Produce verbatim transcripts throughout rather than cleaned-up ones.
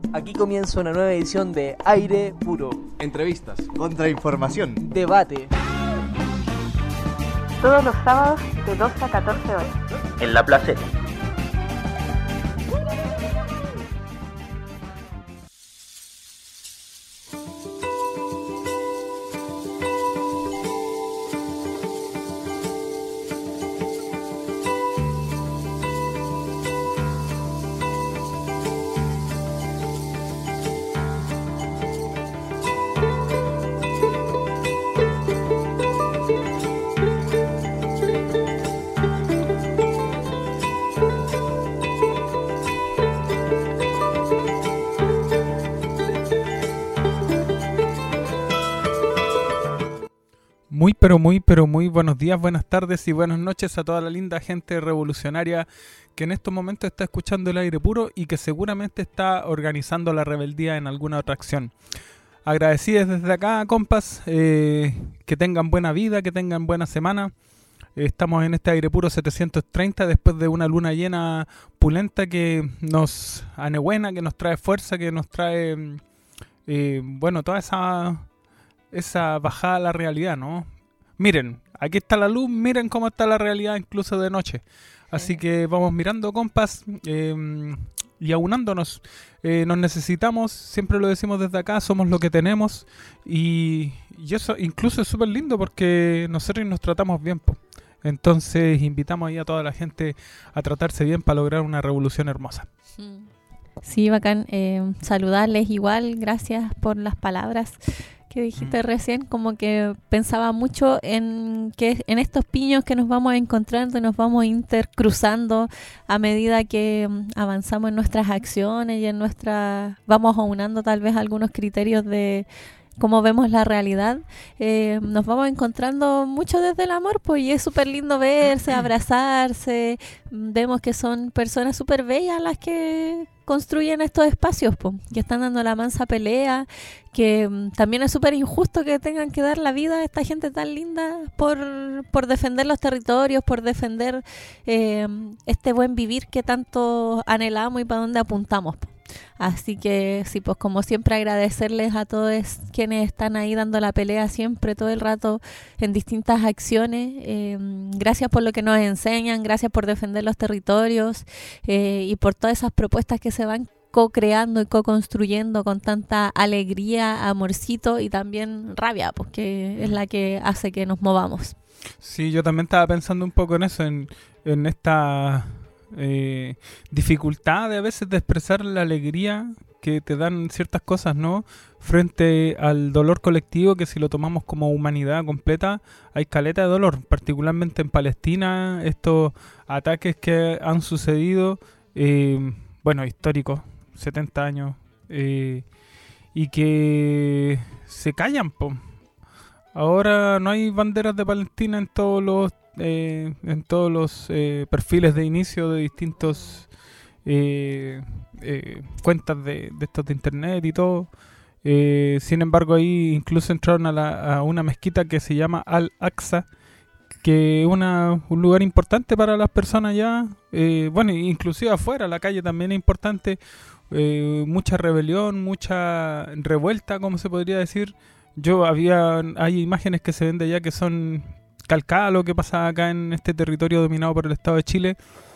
Aquí comienza una nueva edición de Aire Puro. Entrevistas, contrainformación, debate. Todos los sábados de doce a catorce horas. En La Placeta. Muy, pero muy, pero muy buenos días, buenas tardes y buenas noches a toda la linda gente revolucionaria que en estos momentos está escuchando el Aire Puro y que seguramente está organizando la rebeldía en alguna otra acción. Agradecidos desde acá, compas, eh, que tengan buena vida, que tengan buena semana. Eh, estamos en este Aire Puro setecientos treinta después de una luna llena pulenta que nos anebuena, que nos trae fuerza, que nos trae, eh, bueno, toda esa... esa bajada a la realidad, ¿no? Miren, aquí está la luz, miren cómo está la realidad incluso de noche. Así sí. que vamos mirando, compas, eh, y aunándonos. Eh, nos necesitamos, siempre lo decimos desde acá, somos lo que tenemos. Y, y eso incluso es súper lindo porque nosotros nos tratamos bien, po. Entonces invitamos ahí a toda la gente a tratarse bien para lograr una revolución hermosa. Sí, bacán. Eh, saludarles igual, gracias por las palabras que dijiste mm. recién, como que pensaba mucho en que en estos piños que nos vamos encontrando, nos vamos intercruzando a medida que um, avanzamos en nuestras acciones y en nuestra vamos aunando tal vez algunos criterios de cómo vemos la realidad, eh, nos vamos encontrando mucho desde el amor, pues, y es súper lindo verse, abrazarse, vemos que son personas súper bellas las que construyen estos espacios, pues, que están dando la mansa pelea, que um, también es súper injusto que tengan que dar la vida a esta gente tan linda por, por defender los territorios, por defender eh, este buen vivir que tanto anhelamos y para dónde apuntamos, pues. Así que sí, pues como siempre agradecerles a todos quienes están ahí dando la pelea siempre, todo el rato en distintas acciones. Eh, gracias por lo que nos enseñan, gracias por defender los territorios eh, y por todas esas propuestas que se van co-creando y co-construyendo con tanta alegría, amorcito y también rabia, porque es la que hace que nos movamos. Sí, yo también estaba pensando un poco en eso, en, en esta... Eh, dificultad de a veces de expresar la alegría que te dan ciertas cosas, ¿no? Frente al dolor colectivo, que si lo tomamos como humanidad completa, hay caleta de dolor, particularmente en Palestina, estos ataques que han sucedido, eh, bueno, históricos, setenta años, eh, y que se callan, po. Ahora no hay banderas de Palestina en todos los Eh, en todos los eh, perfiles de inicio de distintos eh, eh, cuentas de, de estos de internet y todo. Eh, sin embargo, ahí incluso entraron a, la, a una mezquita que se llama Al-Aqsa, que es una, un lugar importante para las personas ya, eh, bueno, inclusive afuera, la calle también es importante, eh, mucha rebelión, mucha revuelta, como se podría decir. Yo había, hay imágenes que se ven de allá que son calcada lo que pasa acá en este territorio dominado por el Estado de Chile.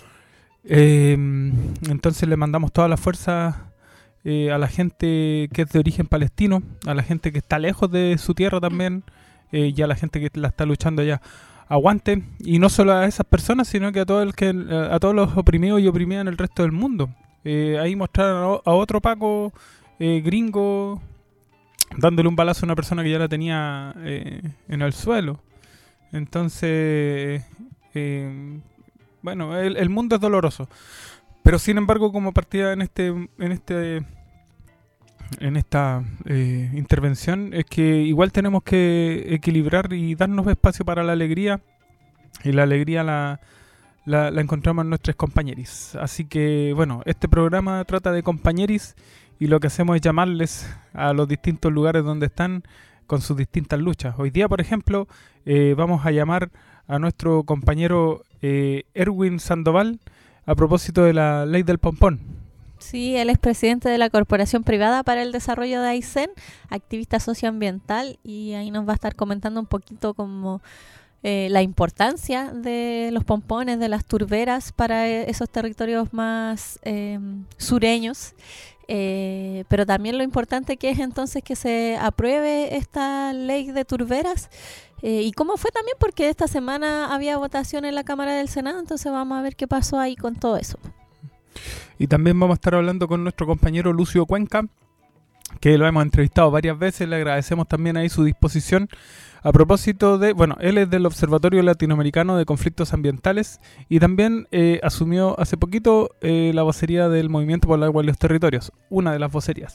Eh, entonces le mandamos toda la fuerza eh, a la gente que es de origen palestino, a la gente que está lejos de su tierra también, eh, y a la gente que la está luchando allá. Aguante, y no solo a esas personas, sino que a todos el que a todos los oprimidos y oprimidas en el resto del mundo. Eh, ahí mostraron a otro Paco eh, gringo dándole un balazo a una persona que ya la tenía eh, en el suelo. Entonces, eh, bueno, el, el mundo es doloroso, pero sin embargo, como partida en este, en este, en esta eh, intervención, es que igual tenemos que equilibrar y darnos espacio para la alegría, y la alegría la, la, la encontramos en nuestros compañeros. Así que, bueno, este programa trata de compañeros y lo que hacemos es llamarles a los distintos lugares donde están con sus distintas luchas. Hoy día, por ejemplo, eh, vamos a llamar a nuestro compañero eh, Erwin Sandoval a propósito de la ley del pompón. Sí, él es presidente de la Corporación Privada para el Desarrollo de Aysén, activista socioambiental, y ahí nos va a estar comentando un poquito como eh, la importancia de los pompones, de las turberas para eh, esos territorios más eh, sureños, eh, pero también lo importante que es entonces que se apruebe esta ley de turberas. Eh, y cómo fue también, porque esta semana había votación en la Cámara del Senado, entonces vamos a ver qué pasó ahí con todo eso. Y también vamos a estar hablando con nuestro compañero Lucio Cuenca, que lo hemos entrevistado varias veces, le agradecemos también ahí su disposición. A propósito de, bueno, él es del Observatorio Latinoamericano de Conflictos Ambientales y también eh, asumió hace poquito eh, la vocería del Movimiento por el Agua y los Territorios, una de las vocerías.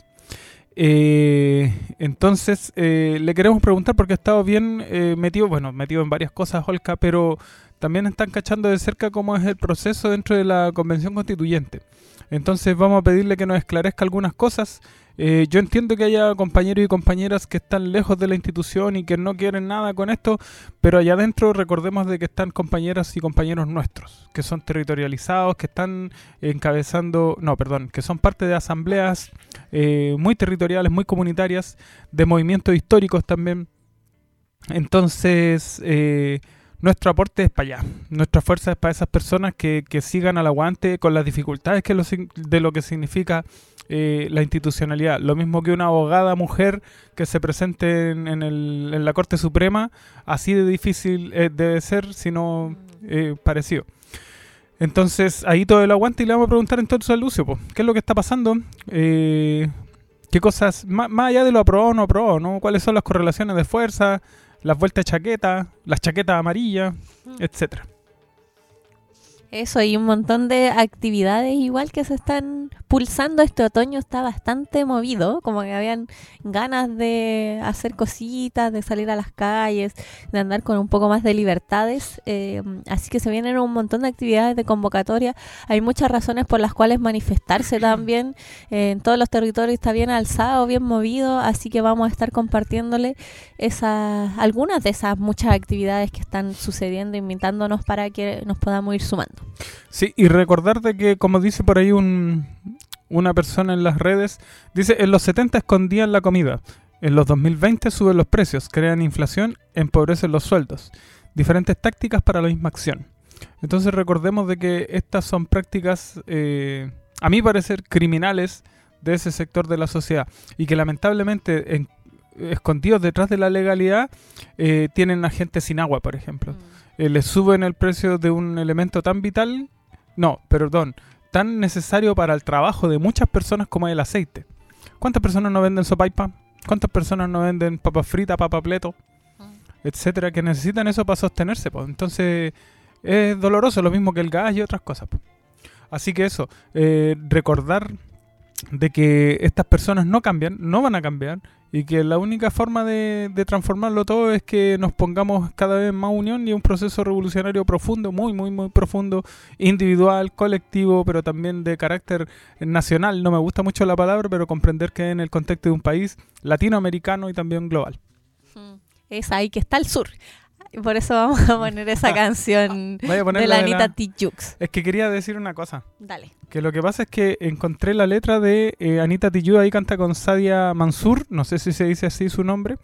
Eh, entonces, eh, le queremos preguntar porque ha estado bien eh, metido, bueno, metido en varias cosas, Olka, pero también están cachando de cerca cómo es el proceso dentro de la Convención Constituyente. Entonces vamos a pedirle que nos esclarezca algunas cosas. Eh, yo entiendo que haya compañeros y compañeras que están lejos de la institución y que no quieren nada con esto, pero allá adentro recordemos de que están compañeras y compañeros nuestros, que son territorializados, que están encabezando, no, perdón, que son parte de asambleas eh, muy territoriales, muy comunitarias, de movimientos históricos también. Entonces, eh, nuestro aporte es para allá, nuestra fuerza es para esas personas que, que sigan al aguante con las dificultades que lo, de lo que significa eh, la institucionalidad. Lo mismo que una abogada mujer que se presente en, en, el, en la Corte Suprema, así de difícil eh, debe ser, sino eh, parecido. Entonces, ahí todo el aguante, y le vamos a preguntar entonces a Lucio, pues, ¿qué es lo que está pasando? Eh, ¿Qué cosas, más, más allá de lo aprobado o no aprobado, ¿no? ¿Cuáles son las correlaciones de fuerza? Las vueltas de chaqueta, las chaquetas amarillas, etcétera. Eso, y un montón de actividades igual que se están pulsando. Este otoño está bastante movido, como que habían ganas de hacer cositas, de salir a las calles, de andar con un poco más de libertades, eh, así que se vienen un montón de actividades de convocatoria. Hay muchas razones por las cuales manifestarse también, eh, en todos los territorios está bien alzado, bien movido, así que vamos a estar compartiéndole esas, algunas de esas muchas actividades que están sucediendo, invitándonos para que nos podamos ir sumando. Sí, y recordar de que, como dice por ahí un, una persona en las redes, dice, en los setenta escondían la comida, en los dos mil veinte suben los precios, crean inflación, empobrecen los sueldos. Diferentes tácticas para la misma acción. Entonces recordemos de que estas son prácticas, eh, a mi parecer, criminales de ese sector de la sociedad, y que lamentablemente, en, escondidos detrás de la legalidad, eh, tienen a gente sin agua, por ejemplo. Mm. Eh, les suben el precio de un elemento tan vital, no, perdón, tan necesario para el trabajo de muchas personas como el aceite. ¿Cuántas personas no venden sopaipa? ¿Cuántas personas no venden papas fritas, papa pleto, mm. etcétera, que necesitan eso para sostenerse? Pues. Entonces es doloroso, lo mismo que el gas y otras cosas. Pues. Así que eso, eh, recordar de que estas personas no cambian, no van a cambiar, y que la única forma de, de transformarlo todo es que nos pongamos cada vez más unión y un proceso revolucionario profundo, muy, muy, muy profundo, individual, colectivo, pero también de carácter nacional. No me gusta mucho la palabra, pero comprender que en el contexto de un país latinoamericano y también global. Es ahí que está el sur. Por eso vamos a poner esa canción de la Anita Tijoux. Es que quería decir una cosa. Dale. Que lo que pasa es que encontré la letra de eh, Anita Tijoux, ahí canta con Sadia Mansour, no sé si se dice así su nombre,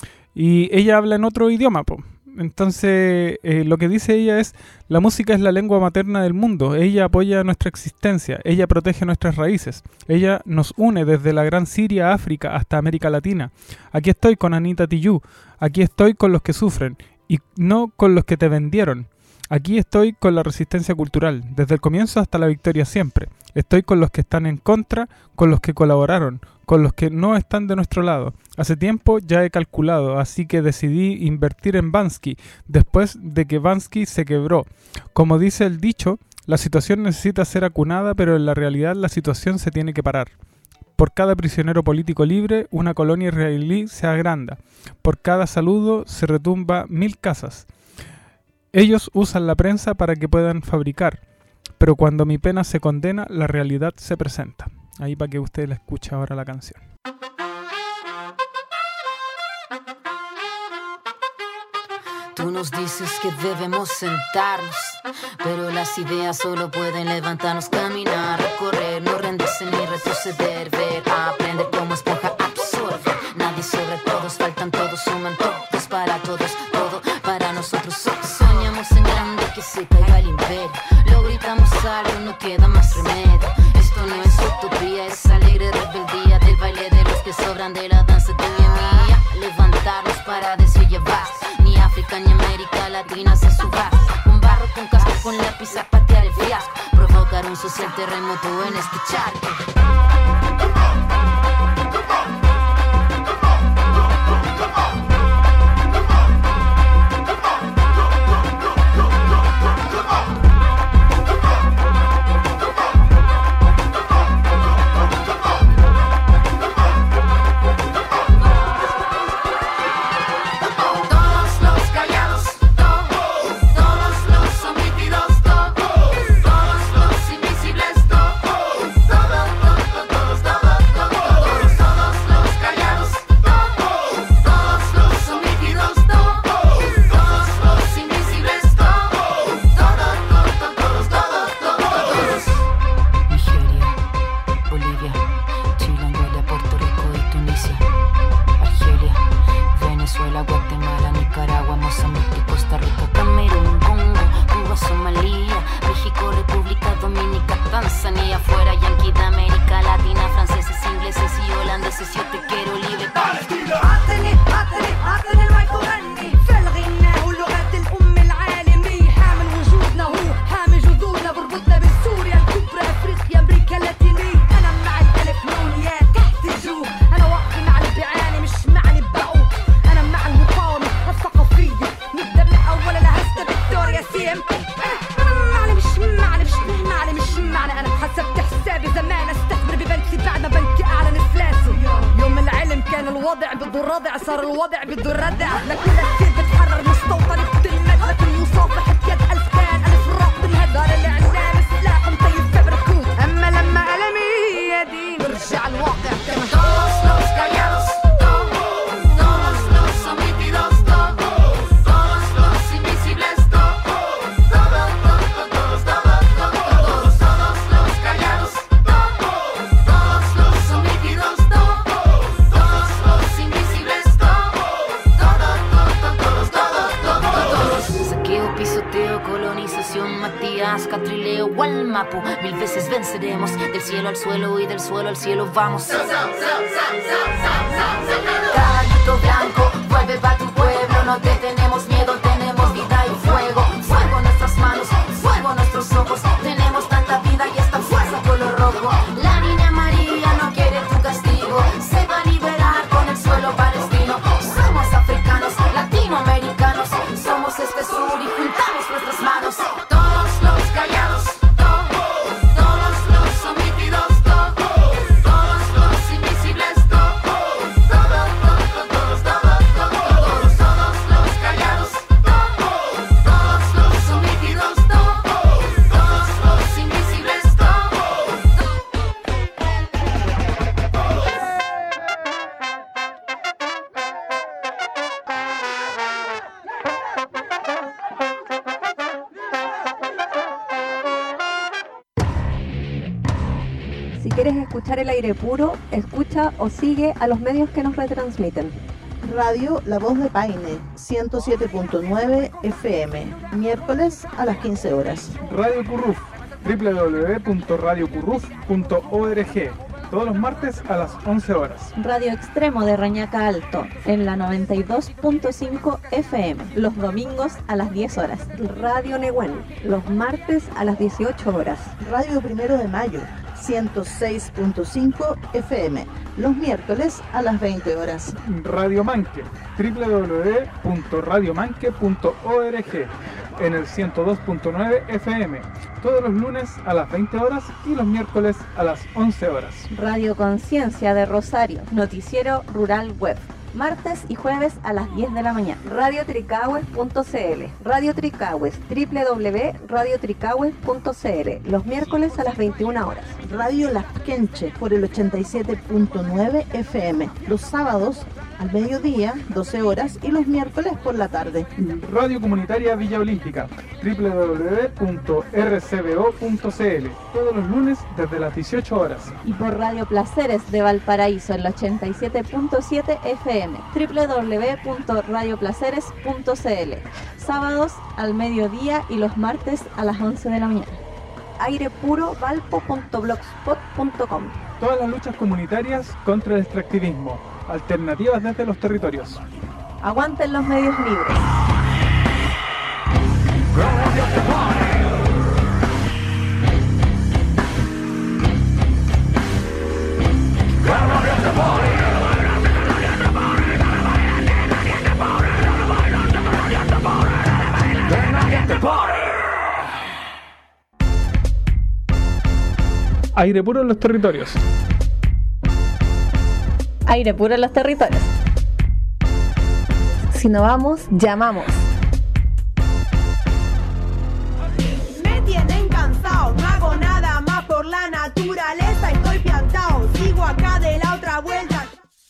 y ella habla en otro idioma, po. Entonces eh, lo que dice ella es: la música es la lengua materna del mundo, ella apoya nuestra existencia, ella protege nuestras raíces, ella nos une desde la gran Siria a África hasta América Latina. Aquí estoy con Anita Tijoux, aquí estoy con los que sufren y no con los que te vendieron. Aquí estoy con la resistencia cultural, desde el comienzo hasta la victoria siempre. Estoy con los que están en contra, con los que colaboraron, con los que no están de nuestro lado. Hace tiempo ya he calculado, así que decidí invertir en Bansky, después de que Bansky se quebró. Como dice el dicho, la situación necesita ser acunada, pero en la realidad la situación se tiene que parar. Por cada prisionero político libre, una colonia israelí se agranda. Por cada saludo se retumba mil casas. Ellos usan la prensa para que puedan fabricar, pero cuando mi pena se condena, la realidad se presenta. Ahí para que usted la escuche ahora la canción. Tú Tú nos dices que debemos sentarnos, pero las ideas solo pueden levantarnos, caminar, recorrer, no rendirse ni retroceder, ver, aprender como esponja, absorber. Nadie sobre todos, faltan todos, suman todos para todos, todo para nosotros. Soñamos en grande que se caiga el imperio, lo gritamos algo, no queda más remedio. Esto no es utopía, es alegre rebeldía del baile de los que sobran de la danza de mi mía. Levantarnos para decir ya basta, ni África ni América Latina se suba. Con barro, con casco, con lápiz a patear el fiasco, provocar un social terremoto en este charco. Mil veces venceremos, del cielo al suelo y del suelo al cielo vamos. Caballito blanco, vuelve pa' tu pueblo, no te tenemos miedo, tenemos vida y fuego. Fuego en nuestras manos, fuego en nuestros ojos, tenemos tanta vida y esta fuerza color rojo. La niña María no quiere tu castigo, se va a liberar con el suelo palestino. Somos africanos, latinoamericanos, somos este sur y juntamos nuestras manos. Todos los callados, escuchar el aire puro, escucha o sigue a los medios que nos retransmiten. Radio La Voz de Paine, ciento siete punto nueve F M, miércoles a las quince horas. Radio Curruf, doble u doble u doble u punto radio curruf punto org, todos los martes a las once horas. Radio Extremo de Reñaca Alto, en la noventa y dos punto cinco F M, los domingos a las diez horas. Radio Nehuen, los martes a las dieciocho horas. Radio Primero de Mayo, ciento seis punto cinco F M, los miércoles a las veinte horas. Radio Manque, doble u doble u doble u punto radio manque punto org, en el ciento dos punto nueve F M, todos los lunes a las veinte horas y los miércoles a las once horas. Radio Conciencia de Rosario, noticiero rural web, martes y jueves a las diez de la mañana. Radio Tricahues punto c l, Radio Tricahues, doble u doble u doble u punto radio tricahues punto c l, los miércoles a las veintiuna horas. Radio Las Quenche por el ochenta y siete punto nueve F M, los sábados al mediodía, doce horas, y los miércoles por la tarde. Radio Comunitaria Villa Olímpica, doble u doble u doble u punto r c b o punto c l, todos los lunes desde las dieciocho horas. Y por Radio Placeres de Valparaíso en la ochenta y siete punto siete F M, doble u doble u doble u punto radio placeres punto c l, sábados al mediodía y los martes a las once de la mañana. aire puro valpo punto blogspot punto com. Todas las luchas comunitarias contra el extractivismo, alternativas desde los territorios. Aguanten los medios libres. Aire puro en los territorios. Aire puro en los territorios. Si no vamos, llamamos. Me tienen cansado, no hago nada más por la naturaleza, estoy piantao, sigo acá de la otra vuelta.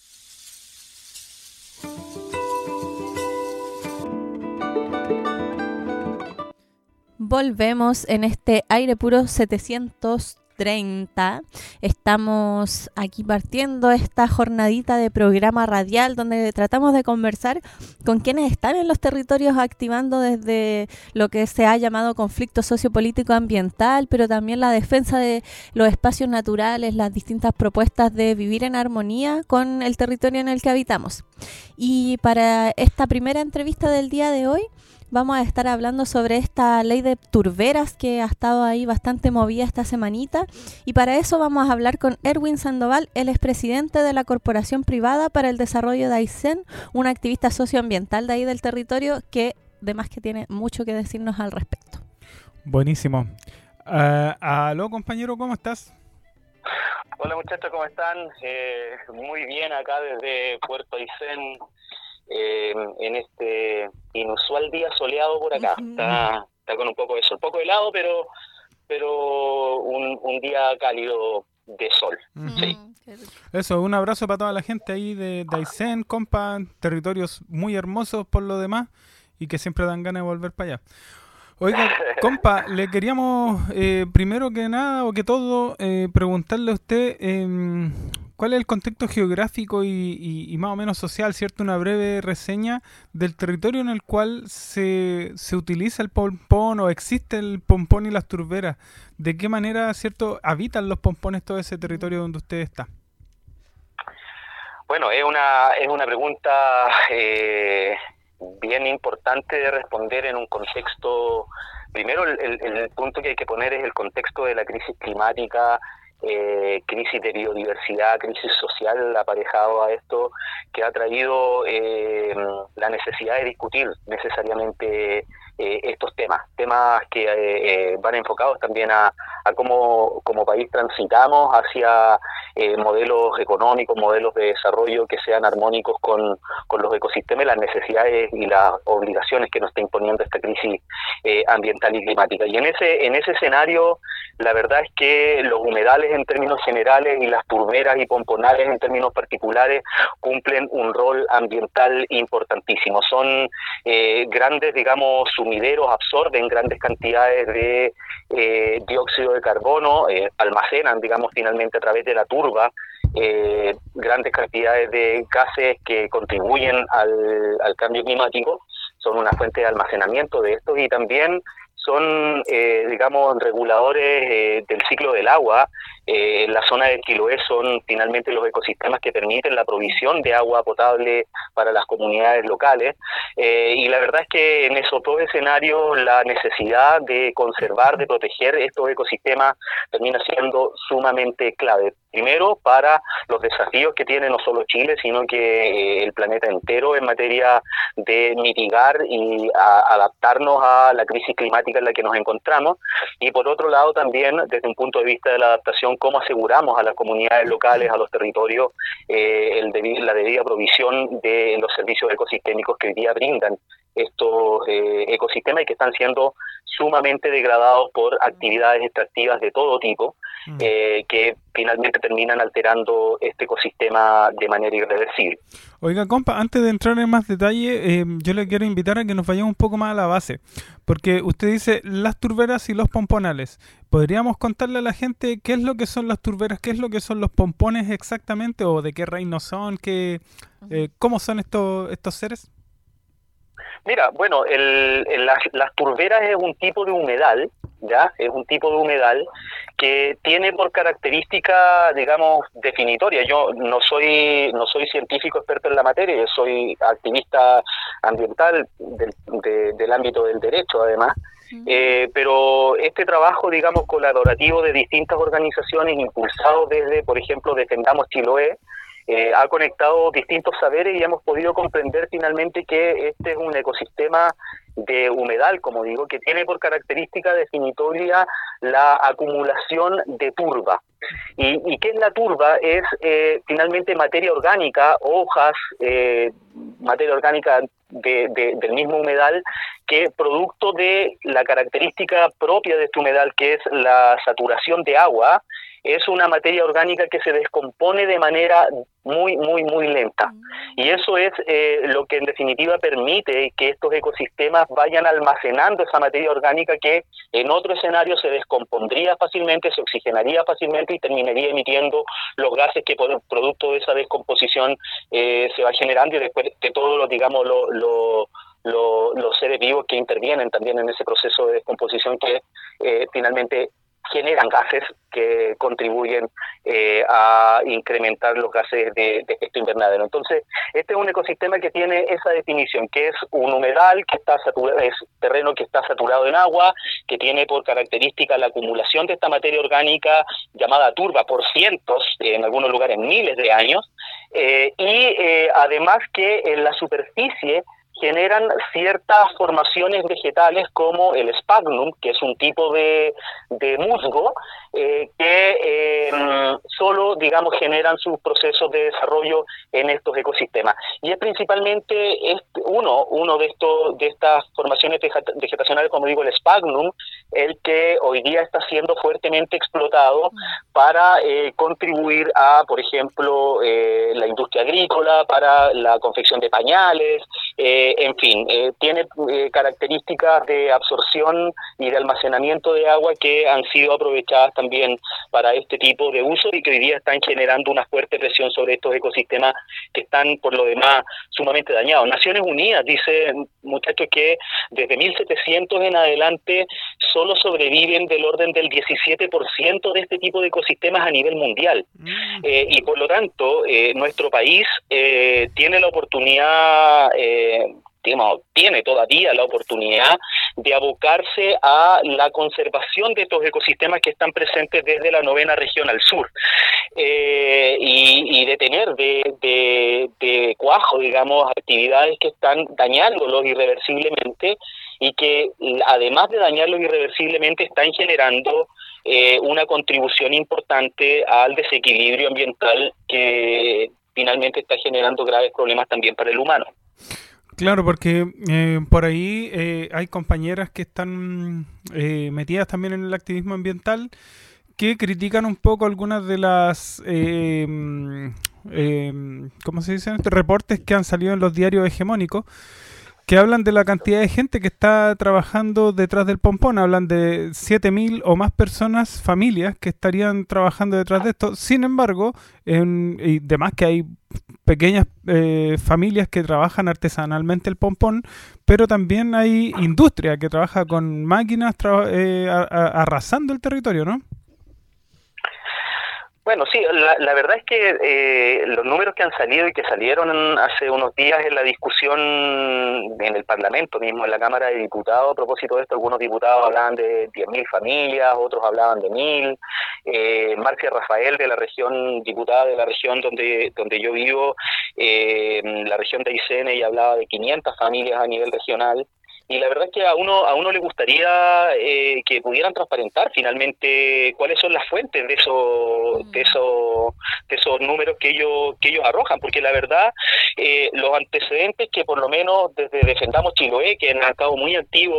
Volvemos en este Aire Puro setecientos treinta. Estamos aquí partiendo esta jornadita de programa radial donde tratamos de conversar con quienes están en los territorios activando desde lo que se ha llamado conflicto sociopolítico ambiental, pero también la defensa de los espacios naturales, las distintas propuestas de vivir en armonía con el territorio en el que habitamos. Y para esta primera entrevista del día de hoy vamos a estar hablando sobre esta ley de turberas que ha estado ahí bastante movida esta semanita, y para eso vamos a hablar con Erwin Sandoval, él es presidente de la Corporación Privada para el Desarrollo de Aysén, un activista socioambiental de ahí del territorio que además que tiene mucho que decirnos al respecto. Buenísimo. Uh, aló compañero, ¿cómo estás? Hola muchachos, ¿cómo están? Eh, muy bien acá desde Puerto Aysén. Eh, en este inusual día soleado por acá. Uh-huh. Está, está con un poco de sol, poco helado, pero pero un, un día cálido de sol. Uh-huh. Sí. Eso, un abrazo para toda la gente ahí de, de Aysén, compa, territorios muy hermosos por lo demás y que siempre dan ganas de volver para allá. Oiga, compa, le queríamos eh, primero que nada o que todo eh, preguntarle a usted eh, ¿cuál es el contexto geográfico y, y, y más o menos social, cierto? Una breve reseña del territorio en el cual se, se utiliza el pompón o existe el pompón y las turberas. ¿De qué manera, cierto, habitan los pompones todo ese territorio donde usted está? Bueno, es una, es una pregunta eh, bien importante de responder en un contexto. Primero, el, el, el punto que hay que poner es el contexto de la crisis climática, Eh, crisis de biodiversidad, crisis social aparejado a esto, que ha traído eh, la necesidad de discutir necesariamente eh, estos temas, temas que eh, van enfocados también a, a cómo como país transitamos hacia eh, modelos económicos, modelos de desarrollo que sean armónicos con, con los ecosistemas, las necesidades y las obligaciones que nos está imponiendo esta crisis eh, ambiental y climática. Y en ese, en ese escenario, la verdad es que los humedales en términos generales y las turberas y pomponales en términos particulares cumplen un rol ambiental importantísimo. Son eh, grandes, digamos, sumideros, absorben grandes cantidades de eh, dióxido de carbono, eh, almacenan, digamos, finalmente a través de la turba eh, grandes cantidades de gases que contribuyen al, al cambio climático. Son una fuente de almacenamiento de estos y también son, eh, digamos, reguladores eh, del ciclo del agua. Eh, en la zona del Chiloé son finalmente los ecosistemas que permiten la provisión de agua potable para las comunidades locales. Eh, y la verdad es que en esos dos escenarios la necesidad de conservar, de proteger estos ecosistemas termina siendo sumamente clave. Primero, para los desafíos que tiene no solo Chile, sino que eh, el planeta entero en materia de mitigar y a, adaptarnos a la crisis climática en la que nos encontramos. Y por otro lado también, desde un punto de vista de la adaptación, cómo aseguramos a las comunidades locales, a los territorios, eh, el debi- la debida provisión de los servicios ecosistémicos que hoy día brindan estos eh, ecosistemas y que están siendo sumamente degradados por actividades extractivas de todo tipo, eh, que finalmente terminan alterando este ecosistema de manera irreversible. Oiga, compa, antes de entrar en más detalle, eh, yo le quiero invitar a que nos vayamos un poco más a la base, porque usted dice las turberas y los pomponales. ¿Podríamos contarle a la gente qué es lo que son las turberas, qué es lo que son los pompones exactamente, o de qué reino son, qué, eh, cómo son estos, estos seres? Mira, bueno, el, el, las, las turberas es un tipo de humedal, ¿ya? Es un tipo de humedal que tiene por característica, digamos, definitoria. Yo no soy no soy científico experto en la materia, yo soy activista ambiental del, de, del ámbito del derecho, además. Eh, pero este trabajo, digamos, colaborativo de distintas organizaciones impulsado desde, por ejemplo, Defendamos Chiloé, Eh, ha conectado distintos saberes y hemos podido comprender finalmente que este es un ecosistema de humedal, como digo, que tiene por característica definitoria la acumulación de turba. ¿Y, y qué es la turba? Es eh, finalmente materia orgánica, hojas, eh, materia orgánica de, de, del mismo humedal, que producto de la característica propia de este humedal, que es la saturación de agua, es una materia orgánica que se descompone de manera muy, muy, muy lenta. Y eso es eh, lo que en definitiva permite que estos ecosistemas vayan almacenando esa materia orgánica que en otro escenario se descompondría fácilmente, se oxigenaría fácilmente y terminaría emitiendo los gases que por producto de esa descomposición eh, se va generando, y después de todos los, digamos, los... Lo, lo, los seres vivos que intervienen también en ese proceso de descomposición que eh, finalmente generan gases que contribuyen eh, a incrementar los gases de, de efecto invernadero. Entonces, este es un ecosistema que tiene esa definición, que es un humedal, que está saturado, es terreno que está saturado en agua, que tiene por característica la acumulación de esta materia orgánica llamada turba por cientos, en algunos lugares miles de años, eh, y eh, además que en la superficie generan ciertas formaciones vegetales como el sphagnum, que es un tipo de, de musgo, eh, que eh, solo, digamos, generan sus procesos de desarrollo en estos ecosistemas. Y es principalmente este, uno, uno de estos de estas formaciones vegetacionales, como digo, el sphagnum, el que hoy día está siendo fuertemente explotado para eh, contribuir a, por ejemplo, eh, la industria agrícola, para la confección de pañales, eh, en fin, eh, tiene eh, características de absorción y de almacenamiento de agua que han sido aprovechadas también para este tipo de uso y que hoy día están generando una fuerte presión sobre estos ecosistemas que están, por lo demás, sumamente dañados. Naciones Unidas dice, muchachos, que desde mil setecientos en adelante solo sobreviven del orden del diecisiete por ciento de este tipo de ecosistemas a nivel mundial. Mm. Eh, y por lo tanto, eh, nuestro país eh, tiene la oportunidad... Eh, Digamos, tiene todavía la oportunidad de abocarse a la conservación de estos ecosistemas que están presentes desde la novena región al sur, eh, y, y detener de, de, de cuajo, digamos, actividades que están dañándolos irreversiblemente y que, además de dañarlos irreversiblemente, están generando eh, una contribución importante al desequilibrio ambiental que finalmente está generando graves problemas también para el humano. Claro, porque eh, por ahí eh, hay compañeras que están eh, metidas también en el activismo ambiental que critican un poco algunas de las, eh, eh, ¿cómo se dicen? Reportes que han salido en los diarios hegemónicos, que hablan de la cantidad de gente que está trabajando detrás del pompón. Hablan de siete mil o más personas, familias, que estarían trabajando detrás de esto. Sin embargo, en, y demás que hay pequeñas eh, familias que trabajan artesanalmente el pompón, pero también hay industria que trabaja con máquinas tra- eh, a, a, arrasando el territorio, ¿no? Bueno, sí, la, la verdad es que eh, los números que han salido y que salieron hace unos días en la discusión en el Parlamento mismo, en la Cámara de Diputados, a propósito de esto, algunos diputados hablaban de diez mil familias, otros hablaban de mil. Eh, Marcia Rafael, de la región, diputada de la región donde donde yo vivo, eh, la región de Aysén, ella hablaba de quinientas familias a nivel regional. Y la verdad es que a uno a uno le gustaría eh, que pudieran transparentar finalmente cuáles son las fuentes de esos de esos de esos números que ellos que ellos arrojan, porque la verdad eh, los antecedentes que por lo menos desde Defendamos Chiloé, que han estado muy activos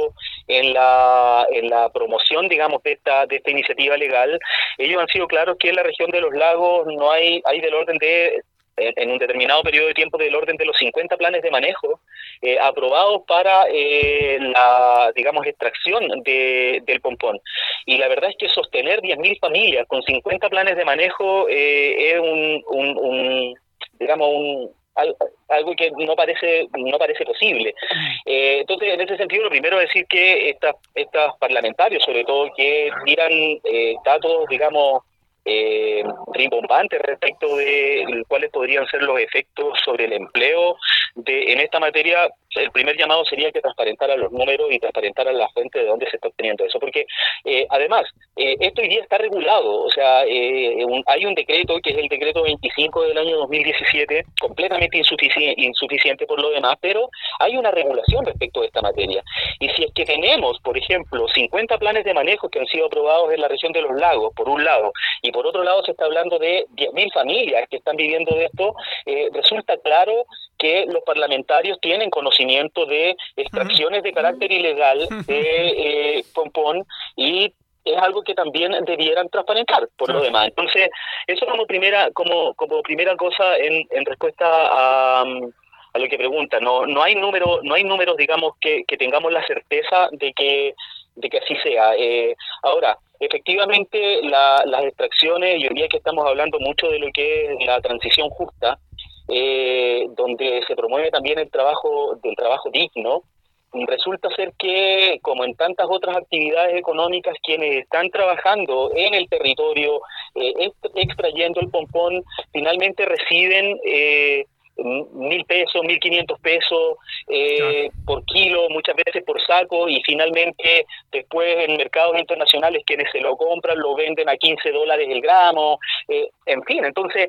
en la en la promoción, digamos, de esta de esta iniciativa legal, ellos han sido claros que en la región de los lagos no hay hay del orden de en un determinado periodo de tiempo del orden de los cincuenta planes de manejo eh, aprobados para eh, la, digamos, extracción de, del pompón. Y la verdad es que sostener diez mil familias con cincuenta planes de manejo eh, es un, un, un, digamos, un algo que no parece no parece posible. Eh, entonces, en ese sentido, lo primero es decir que estas estas parlamentarios, sobre todo, que tiran eh, datos, digamos, eh, rimbombantes respecto de cuáles podrían ser los efectos sobre el empleo de en esta materia. El primer llamado sería que transparentaran los números y transparentaran la fuente de dónde se está obteniendo eso, porque eh, además eh, esto hoy día está regulado, o sea, eh, un, hay un decreto que es el decreto veinticinco del año dos mil diecisiete, completamente insufici- insuficiente por lo demás, pero hay una regulación respecto de esta materia. Y si es que tenemos, por ejemplo, cincuenta planes de manejo que han sido aprobados en la región de los lagos, por un lado, y por otro lado se está hablando de diez mil familias que están viviendo de esto, eh, resulta claro que los parlamentarios tienen conocimiento de extracciones de carácter ilegal de eh, pompón, y es algo que también debieran transparentar por lo demás. Entonces, eso como primera como como primera cosa en, en respuesta a, a lo que pregunta. No no hay número, no hay números, digamos, que, que tengamos la certeza de que de que así sea. Eh, ahora, efectivamente, la, las extracciones, y hoy día que estamos hablando mucho de lo que es la transición justa, eh, donde se promueve también el trabajo del trabajo digno, resulta ser que, como en tantas otras actividades económicas, quienes están trabajando en el territorio, eh, extrayendo el pompón, finalmente reciben eh, mil pesos, mil quinientos pesos eh, por kilo, muchas veces por saco, y finalmente después en mercados internacionales quienes se lo compran lo venden a quince dólares el gramo, eh, en fin. Entonces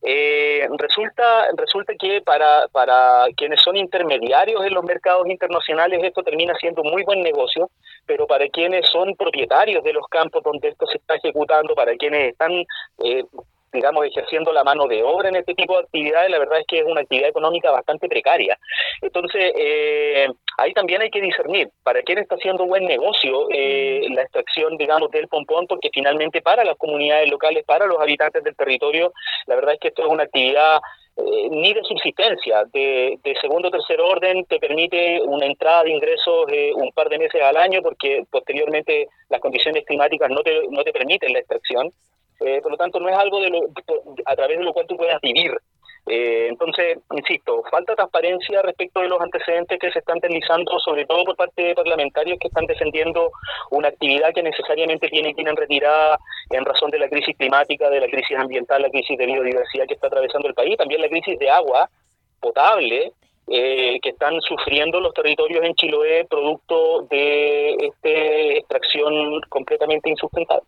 eh, resulta resulta que para para quienes son intermediarios en los mercados internacionales esto termina siendo muy buen negocio, pero para quienes son propietarios de los campos donde esto se está ejecutando, para quienes están eh, digamos, ejerciendo la mano de obra en este tipo de actividades, la verdad es que es una actividad económica bastante precaria. Entonces, eh, ahí también hay que discernir para quién está haciendo buen negocio eh, la extracción, digamos, del pompón, porque finalmente para las comunidades locales, para los habitantes del territorio, la verdad es que esto es una actividad eh, ni de subsistencia, de, de segundo o tercer orden, te permite una entrada de ingresos eh, un par de meses al año, porque posteriormente las condiciones climáticas no te, no te permiten la extracción. Eh, por lo tanto, no es algo de lo, a través de lo cual tú puedas vivir. Eh, entonces, insisto, falta transparencia respecto de los antecedentes que se están deslizando, sobre todo por parte de parlamentarios que están defendiendo una actividad que necesariamente tiene que ir en retirada en razón de la crisis climática, de la crisis ambiental, la crisis de biodiversidad que está atravesando el país, también la crisis de agua potable eh, que están sufriendo los territorios en Chiloé producto de esta extracción completamente insustentable.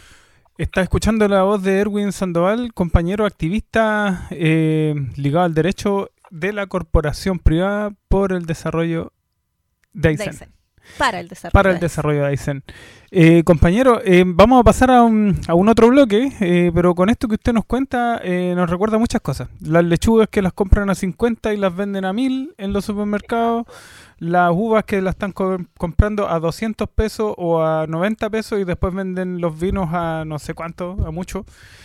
Está escuchando la voz de Erwin Sandoval, compañero activista eh, ligado al derecho de la Corporación Privada por el Desarrollo de Aysén. De Aysén. Para el desarrollo. Para el desarrollo de Aysén. Eh, compañero, eh, vamos a pasar a un, a un otro bloque, eh, pero con esto que usted nos cuenta eh, nos recuerda muchas cosas. Las lechugas que las compran a cincuenta y las venden a mil en los supermercados, las uvas que las están co- comprando a doscientos pesos o a noventa pesos y después venden los vinos a no sé cuánto, a mucho.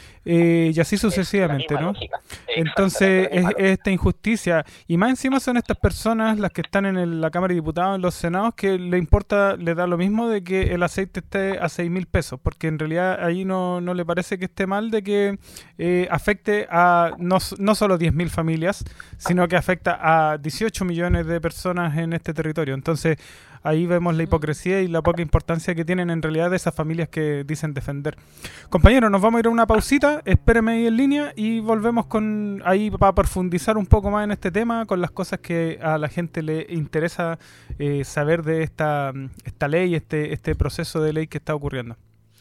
Eh, y así sucesivamente, ¿no? Entonces es, es esta injusticia, y más encima son estas personas las que están en el, la Cámara de Diputados, en los Senados, que le importa, le da lo mismo de que el aceite esté a seis mil pesos, porque en realidad ahí no, no le parece que esté mal de que eh, afecte a no, no solo diez mil familias, sino que afecta a dieciocho millones de personas en este territorio. Entonces ahí vemos la hipocresía y la poca importancia que tienen en realidad de esas familias que dicen defender. Compañero, nos vamos a ir a una pausita, espéreme ahí en línea y volvemos con ahí para profundizar un poco más en este tema, con las cosas que a la gente le interesa eh, saber de esta, esta ley, este, este proceso de ley que está ocurriendo.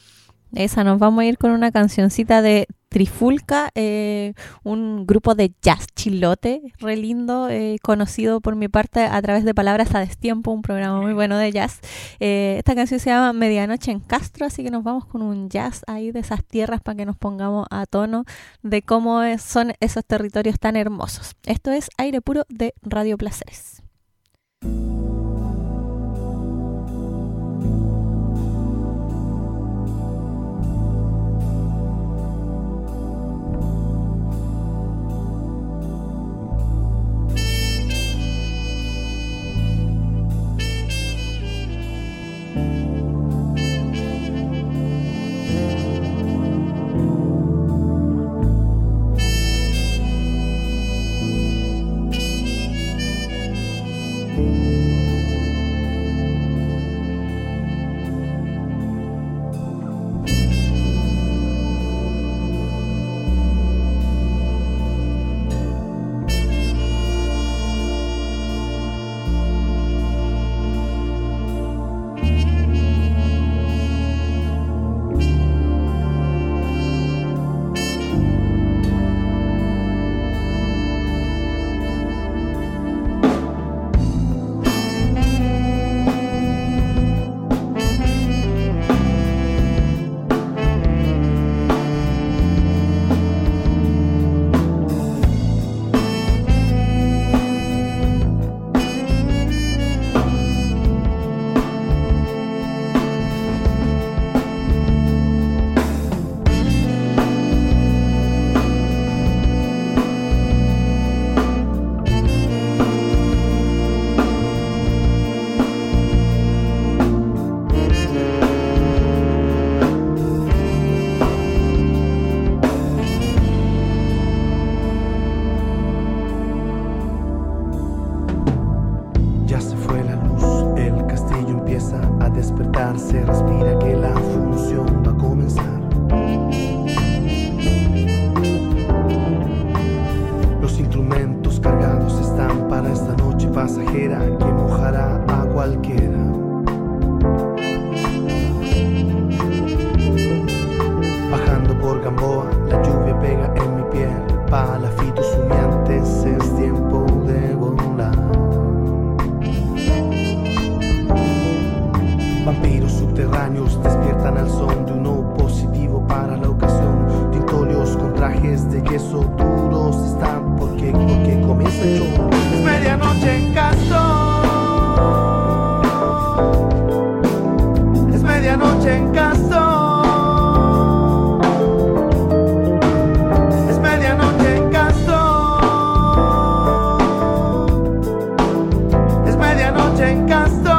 Esa, nos vamos a ir con una cancioncita de Trifulca, eh, un grupo de jazz chilote, re lindo, eh, conocido por mi parte a través de Palabras a Destiempo, un programa muy bueno de jazz. Eh, esta canción se llama Medianoche en Castro, así que nos vamos con un jazz ahí de esas tierras para que nos pongamos a tono de cómo es, son esos territorios tan hermosos. Esto es Aire Puro de Radio Placeres. empiezo duros están porque, porque comienza el show. Es medianoche en Castro. Es medianoche en Castro. Es medianoche en Castro. Es medianoche en Castro.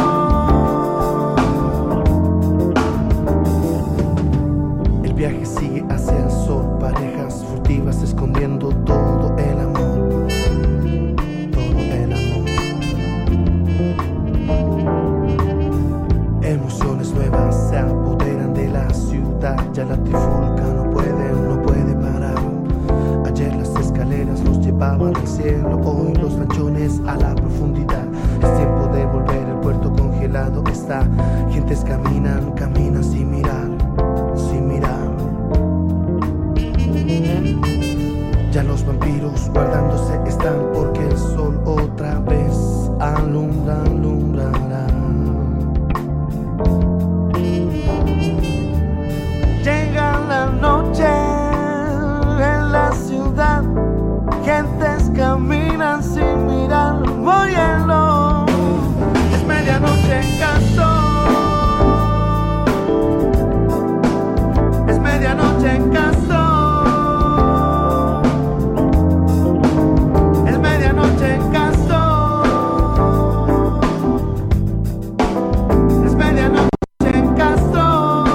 El viaje sigue hacia el sol, parejas furtivas escondiendo todo el amor, todo el amor. Emociones nuevas se apoderan de la ciudad, ya la trifulca no puede, no puede parar. Ayer las escaleras nos llevaban al cielo, hoy los ranchones a la profundidad. Es tiempo de volver, el puerto congelado está, gentes caminan, caminan sin mirar, sin mirar. Ya los vampiros guardándose están porque el sol otra vez alumbra, alumbrará. Llega la noche en la ciudad, gentes caminan sin mirar, óyelo. Es medianoche en Castro. Es medianoche en Castro. Es medianoche en Castro. Es medianoche en Castro.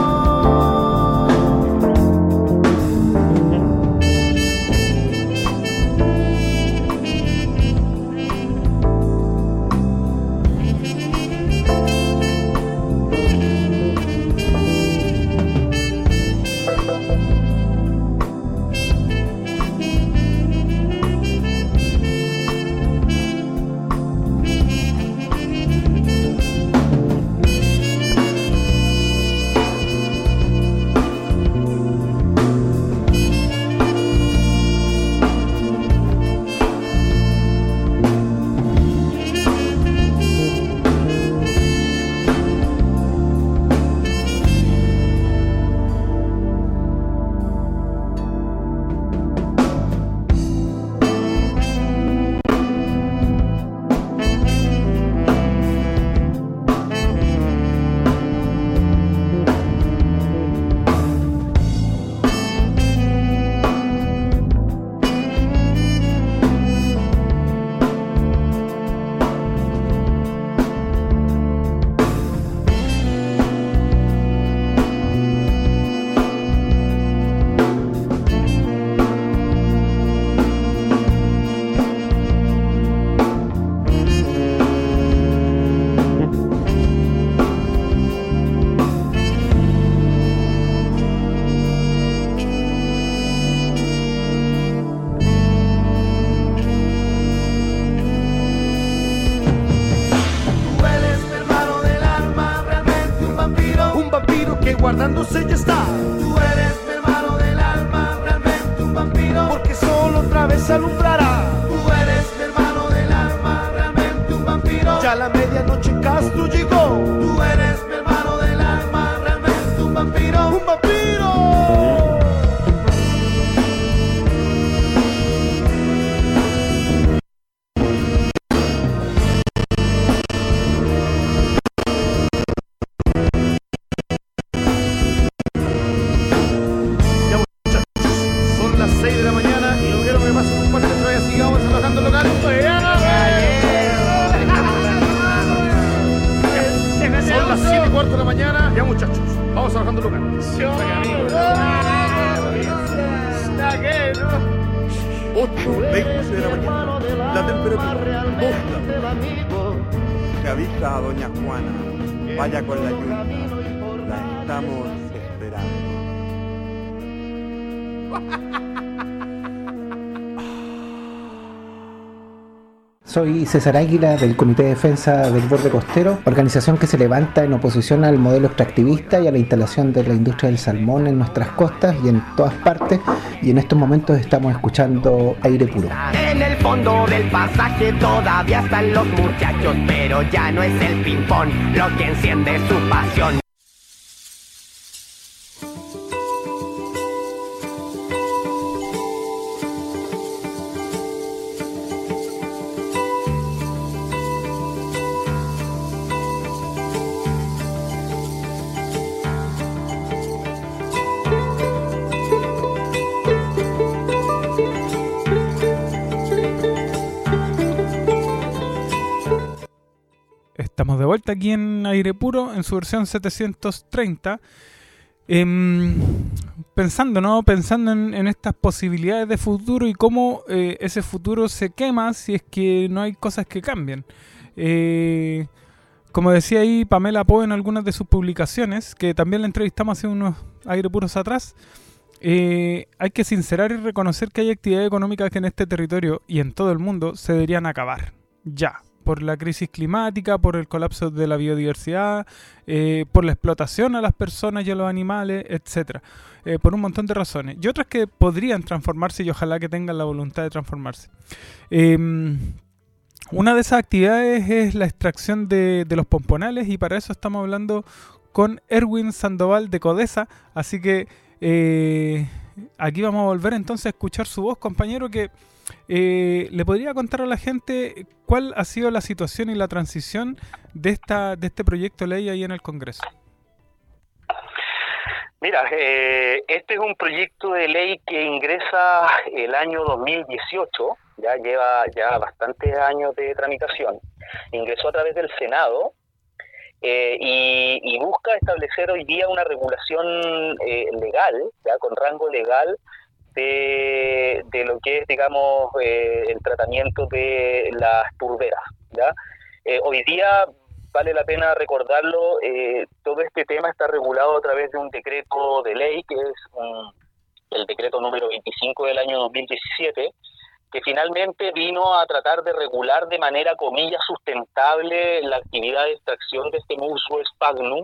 Guardándose ya está. Tú eres mi hermano del alma, realmente un vampiro, porque solo otra vez alumbrará. Tú eres mi hermano del alma, realmente un vampiro. Ya la medianoche en Castro llegó. Tú eres mi hermano del alma, realmente un vampiro, un vampiro. ocho veinte de la mañana, la temperatura dos grados. Que avisa a doña Juana, vaya con la lluvia, la estamos esperando. Soy César Águila del Comité de Defensa del Borde Costero, organización que se levanta en oposición al modelo extractivista y a la instalación de la industria del salmón en nuestras costas y en todas partes, y en estos momentos estamos escuchando Aire Puro. En el fondo del pasaje todavía están los muchachos, pero ya no es el ping-pong lo que enciende su pasión. estamos de vuelta aquí en Aire Puro, en su versión setecientos treinta. Eh, pensando, ¿no? Pensando en, en estas posibilidades de futuro y cómo eh, ese futuro se quema si es que no hay cosas que cambien. Eh, como decía ahí Pamela Poe en algunas de sus publicaciones, que también la entrevistamos hace unos Aire Puros atrás, eh, hay que sincerar y reconocer que hay actividades económicas que en este territorio y en todo el mundo se deberían acabar, ya. Por la crisis climática, por el colapso de la biodiversidad, eh, por la explotación a las personas y a los animales, etcétera. Eh, por un montón de razones. Y otras que podrían transformarse y ojalá que tengan la voluntad de transformarse. Eh, una de esas actividades es la extracción de, de los pomponales y para eso estamos hablando con Erwin Sandoval de Codesa. Así que eh, aquí vamos a volver entonces a escuchar su voz, compañero, que... Eh, ¿le podría contar a la gente cuál ha sido la situación y la transición de esta de este proyecto de ley ahí en el Congreso? Mira, eh, este es un proyecto de ley que ingresa el año dos mil dieciocho, ya lleva ya bastantes años de tramitación, ingresó a través del Senado eh, y, y busca establecer hoy día una regulación eh, legal, ya con rango legal, De, de lo que es, digamos, eh, el tratamiento de las turberas, ¿ya? Eh, hoy día, vale la pena recordarlo, eh, todo este tema está regulado a través de un decreto de ley, que es un, el decreto número veinticinco del año dos mil diecisiete, que finalmente vino a tratar de regular de manera, comillas, sustentable la actividad de extracción de este musgo sphagnum.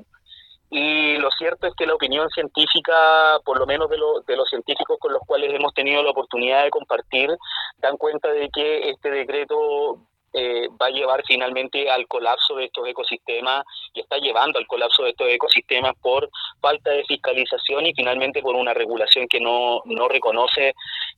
Y lo cierto es que la opinión científica, por lo menos de, lo, de los científicos con los cuales hemos tenido la oportunidad de compartir, dan cuenta de que este decreto eh, va a llevar finalmente al colapso de estos ecosistemas y está llevando al colapso de estos ecosistemas por falta de fiscalización y finalmente por una regulación que no, no reconoce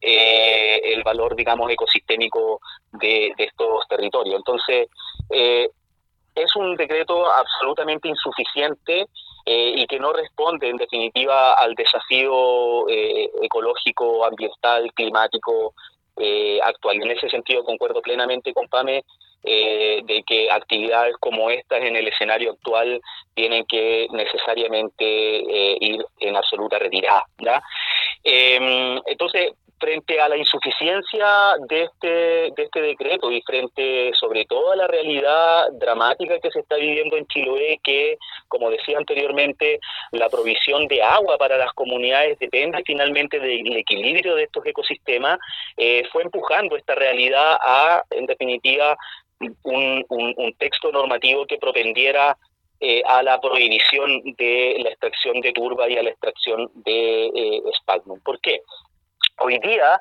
eh, el valor, digamos, ecosistémico de, de estos territorios. Entonces, eh, es un decreto absolutamente insuficiente eh, y que no responde en definitiva al desafío eh, ecológico, ambiental, climático eh, actual. En ese sentido concuerdo plenamente con Pame eh, de que actividades como estas en el escenario actual tienen que necesariamente eh, ir en absoluta retirada, ¿ya? Eh, entonces, frente a la insuficiencia de este de este decreto y frente sobre todo a la realidad dramática que se está viviendo en Chiloé, que, como decía anteriormente, la provisión de agua para las comunidades depende finalmente del equilibrio de estos ecosistemas, eh, fue empujando esta realidad a, en definitiva, un, un, un texto normativo que propendiera Eh, a la prohibición de la extracción de turba y a la extracción de eh, sphagnum. ¿Por qué? Hoy día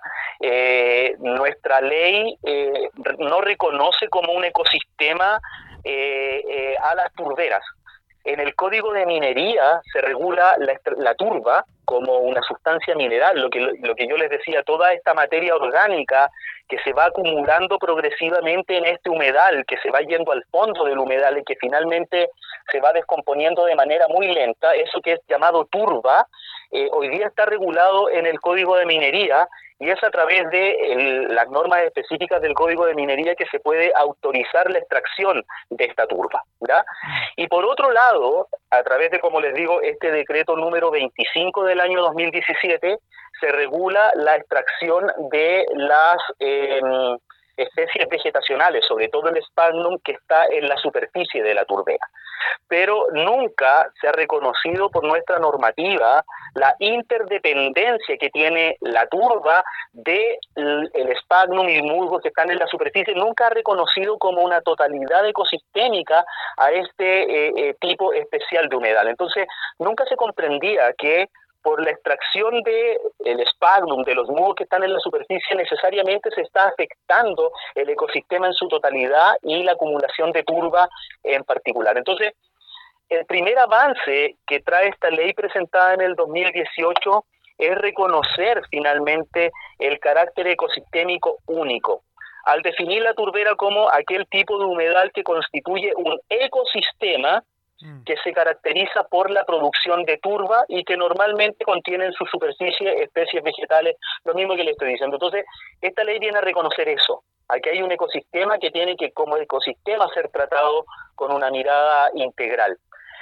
eh, nuestra ley eh, no reconoce como un ecosistema eh, eh, a las turberas. En el Código de Minería se regula la, la turba como una sustancia mineral, lo que, lo que yo les decía, toda esta materia orgánica que se va acumulando progresivamente en este humedal, que se va yendo al fondo del humedal y que finalmente se va descomponiendo de manera muy lenta, eso que es llamado turba, eh, hoy día está regulado en el Código de Minería y es a través de el, las normas específicas del Código de Minería que se puede autorizar la extracción de esta turba, ¿ya? Y por otro lado, a través de, como les digo, este decreto número veinticinco del año dos mil diecisiete, se regula la extracción de las eh, especies vegetacionales, sobre todo el sphagnum que está en la superficie de la turbera. Pero nunca se ha reconocido por nuestra normativa la interdependencia que tiene la turba del el sphagnum y musgos que están en la superficie, nunca ha reconocido como una totalidad ecosistémica a este eh, eh, tipo especial de humedal. Entonces, nunca se comprendía que por la extracción de el sphagnum, de los musgos que están en la superficie, necesariamente se está afectando el ecosistema en su totalidad y la acumulación de turba en particular. Entonces, el primer avance que trae esta ley presentada en el dos mil dieciocho es reconocer finalmente el carácter ecosistémico único, al definir la turbera como aquel tipo de humedal que constituye un ecosistema que se caracteriza por la producción de turba y que normalmente contiene en su superficie especies vegetales, lo mismo que le estoy diciendo. Entonces, esta ley viene a reconocer eso, Aquí hay un ecosistema que tiene que como ecosistema ser tratado con una mirada integral.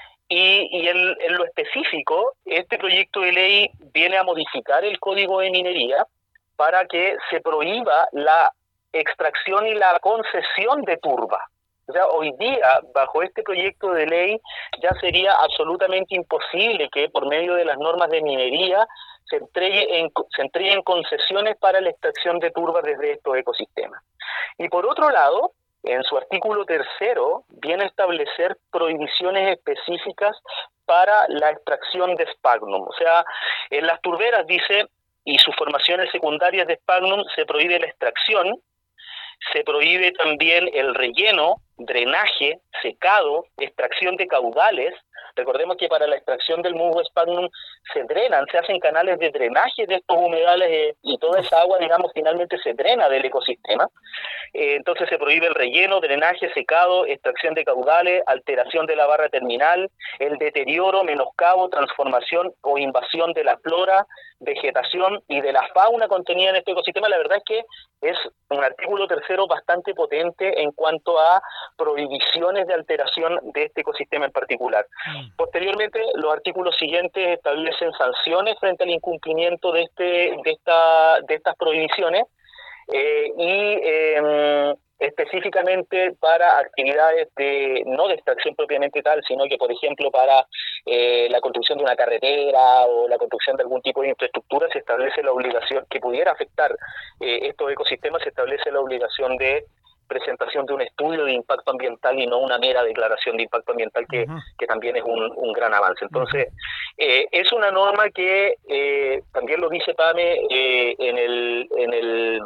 Y, y en, en lo específico, este proyecto de ley viene a modificar el Código de Minería para que se prohíba la extracción y la concesión de turba. O sea, hoy día, bajo este proyecto de ley, ya sería absolutamente imposible que por medio de las normas de minería se entregue en, se entreguen concesiones para la extracción de turba desde estos ecosistemas. Y por otro lado, en su artículo tercero, viene a establecer prohibiciones específicas para la extracción de sphagnum. O sea, en las turberas, dice, y sus formaciones secundarias de sphagnum, se prohíbe la extracción, se prohíbe también el relleno, drenaje, secado, extracción de caudales. Recordemos que para la extracción del musgo sphagnum se drenan, se hacen canales de drenaje de estos humedales eh, y toda esa agua, digamos, finalmente se drena del ecosistema. Eh, entonces se prohíbe el relleno, drenaje, secado, extracción de caudales, alteración de la barra terminal, el deterioro, menoscabo, transformación o invasión de la flora, vegetación y de la fauna contenida en este ecosistema. La verdad es que es un artículo tercero bastante potente en cuanto a prohibiciones de alteración de este ecosistema en particular. Mm. Posteriormente, los artículos siguientes establecen sanciones frente al incumplimiento de este de esta de estas prohibiciones eh, y eh, específicamente para actividades de no de extracción propiamente tal, sino que, por ejemplo, para eh, la construcción de una carretera o la construcción de algún tipo de infraestructura, se establece la obligación que pudiera afectar eh, estos ecosistemas, se establece la obligación de presentación de un estudio de impacto ambiental y no una mera declaración de impacto ambiental, que, uh-huh. que también es un, un gran avance. Entonces, eh, es una norma que eh, también lo dice Pame eh, en el en el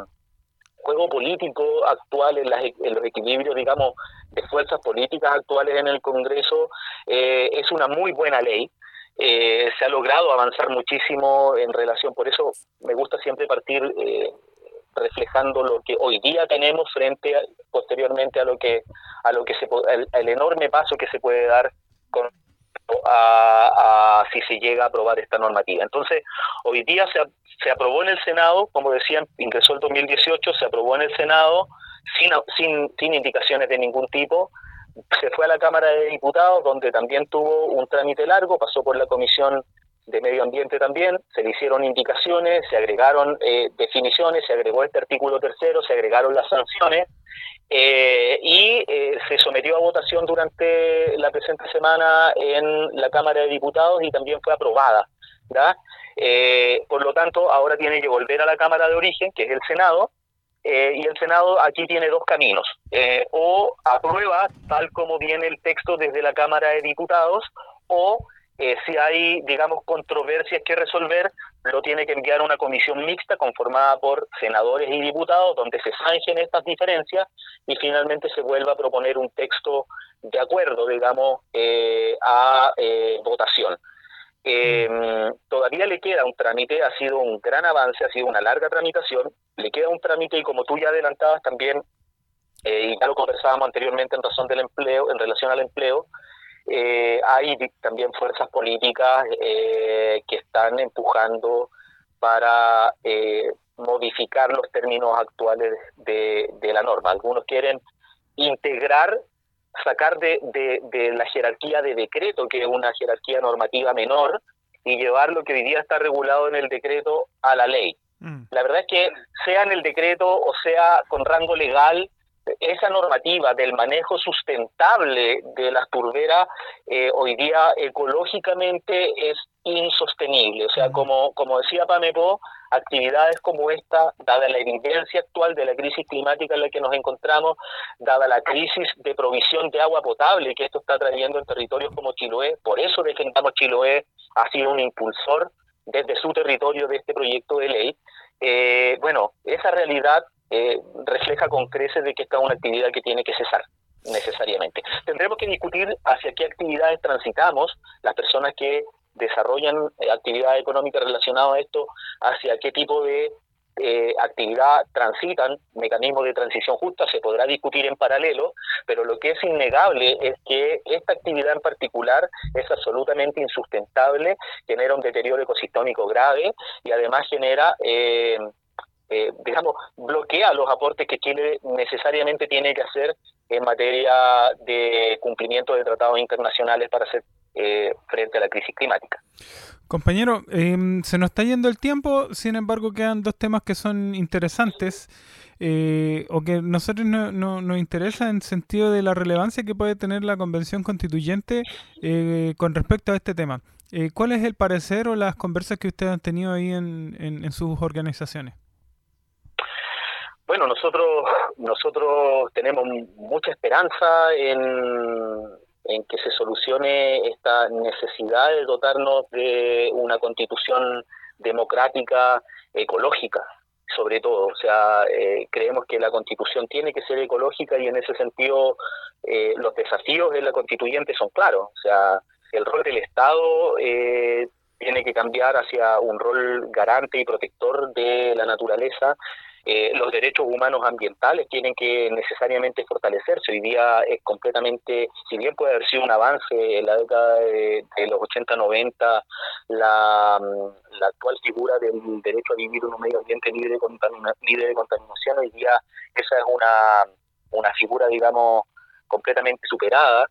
juego político actual, en, las, en los equilibrios, digamos, de fuerzas políticas actuales en el Congreso, eh, es una muy buena ley. Eh, se ha logrado avanzar muchísimo en relación, por eso me gusta siempre partir eh, reflejando lo que hoy día tenemos frente a, posteriormente a lo que a lo que se el, el enorme paso que se puede dar con a, a si se llega a aprobar esta normativa. Entonces, hoy día se, se aprobó en el Senado, como decían, ingresó el dos mil dieciocho, se aprobó en el Senado sin, sin, sin indicaciones de ningún tipo, se fue a la Cámara de Diputados, donde también tuvo un trámite largo, pasó por la Comisión de Medio Ambiente también, se le hicieron indicaciones, se agregaron eh, definiciones, se agregó este artículo tercero, se agregaron las sanciones, eh, y eh, se sometió a votación durante la presente semana en la Cámara de Diputados y también fue aprobada, ¿verdad? Eh, por lo tanto, ahora tiene que volver a la Cámara de Origen, que es el Senado, eh, y el Senado aquí tiene dos caminos, eh, o aprueba tal como viene el texto desde la Cámara de Diputados, o Eh, si hay, digamos, controversias que resolver, lo tiene que enviar a una comisión mixta conformada por senadores y diputados, donde se zanjen estas diferencias y finalmente se vuelva a proponer un texto de acuerdo, digamos, eh, a eh, votación. Eh, todavía le queda un trámite, ha sido un gran avance, ha sido una larga tramitación, le queda un trámite y como tú ya adelantabas también, eh, y ya lo conversábamos anteriormente en razón del empleo, en relación al empleo, Eh, hay también fuerzas políticas eh, que están empujando para eh, modificar los términos actuales de, de la norma. Algunos quieren integrar, sacar de, de, de la jerarquía de decreto, que es una jerarquía normativa menor, y llevar lo que hoy día está regulado en el decreto a la ley. Mm. La verdad es que sea en el decreto o sea con rango legal, esa normativa del manejo sustentable de las turberas eh, hoy día ecológicamente es insostenible. O sea, como, como decía Pamepo, actividades como esta, dada la evidencia actual de la crisis climática en la que nos encontramos, dada la crisis de provisión de agua potable que esto está trayendo en territorios como Chiloé, por eso defendamos Chiloé, ha sido un impulsor desde su territorio de este proyecto de ley. Eh, bueno, esa realidad Eh, refleja con creces de que esta es una actividad que tiene que cesar necesariamente. Tendremos que discutir hacia qué actividades transitamos, las personas que desarrollan eh, actividades económicas relacionadas a esto, hacia qué tipo de eh, actividad transitan, mecanismos de transición justa, se podrá discutir en paralelo, pero lo que es innegable es que esta actividad en particular es absolutamente insustentable, genera un deterioro ecosistémico grave y además genera... Eh, eh, digamos, bloquea los aportes que Chile necesariamente tiene que hacer en materia de cumplimiento de tratados internacionales para hacer eh, frente a la crisis climática. Compañero, eh, se nos está yendo el tiempo, sin embargo quedan dos temas que son interesantes eh, o que a nosotros no, no, nos interesa en sentido de la relevancia que puede tener la Convención Constituyente eh, con respecto a este tema. Eh, ¿Cuál es el parecer o las conversas que ustedes han tenido ahí en, en, en sus organizaciones? Bueno, nosotros nosotros tenemos mucha esperanza en, en que se solucione esta necesidad de dotarnos de una constitución democrática, ecológica, sobre todo. O sea, eh, creemos que la constitución tiene que ser ecológica y en ese sentido eh, los desafíos de la constituyente son claros. O sea, el rol del Estado eh, tiene que cambiar hacia un rol garante y protector de la naturaleza. Eh, los derechos humanos ambientales tienen que necesariamente fortalecerse. Hoy día es completamente, si bien puede haber sido un avance en la década de, de los ochenta noventa, la, la actual figura del derecho a vivir en un medio ambiente libre de, contamina, libre de contaminación, hoy día esa es una, una figura, digamos, completamente superada.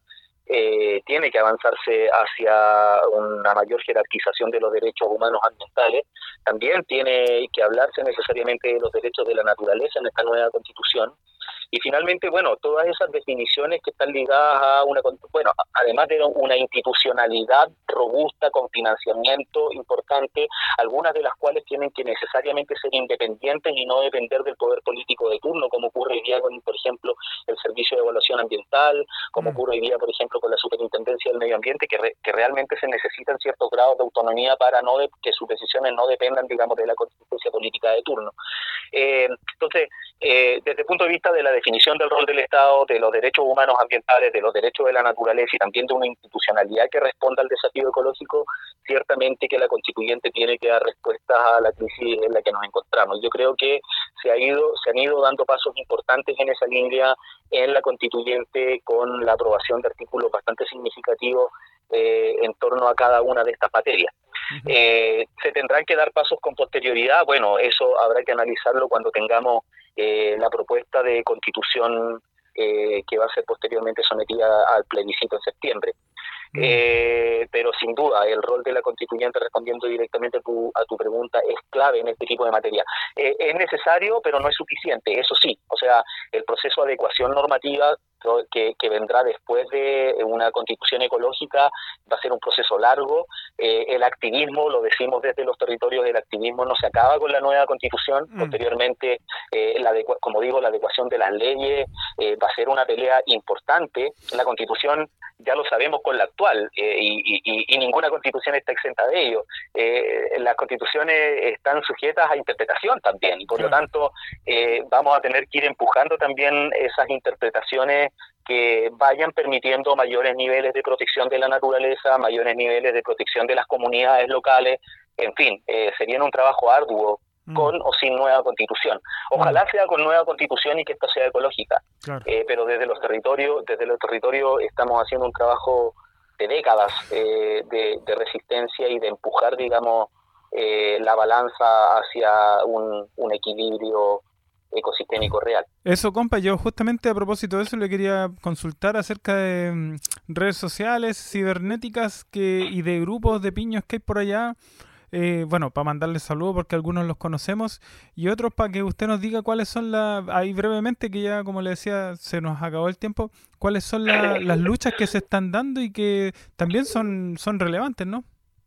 Eh, tiene que avanzarse hacia una mayor jerarquización de los derechos humanos ambientales. También tiene que hablarse necesariamente de los derechos de la naturaleza en esta nueva Constitución. Y finalmente, bueno, todas esas definiciones que están ligadas a una, bueno, además de una institucionalidad robusta con financiamiento importante, algunas de las cuales tienen que necesariamente ser independientes y no depender del poder político de turno, como ocurre hoy día con, por ejemplo, el Servicio de Evaluación Ambiental, como ocurre hoy día, por ejemplo, con la Superintendencia del Medio Ambiente, que, re, que realmente se necesitan ciertos grados de autonomía para no de, que sus decisiones no dependan, digamos, de la consistencia política de turno. Eh, entonces, eh, desde el punto de vista de la definición del rol del Estado, de los derechos humanos ambientales, de los derechos de la naturaleza y también de una institucionalidad que responda al desafío ecológico, ciertamente que la constituyente tiene que dar respuestas a la crisis en la que nos encontramos. Yo creo que se ha ido, se han ido dando pasos importantes en esa línea en la constituyente con la aprobación de artículos bastante significativos eh, en torno a cada una de estas materias. Uh-huh. Eh, ¿Se tendrán que dar pasos con posterioridad? Bueno, eso habrá que analizarlo cuando tengamos eh, la propuesta de constitución eh, que va a ser posteriormente sometida al plebiscito en septiembre. Uh-huh. Eh, pero sin duda el rol de la constituyente, respondiendo directamente a tu, a tu pregunta, es clave en este tipo de materia. Eh, es necesario, pero no es suficiente, eso sí. O sea, el proceso de adecuación normativa Que, que vendrá después de una constitución ecológica va a ser un proceso largo. Eh, el activismo, lo decimos desde los territorios, el activismo no se acaba con la nueva constitución. Mm. Posteriormente, eh, la adecua- como digo, la adecuación de las leyes eh, va a ser una pelea importante. La constitución ya lo sabemos con la actual eh, y, y, y ninguna constitución está exenta de ello. Eh, las constituciones están sujetas a interpretación también y por lo tanto eh, vamos a tener que ir empujando también esas interpretaciones que vayan permitiendo mayores niveles de protección de la naturaleza, mayores niveles de protección de las comunidades locales. En fin, eh, sería un trabajo arduo mm. con o sin nueva constitución. Ojalá mm. sea con nueva constitución y que esta sea ecológica. Claro. Eh, pero desde los territorios, desde los territorios estamos haciendo un trabajo de décadas eh, de, de resistencia y de empujar, digamos, eh, la balanza hacia un, un equilibrio ecosistémico real. Eso, compa, yo justamente a propósito de eso le quería consultar acerca de um, redes sociales, cibernéticas que y de grupos de piños que hay por allá. Eh, bueno, para mandarles saludos porque algunos los conocemos y otros para que usted nos diga cuáles son las, ahí brevemente, que ya como le decía se nos acabó el tiempo, cuáles son la, las luchas que se están dando y que también son, son relevantes, ¿no?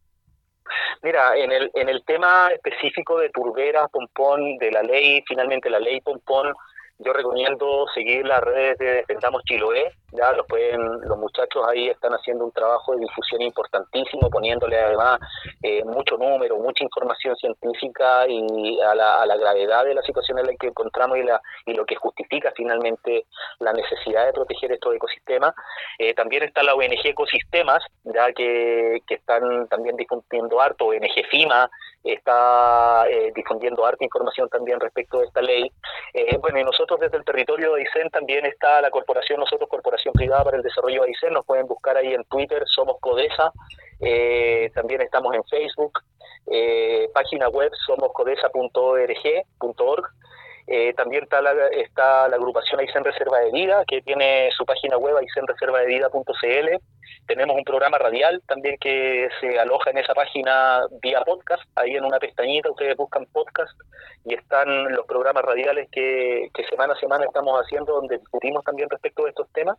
Mira, en el en el tema específico de Turberas, Pompón, de la ley, finalmente la ley Pompón, yo recomiendo seguir las redes de Defendamos Chiloé. Ya los pueden, los muchachos ahí están haciendo un trabajo de difusión importantísimo, poniéndole además eh, mucho número, mucha información científica y a la, a la gravedad de la situación en la que encontramos y, la, y lo que justifica finalmente la necesidad de proteger estos ecosistemas. Eh, también está la O N G Ecosistemas, ya que, que están también difundiendo harto. O N G FIMA está eh, difundiendo harta información también respecto de esta ley. Eh, bueno, y nosotros desde el territorio de Aysén también está la corporación, nosotros Corporación Privada para el Desarrollo de Aysén, nos pueden buscar ahí en Twitter, somos CODESA, eh, también estamos en Facebook, eh, página web somos codesa punto org. Eh, también está la, está la agrupación Aysén Reserva de Vida, que tiene su página web aysén reserva de vida punto c l. Tenemos un programa radial también que se aloja en esa página vía podcast. Ahí en una pestañita ustedes buscan podcast y están los programas radiales que, que semana a semana estamos haciendo, donde discutimos también respecto de estos temas.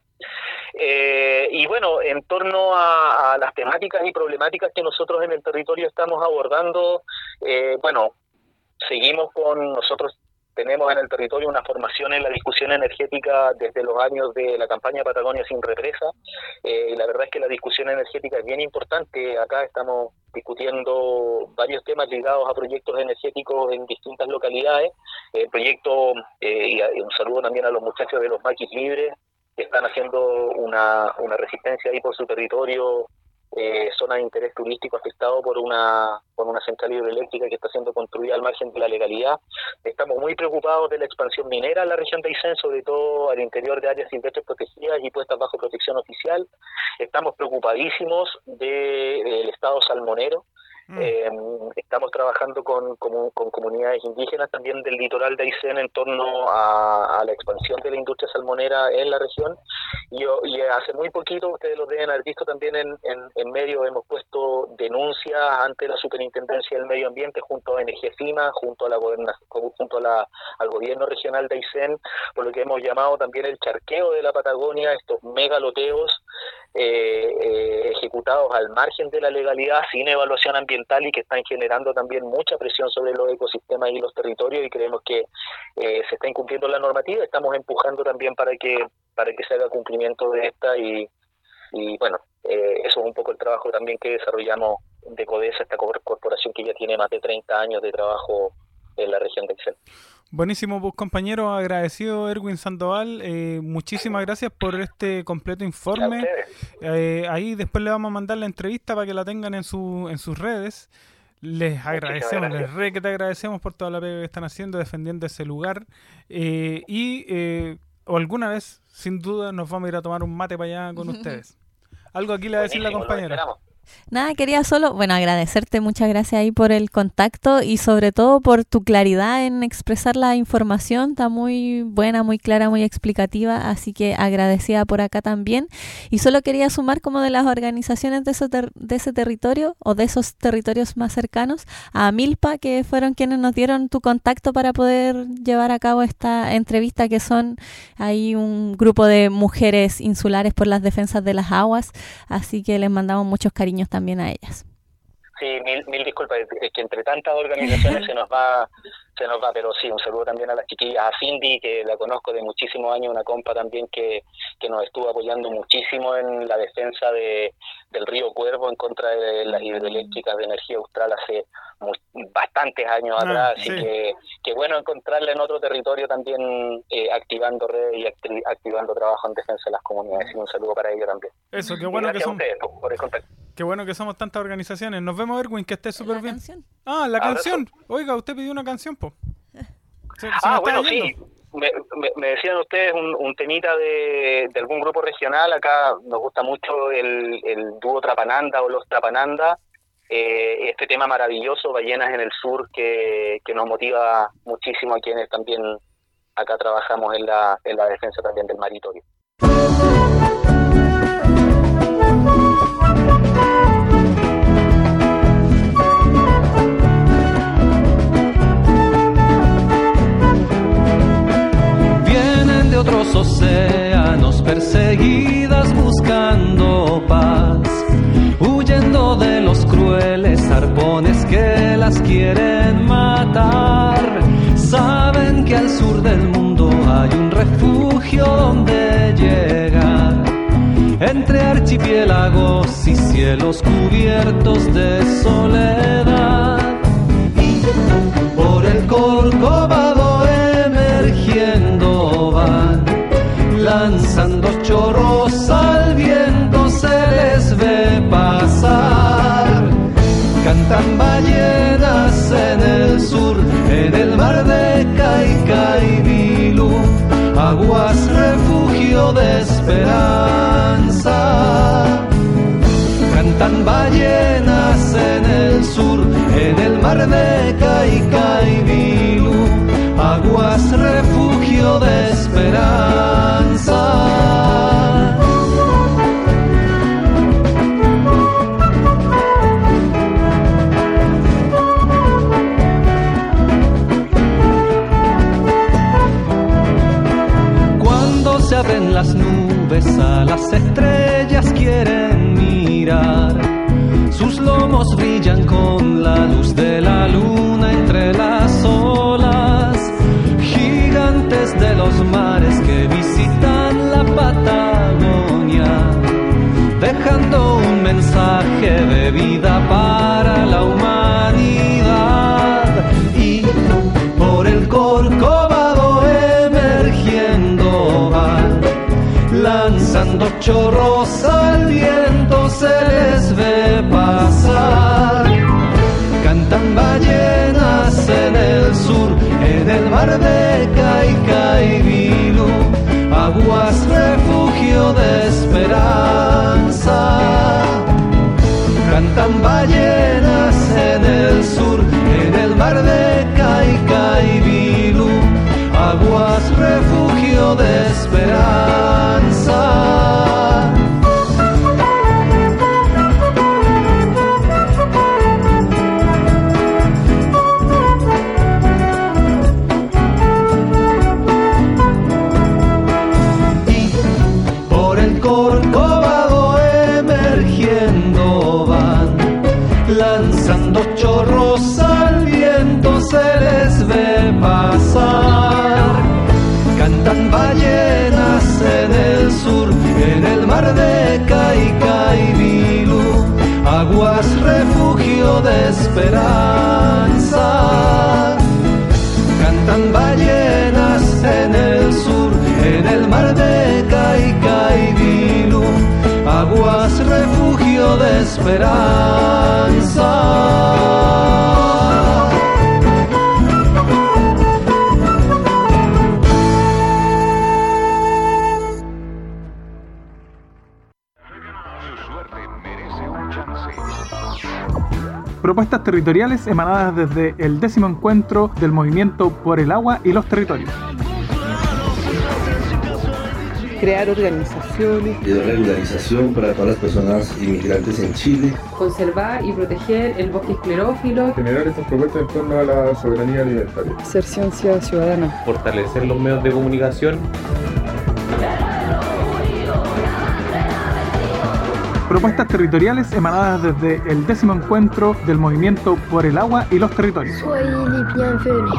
Eh, y bueno, en torno a, a las temáticas y problemáticas que nosotros en el territorio estamos abordando, eh, bueno, seguimos con nosotros. Tenemos en el territorio una formación en la discusión energética desde los años de la campaña Patagonia sin represa. Eh, y la verdad es que la discusión energética es bien importante. Acá estamos discutiendo varios temas ligados a proyectos energéticos en distintas localidades. El proyecto, eh, y un saludo también a los muchachos de los Maquis Libres, que están haciendo una, una resistencia ahí por su territorio, eh, zona de interés turístico afectado por una por una central hidroeléctrica que está siendo construida al margen de la legalidad. Estamos muy preocupados de la expansión minera en la región de Aysén, sobre todo al interior de áreas silvestres protegidas y puestas bajo protección oficial. Estamos preocupadísimos de, del estado salmonero. Mm. Eh, estamos trabajando con, con, con comunidades indígenas también del litoral de Aysén en torno a, a la expansión de la industria salmonera en la región. Y, y hace muy poquito, ustedes lo deben haber visto también en, en, en medio, hemos puesto denuncias ante la Superintendencia del Medio Ambiente junto a O N G FIMA, junto a la junto a la, al gobierno regional de Aysén, por lo que hemos llamado también el charqueo de la Patagonia, estos megaloteos eh, eh, ejecutados al margen de la legalidad, sin evaluación ambiental, y que están generando también mucha presión sobre los ecosistemas y los territorios, y creemos que eh, se está incumpliendo la normativa. Estamos empujando también para que para que se haga cumplimiento de esta, y, y bueno, eh, eso es un poco el trabajo también que desarrollamos de CODESA, esta corporación que ya tiene más de treinta años de trabajo en la región de Aysén. Buenísimo, pues, compañero, agradecido Erwin Sandoval, eh, muchísimas gracias por este completo informe. Eh, ahí después le vamos a mandar la entrevista para que la tengan en su en sus redes. Les agradecemos, les re que te agradecemos por toda la pega que están haciendo, defendiendo ese lugar, eh, y eh, o alguna vez, sin duda, nos vamos a ir a tomar un mate para allá con ustedes. Algo aquí le va a decir la compañera. Nada, quería solo, bueno, agradecerte, muchas gracias ahí por el contacto y sobre todo por tu claridad en expresar la información. Está muy buena, muy clara, muy explicativa, así que agradecida por acá también. Y solo quería sumar como de las organizaciones de, eso ter- de ese territorio o de esos territorios más cercanos a Milpa, que fueron quienes nos dieron tu contacto para poder llevar a cabo esta entrevista, que son ahí un grupo de mujeres insulares por las defensas de las aguas, así que les mandamos muchos cariños también a ellas. Sí, mil, mil disculpas, es que entre tantas organizaciones se nos va, se nos va, pero sí, un saludo también a las chiquillas, a Cindy, que la conozco de muchísimos años, una compa también que, que nos estuvo apoyando muchísimo en la defensa de, del río Cuervo en contra de las hidroeléctricas de energía austral hace muy, bastantes años ah, atrás, así sí. que, que bueno encontrarla en otro territorio también, eh, activando redes y acti- activando trabajo en defensa de las comunidades, y un saludo para ellos también. Eso, qué bueno que son... a ustedes por, por el contacto. Qué bueno que somos tantas organizaciones. Nos vemos, Erwin, que esté súper bien. Canción? Ah, la Abrazo. Canción. Oiga, usted pidió una canción, po. Se, se ah, bueno, sí. Me, me, me decían ustedes un, un temita de, de algún grupo regional. Acá nos gusta mucho el, el dúo Trapananda o los Trapananda. Eh, este tema maravilloso, Ballenas en el Sur, que, que nos motiva muchísimo a quienes también acá trabajamos en la, en la defensa también del maritorio. Otros océanos perseguidas buscando paz, huyendo de los crueles arpones que las quieren matar. Saben que al sur del mundo hay un refugio donde llegar, entre archipiélagos y cielos cubiertos de soledad. Por el Corcovado emergiendo van, lanzando chorros al viento, se les ve pasar. Cantan ballenas en el sur, en el mar de Caicaibilú, aguas refugio de esperanza. Cantan ballenas en el sur, en mar de Caicaibílu, aguas refugio de esperanza. Cuando se abren las nubes, a las estrellas quieren mirar. Sus lomos brillan con la luz de la luna entre las olas. Gigantes de los mares que visitan la Patagonia, dejando un mensaje de vida para la humanidad. Y por el Corcovado emergiendo van, lanzando chorros al viento se les ve pasar. Cantan ballenas en el sur, en el mar de Caicaibílu, aguas refugio de esperanza. Cantan ballenas en el sur, en el mar de Caicaibílu, aguas refugio de esperanza. Corcovado emergiendo van, lanzando chorros al viento se les ve pasar. Cantan ballenas en el sur, en el mar de Caicaibílu, aguas refugio de esperanza. Cantan ballenas en el sur, en el mar de Caicaibílu, aguas refugio de esperanza. Propuestas territoriales emanadas desde el décimo encuentro del movimiento por el agua y los territorios. Crear organizaciones de regularización para todas las personas inmigrantes en Chile. Conservar y proteger el bosque esclerófilo. Generar estas propuestas en torno a la soberanía alimentaria. Ser ciencia ciudadana. Fortalecer los medios de comunicación. Propuestas territoriales emanadas desde el décimo encuentro del movimiento por el agua y los territorios. Soy bienvenue.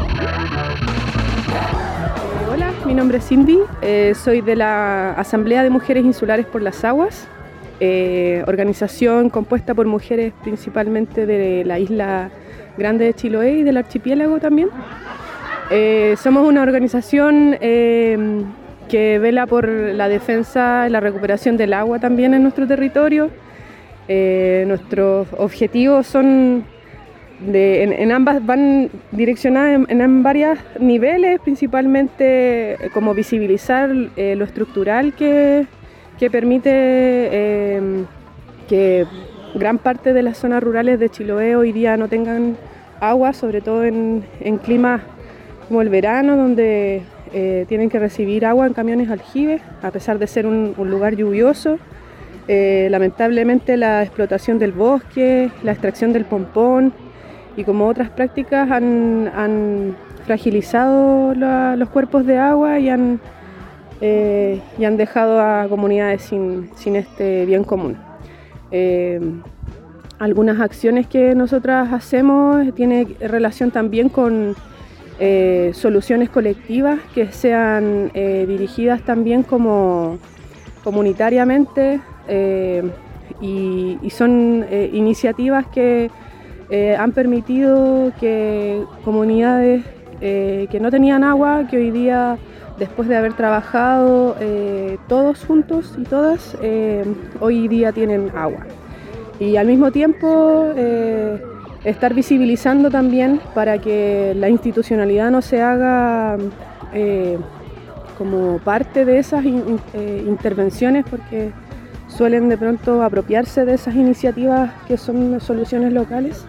Hola, mi nombre es Cindy, eh, soy de la Asamblea de Mujeres Insulares por las Aguas, eh, organización compuesta por mujeres principalmente de la isla Grande de Chiloé y del archipiélago también. Eh, somos una organización eh, que vela por la defensa y la recuperación del agua también en nuestro territorio. Eh, nuestros objetivos son de, en, en ambas van direccionadas en, en varios niveles, principalmente eh, como visibilizar eh, lo estructural que, que permite eh, que gran parte de las zonas rurales de Chiloé hoy día no tengan agua, sobre todo en, en climas como el verano, donde Eh, tienen que recibir agua en camiones aljibes, a pesar de ser un, un lugar lluvioso. Eh, lamentablemente la explotación del bosque, la extracción del pompón y como otras prácticas han, han fragilizado la, los cuerpos de agua y han, eh, y han dejado a comunidades sin, sin este bien común. Eh, algunas acciones que nosotras hacemos tienen relación también con Eh, soluciones colectivas que sean eh, dirigidas también como comunitariamente eh, y, y son eh, iniciativas que eh, han permitido que comunidades eh, que no tenían agua, que hoy día después de haber trabajado eh, todos juntos y todas, eh, hoy día tienen agua. Y al mismo tiempo eh, estar visibilizando también para que la institucionalidad no se haga eh, como parte de esas in, eh, intervenciones, porque suelen de pronto apropiarse de esas iniciativas que son soluciones locales,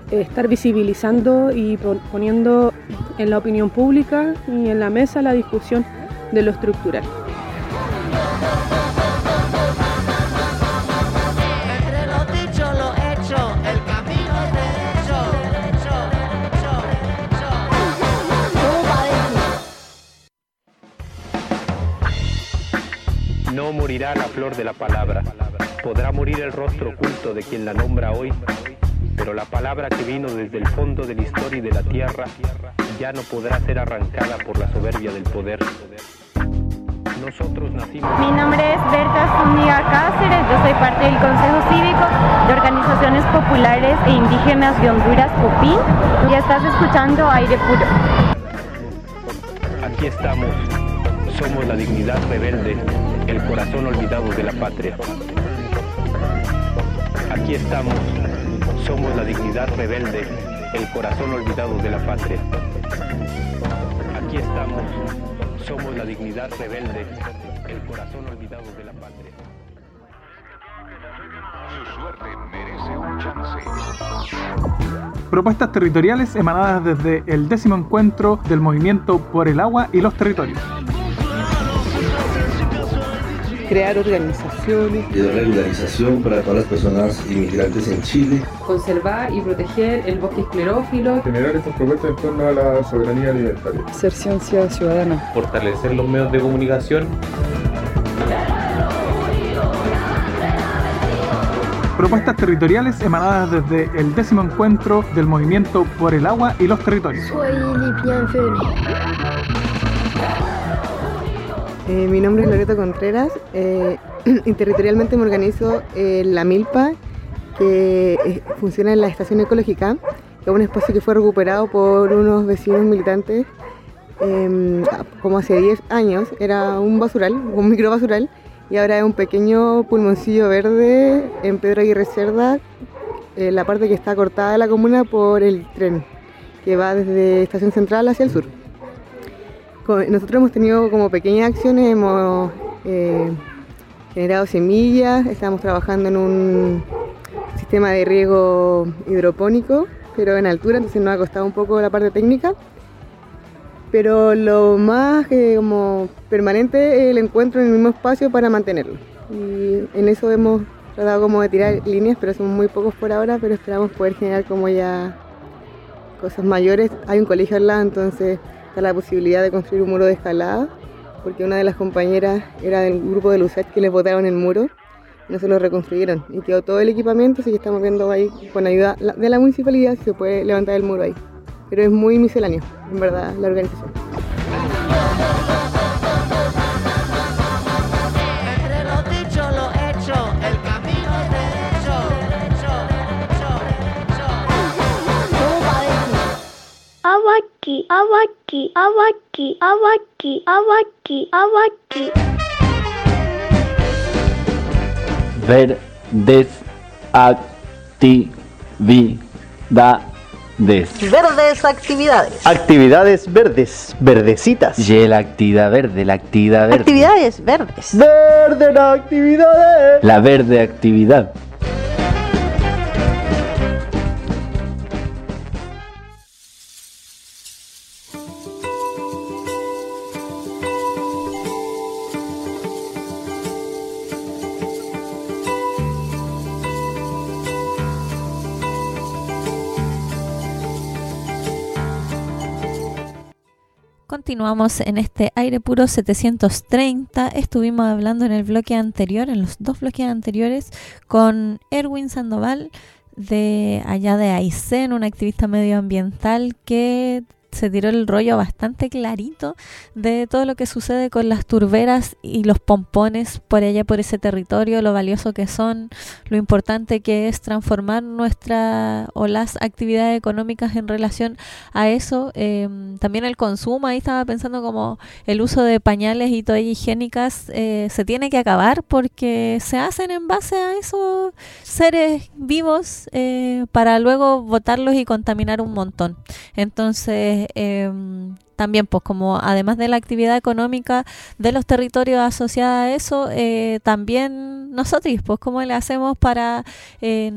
eh, estar visibilizando y poniendo en la opinión pública y en la mesa la discusión de lo estructural. Entre lo dicho, lo hecho, el camino es derecho, derecho, derecho, derecho. No morirá la flor de la palabra, podrá morir el rostro oculto de quien la nombra hoy, pero la palabra que vino desde el fondo de la historia y de la tierra ya no podrá ser arrancada por la soberbia del poder. Nosotros nacimos... Mi nombre es Berta Zúñiga Cáceres, yo soy parte del Consejo Cívico de Organizaciones Populares e Indígenas de Honduras, COPIN, y estás escuchando Aire Puro. Aquí estamos, somos la dignidad rebelde, el corazón olvidado de la patria. Aquí estamos, somos la dignidad rebelde, el corazón olvidado de la patria. Aquí estamos, somos la dignidad rebelde, el corazón olvidado de la patria. Su suerte merece un chance. Propuestas territoriales emanadas desde el décimo encuentro del Movimiento por el Agua y los Territorios. Crear organizaciones. De regularización para todas las personas inmigrantes en Chile. Conservar y proteger el bosque esclerófilo. Generar estas propuestas en torno a la soberanía alimentaria. Hacer ciencia ciudadana. Fortalecer los medios de comunicación. Propuestas territoriales emanadas desde el décimo encuentro del Movimiento por el Agua y los Territorios. Soy bienvenue. Eh, mi nombre es Loreto Contreras eh, y territorialmente me organizo en La Milpa, que eh, funciona en la estación ecológica, que es un espacio que fue recuperado por unos vecinos militantes eh, como hace diez años. Era un basural, un micro basural, y ahora es un pequeño pulmoncillo verde en Pedro Aguirre Cerda, eh, la parte que está cortada de la comuna por el tren, que va desde Estación Central hacia el sur. Nosotros hemos tenido como pequeñas acciones, hemos eh, generado semillas, estamos trabajando en un sistema de riego hidropónico, pero en altura, entonces nos ha costado un poco la parte técnica. Pero lo más eh, como permanente es el encuentro en el mismo espacio para mantenerlo. Y en eso hemos tratado como de tirar líneas, pero somos muy pocos por ahora, pero esperamos poder generar como ya cosas mayores. Hay un colegio al lado, entonces está la posibilidad de construir un muro de escalada, porque una de las compañeras era del grupo de Lucet que les botaron el muro, y no se lo reconstruyeron, y quedó todo el equipamiento, así que estamos viendo ahí con ayuda de la municipalidad si se puede levantar el muro ahí. Pero es muy misceláneo, en verdad, la organización. Entre lo dicho, lo hecho, el camino es derecho, derecho, derecho, derecho. Abaki, abaki, abaki, abaki, abaki, abaki. Verdes actividades. Verdes actividades. Actividades verdes, verdecitas. Y la actividad verde, la actividad verde. Actividades verdes. Verde la actividades. La verde actividad. Continuamos en este Aire Puro setecientos treinta. Estuvimos hablando en el bloque anterior, en los dos bloques anteriores, con Erwin Sandoval de allá de Aysén, un activista medioambiental que se tiró el rollo bastante clarito de todo lo que sucede con las turberas y los pompones por allá, por ese territorio, lo valioso que son, lo importante que es transformar nuestra o las actividades económicas en relación a eso. Eh, también el consumo, ahí estaba pensando como el uso de pañales y toallas higiénicas eh, se tiene que acabar porque se hacen en base a esos seres vivos eh, para luego botarlos y contaminar un montón. Entonces Eh, también, pues como además de la actividad económica de los territorios asociada a eso, eh, también nosotros, pues cómo le hacemos para eh,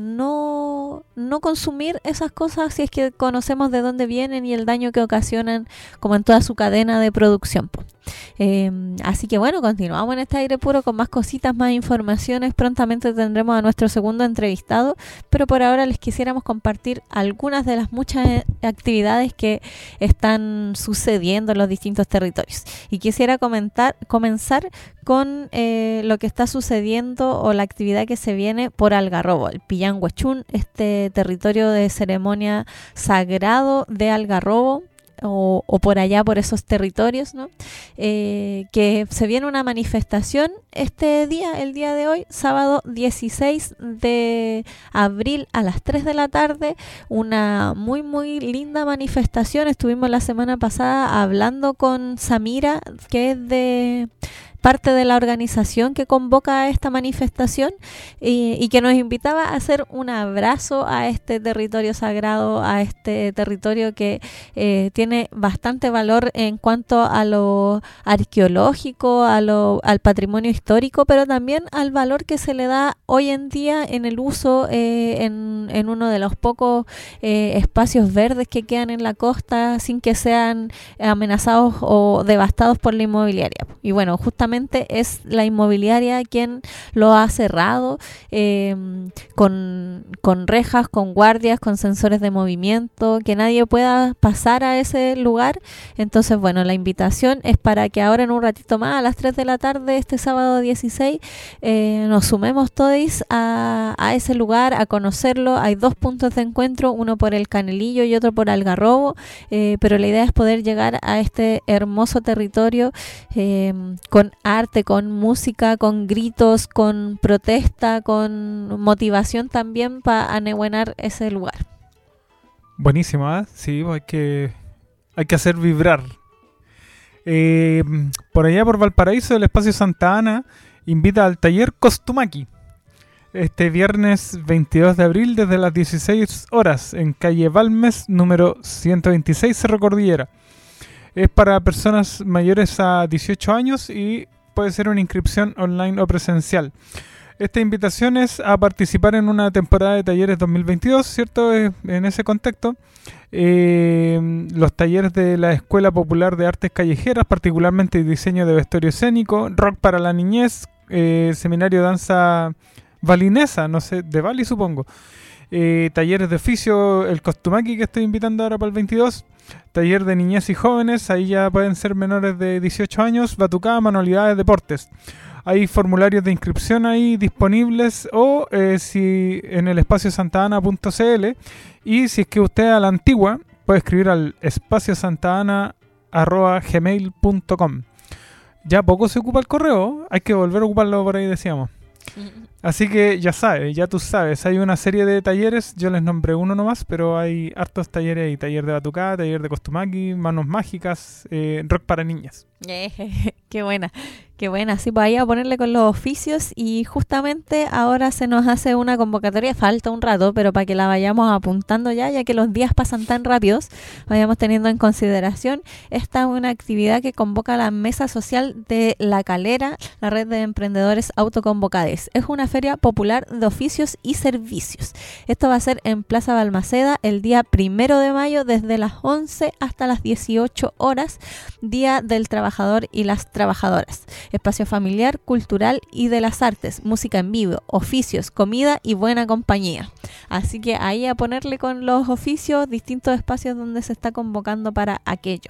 no, no consumir esas cosas si es que conocemos de dónde vienen y el daño que ocasionan como en toda su cadena de producción, pues. Eh, así que bueno, continuamos en este aire puro con más cositas, más informaciones. Prontamente tendremos a nuestro segundo entrevistado, pero por ahora les quisiéramos compartir algunas de las muchas eh, actividades que están sucediendo en los distintos territorios. Y quisiera comentar, comenzar con eh, lo que está sucediendo o la actividad que se viene por Algarrobo, el Pillán Huechún, este territorio de ceremonia sagrado de Algarrobo. O, o por allá, por esos territorios, ¿no? Eh, que se viene una manifestación este día, el día de hoy, sábado dieciséis de abril a las tres de la tarde, una muy muy linda manifestación. Estuvimos la semana pasada hablando con Samira, que es de parte de la organización que convoca esta manifestación y, y que nos invitaba a hacer un abrazo a este territorio sagrado, a este territorio que eh, tiene bastante valor en cuanto a lo arqueológico, a lo, al patrimonio histórico, pero también al valor que se le da hoy en día en el uso eh, en, en uno de los pocos eh, espacios verdes que quedan en la costa sin que sean amenazados o devastados por la inmobiliaria. Y bueno, justamente es la inmobiliaria quien lo ha cerrado eh, con, con rejas, con guardias, con sensores de movimiento, que nadie pueda pasar a ese lugar. Entonces, bueno, la invitación es para que ahora en un ratito más, a las tres de la tarde, este sábado dieciséis, eh, nos sumemos todos a, a ese lugar, a conocerlo. Hay dos puntos de encuentro, uno por el Canelillo y otro por Algarrobo, eh, pero la idea es poder llegar a este hermoso territorio eh, con arte, con música, con gritos, con protesta, con motivación también para anebuenar ese lugar. Buenísimo, ¿eh? Sí, hay que, hay que hacer vibrar. Eh, por allá por Valparaíso, el Espacio Santa Ana invita al taller Costumaki este viernes veintidós de abril desde las dieciséis horas en calle Balmes, número ciento veintiséis, Cerro Cordillera. Es para personas mayores a dieciocho años y puede ser una inscripción online o presencial. Esta invitación es a participar en una temporada de talleres dos mil veintidós, ¿cierto? En ese contexto, eh, los talleres de la Escuela Popular de Artes Callejeras, particularmente diseño de vestuario escénico, rock para la niñez, eh, seminario de danza balinesa, no sé, de Bali supongo. Eh, talleres de oficio, el Costumaki que estoy invitando ahora para el veintidós, taller de niñez y jóvenes, ahí ya pueden ser menores de dieciocho años, batucada, manualidades, deportes. Hay formularios de inscripción ahí disponibles o eh, si en el espacio santana punto c l, y si es que usted a la antigua puede escribir al espacio santana arroba gmail punto com. Ya poco se ocupa el correo, hay que volver a ocuparlo por ahí, decíamos. Así que ya sabes, ya tú sabes, hay una serie de talleres, yo les nombré uno nomás, pero hay hartos talleres ahí, taller de batucada, taller de Costumaki, manos mágicas, eh, rock para niñas. Eh, qué buena, qué buena. Sí, pues ahí a ponerle con los oficios y justamente ahora se nos hace una convocatoria, falta un rato, pero para que la vayamos apuntando ya, ya que los días pasan tan rápidos, vayamos teniendo en consideración. Esta es una actividad que convoca la Mesa Social de La Calera, la red de emprendedores autoconvocades. Es una feria popular de oficios y servicios. Esto va a ser en Plaza Balmaceda el día primero de mayo desde las once hasta las dieciocho horas, Día del Trabajador y las Trabajadoras. Espacio familiar, cultural y de las artes, música en vivo, oficios, comida y buena compañía. Así que ahí a ponerle con los oficios, distintos espacios donde se está convocando para aquello.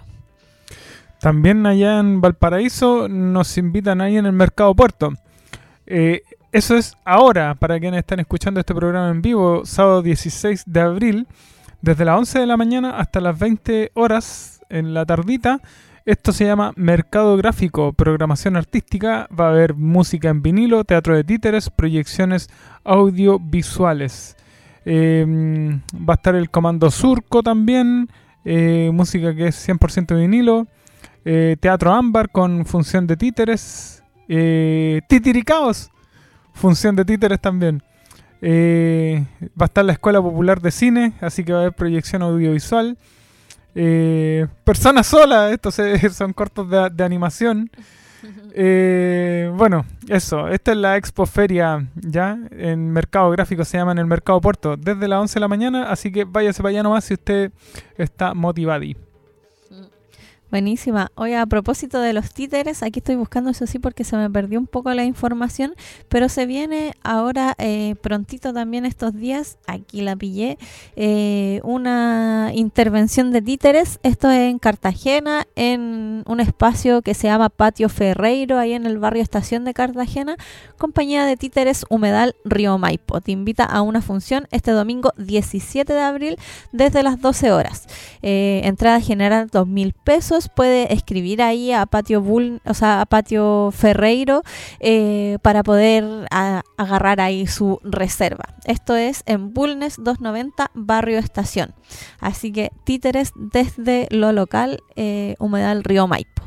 También allá en Valparaíso nos invitan ahí en el Mercado Puerto. Eh, eso es ahora, para quienes están escuchando este programa en vivo, sábado dieciséis de abril, desde las once de la mañana hasta las veinte horas en la tardita. Esto se llama Mercado Gráfico, programación artística, va a haber música en vinilo, teatro de títeres, proyecciones audiovisuales. Eh, va a estar el Comando Surco también, eh, música que es cien por ciento vinilo, eh, teatro ámbar con función de títeres, eh, titiricaos, función de títeres también. Eh, va a estar la Escuela Popular de Cine, así que va a haber proyección audiovisual. Eh, persona sola, estos eh, son cortos de, de animación. Eh, bueno, eso, esta es la Expoferia, ya, en Mercado Gráfico, se llama en el Mercado Puerto, desde las once de la mañana, así que váyase para allá nomás si usted está motivado. Buenísima. Oye, a propósito de los títeres, aquí estoy buscando eso sí porque se me perdió un poco la información, pero se viene ahora eh, prontito también estos días, aquí la pillé, eh, una intervención de títeres, esto es en Cartagena, en un espacio que se llama Patio Ferreiro, ahí en el barrio Estación de Cartagena, compañía de títeres Humedal Río Maipo. Te invita a una función este domingo diecisiete de abril desde las doce horas. Eh, entrada general dos mil pesos. Puede escribir ahí a Patio Bull, o sea, a Patio Ferreiro eh, para poder a, agarrar ahí su reserva. Esto es en Bulnes doscientos noventa, Barrio Estación. Así que títeres desde lo local, eh, Humedal Río Maipo.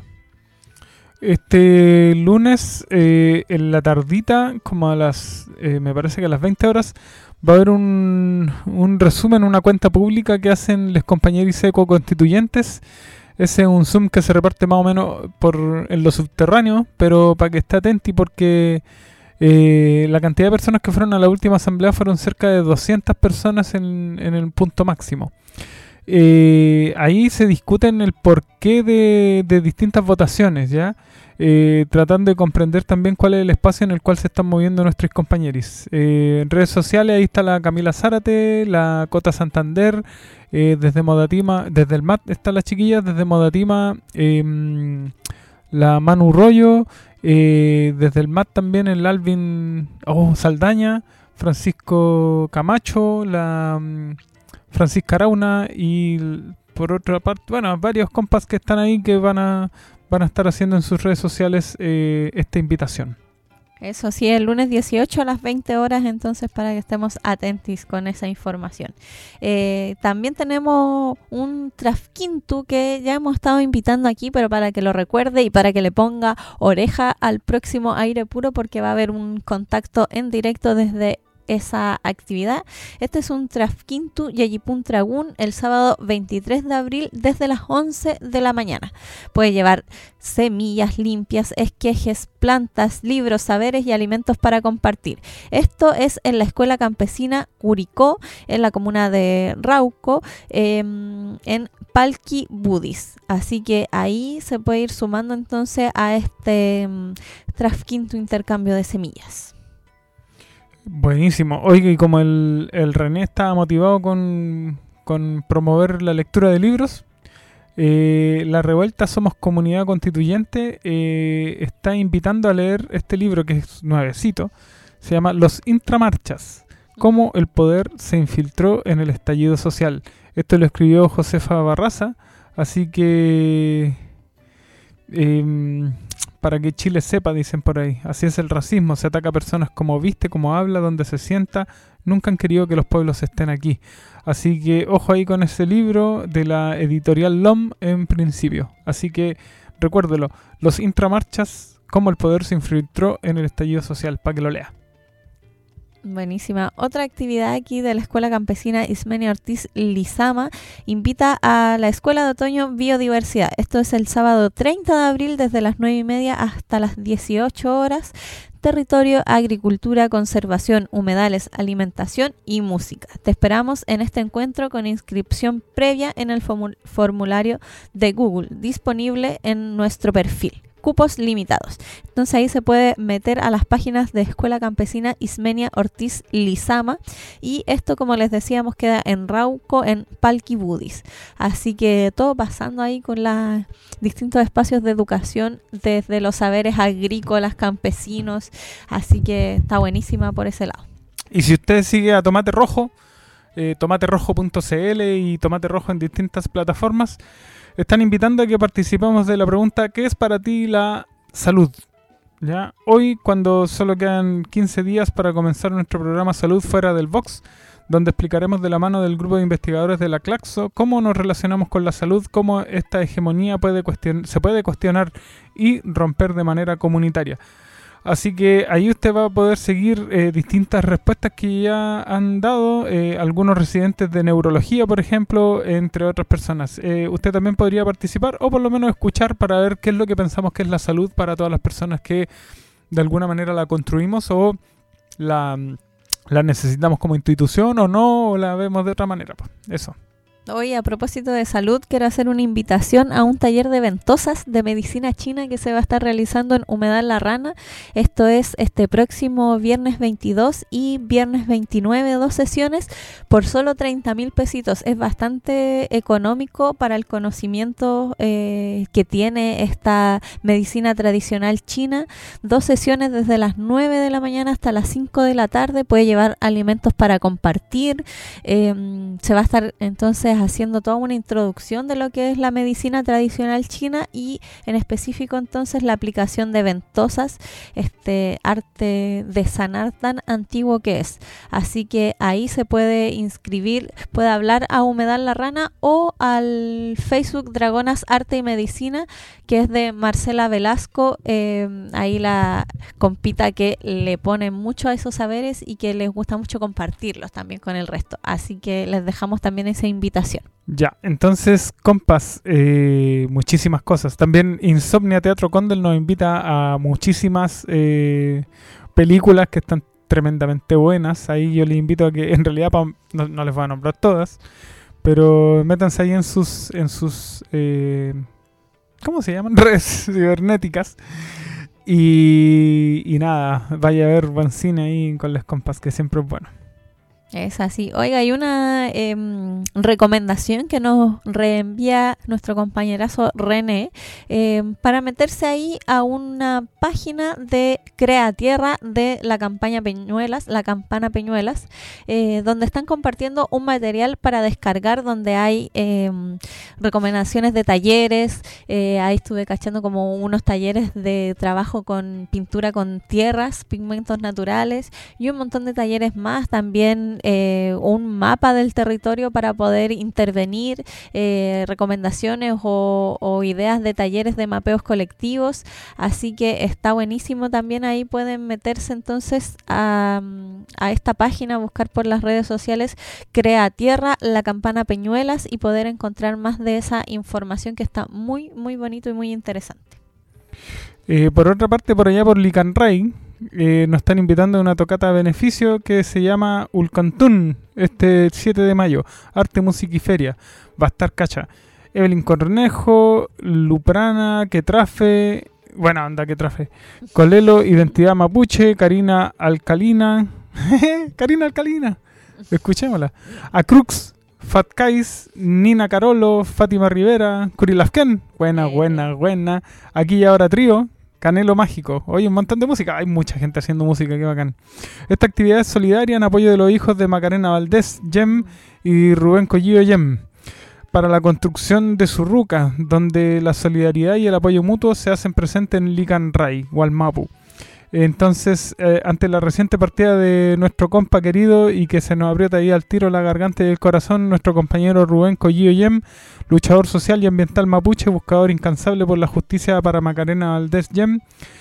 Este lunes eh, en la tardita, como a las, eh, me parece que a las veinte horas, va a haber un, un resumen, una cuenta pública que hacen los compañeros eco-constituyentes. Ese es un Zoom que se reparte más o menos por en lo subterráneo, pero para que esté atento porque eh, la cantidad de personas que fueron a la última asamblea fueron cerca de doscientas personas en, en el punto máximo. Eh, ahí se discuten el porqué de, de distintas votaciones, ¿ya? Eh, tratando de comprender también cuál es el espacio en el cual se están moviendo nuestros compañeros. Eh, en redes sociales ahí está la Camila Zárate, la Cota Santander, eh, desde Modatima, desde el M A T está la chiquilla, desde Modatima, eh, la Manu Rollo, eh, desde el M A T también el Alvin oh, Saldaña, Francisco Camacho, la um, Francisca Arauna y por otra parte, bueno, varios compas que están ahí que van a van a estar haciendo en sus redes sociales eh, esta invitación. Eso sí, el lunes dieciocho a las veinte horas, entonces para que estemos atentos con esa información. Eh, también tenemos un Trafquintu que ya hemos estado invitando aquí, pero para que lo recuerde y para que le ponga oreja al próximo Aire Puro, porque va a haber un contacto en directo desde esa actividad. Este es un Trafquintu Yeyipun Tragún el sábado veintitrés de abril desde las once de la mañana. Puede llevar semillas limpias, esquejes, plantas, libros, saberes y alimentos para compartir. Esto es en la Escuela Campesina Curicó, en la comuna de Rauco, eh, en Palqui Budis. Así que ahí se puede ir sumando entonces a este um, Trafquintu intercambio de semillas. Buenísimo. Oiga, y como el, el René está motivado con, con promover la lectura de libros, eh, la Revuelta Somos Comunidad Constituyente eh, está invitando a leer este libro que es nuevecito. Se llama Los Intramarchas, cómo el poder se infiltró en el estallido social. Esto lo escribió Josefa Barraza, así que eh, para que Chile sepa, dicen por ahí. Así es el racismo, se ataca a personas como viste, como habla, donde se sienta. Nunca han querido que los pueblos estén aquí. Así que ojo ahí con ese libro de la editorial L O M en principio. Así que recuérdelo, Los Intramarchas, cómo el poder se infiltró en el estallido social, para que lo lea. Buenísima. Otra actividad aquí de la Escuela Campesina Ismenia Ortiz Lizama invita a la Escuela de Otoño Biodiversidad. Esto es el sábado treinta de abril desde las nueve y media hasta las dieciocho horas. Territorio, agricultura, conservación, humedales, alimentación y música. Te esperamos en este encuentro con inscripción previa en el formulario de Google, disponible en nuestro perfil. Cupos limitados. Entonces ahí se puede meter a las páginas de Escuela Campesina Ismenia Ortiz Lizama, y esto, como les decíamos, queda en Rauco, en Palqui Budis. Así que todo pasando ahí con los distintos espacios de educación, desde los saberes agrícolas, campesinos, así que está buenísima por ese lado. Y si usted sigue a Tomate Rojo, eh, tomate rojo punto c l y Tomate Rojo en distintas plataformas, están invitando a que participemos de la pregunta ¿qué es para ti la salud? ¿Ya? Hoy, cuando solo quedan quince días para comenzar nuestro programa Salud Fuera del Box, donde explicaremos de la mano del grupo de investigadores de la Claxo cómo nos relacionamos con la salud, cómo esta hegemonía puede cuestion- se puede cuestionar y romper de manera comunitaria. Así que ahí usted va a poder seguir eh, distintas respuestas que ya han dado eh, algunos residentes de neurología, por ejemplo, entre otras personas. Eh, usted también podría participar o por lo menos escuchar para ver qué es lo que pensamos que es la salud para todas las personas que de alguna manera la construimos o la, la necesitamos como institución o no, o la vemos de otra manera. Pues eso. Hoy, a propósito de salud, quiero hacer una invitación a un taller de ventosas de medicina china que se va a estar realizando en Humedal La Rana. Esto es este próximo viernes veintidós y viernes veintinueve, dos sesiones por solo treinta mil pesitos. Es bastante económico para el conocimiento eh, que tiene esta medicina tradicional china. Dos sesiones desde las nueve de la mañana hasta las cinco de la tarde. Puede llevar alimentos para compartir. Eh, se va a estar entonces haciendo toda una introducción de lo que es la medicina tradicional china y en específico entonces la aplicación de ventosas, este arte de sanar tan antiguo que es. Así que ahí se puede inscribir, puede hablar a Humedal La Rana o al Facebook Dragonas Arte y Medicina, que es de Marcela Velasco, eh, ahí la compita que le pone mucho a esos saberes y que les gusta mucho compartirlos también con el resto. Así que les dejamos también esa invitación. Ya, entonces, compas, eh, muchísimas cosas. También Insomnia Teatro Condel nos invita a muchísimas eh, películas que están tremendamente buenas. Ahí yo les invito a que, en realidad, pa, no, no les voy a nombrar todas, pero métanse ahí en sus, en sus eh, ¿cómo se llaman? Redes cibernéticas. Y, y nada, vaya a ver buen cine ahí con las compas, que siempre es bueno. Es así. Oiga, hay una eh, recomendación que nos reenvía nuestro compañerazo René eh, para meterse ahí a una página de Crea Tierra de la campaña Peñuelas, la campana Peñuelas, eh, donde están compartiendo un material para descargar donde hay eh, recomendaciones de talleres. Eh, ahí estuve cachando como unos talleres de trabajo con pintura con tierras, pigmentos naturales y un montón de talleres más. También Eh, un mapa del territorio para poder intervenir, eh, recomendaciones o, o ideas de talleres de mapeos colectivos, así que está buenísimo. También ahí pueden meterse entonces a, a esta página, buscar por las redes sociales Crea Tierra, la campana Peñuelas y poder encontrar más de esa información que está muy muy bonito y muy interesante. Eh, por otra parte, por allá por Licanray, Eh, nos están invitando a una tocata de beneficio que se llama Ulcantún, este siete de mayo, arte, música y feria. Va a estar cacha Evelyn Cornejo, Luprana, Quetrafe, bueno, anda Quetrafe, Colelo, Identidad Mapuche, Karina Alcalina, Karina Alcalina, escuchémosla, Acrux, Fatkais, Nina Carolo, Fátima Rivera, Curilafken, buena, buena, buena, Aquí y Ahora Trío, Canelo Mágico. Oye, un montón de música. Hay mucha gente haciendo música, qué bacán. Esta actividad es solidaria en apoyo de los hijos de Macarena Valdés, Yem, y Rubén Collillo Yem, para la construcción de Surruca, donde la solidaridad y el apoyo mutuo se hacen presentes en Licanray, Gualmapu. Entonces, eh, ante la reciente partida de nuestro compa querido y que se nos aprieta ahí al tiro la garganta y el corazón, nuestro compañero Rubén Collillo Yem, luchador social y ambiental mapuche, buscador incansable por la justicia para Macarena Valdés Yem,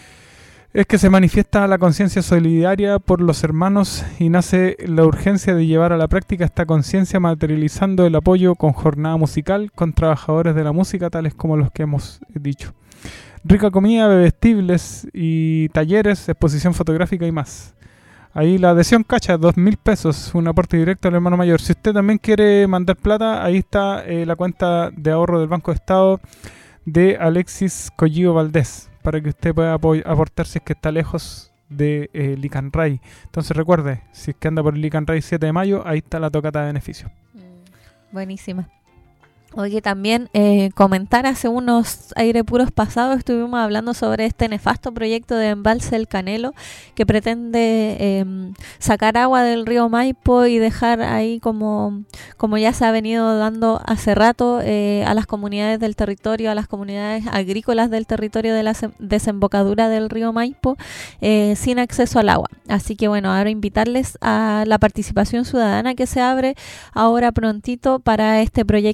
es que se manifiesta la conciencia solidaria por los hermanos y nace la urgencia de llevar a la práctica esta conciencia, materializando el apoyo con jornada musical con trabajadores de la música, tales como los que hemos dicho. Rica comida, bebestibles y talleres, exposición fotográfica y más. Ahí la adhesión cacha, dos mil pesos, un aporte directo al hermano mayor. Si usted también quiere mandar plata, ahí está eh, la cuenta de ahorro del Banco de Estado de Alexis Collillo Valdés, para que usted pueda aportar si es que está lejos de eh, Licanray. Entonces recuerde, si es que anda por Licanray siete de mayo, ahí está la tocata de beneficio. Buenísima. Oye, también eh, comentar, hace unos aire puros pasados estuvimos hablando sobre este nefasto proyecto de embalse El Canelo que pretende eh, sacar agua del río Maipo y dejar ahí como, como ya se ha venido dando hace rato eh, a las comunidades del territorio, a las comunidades agrícolas del territorio de la desembocadura del río Maipo eh, sin acceso al agua. Así que bueno, ahora invitarles a la participación ciudadana que se abre ahora prontito para este proyecto de embalse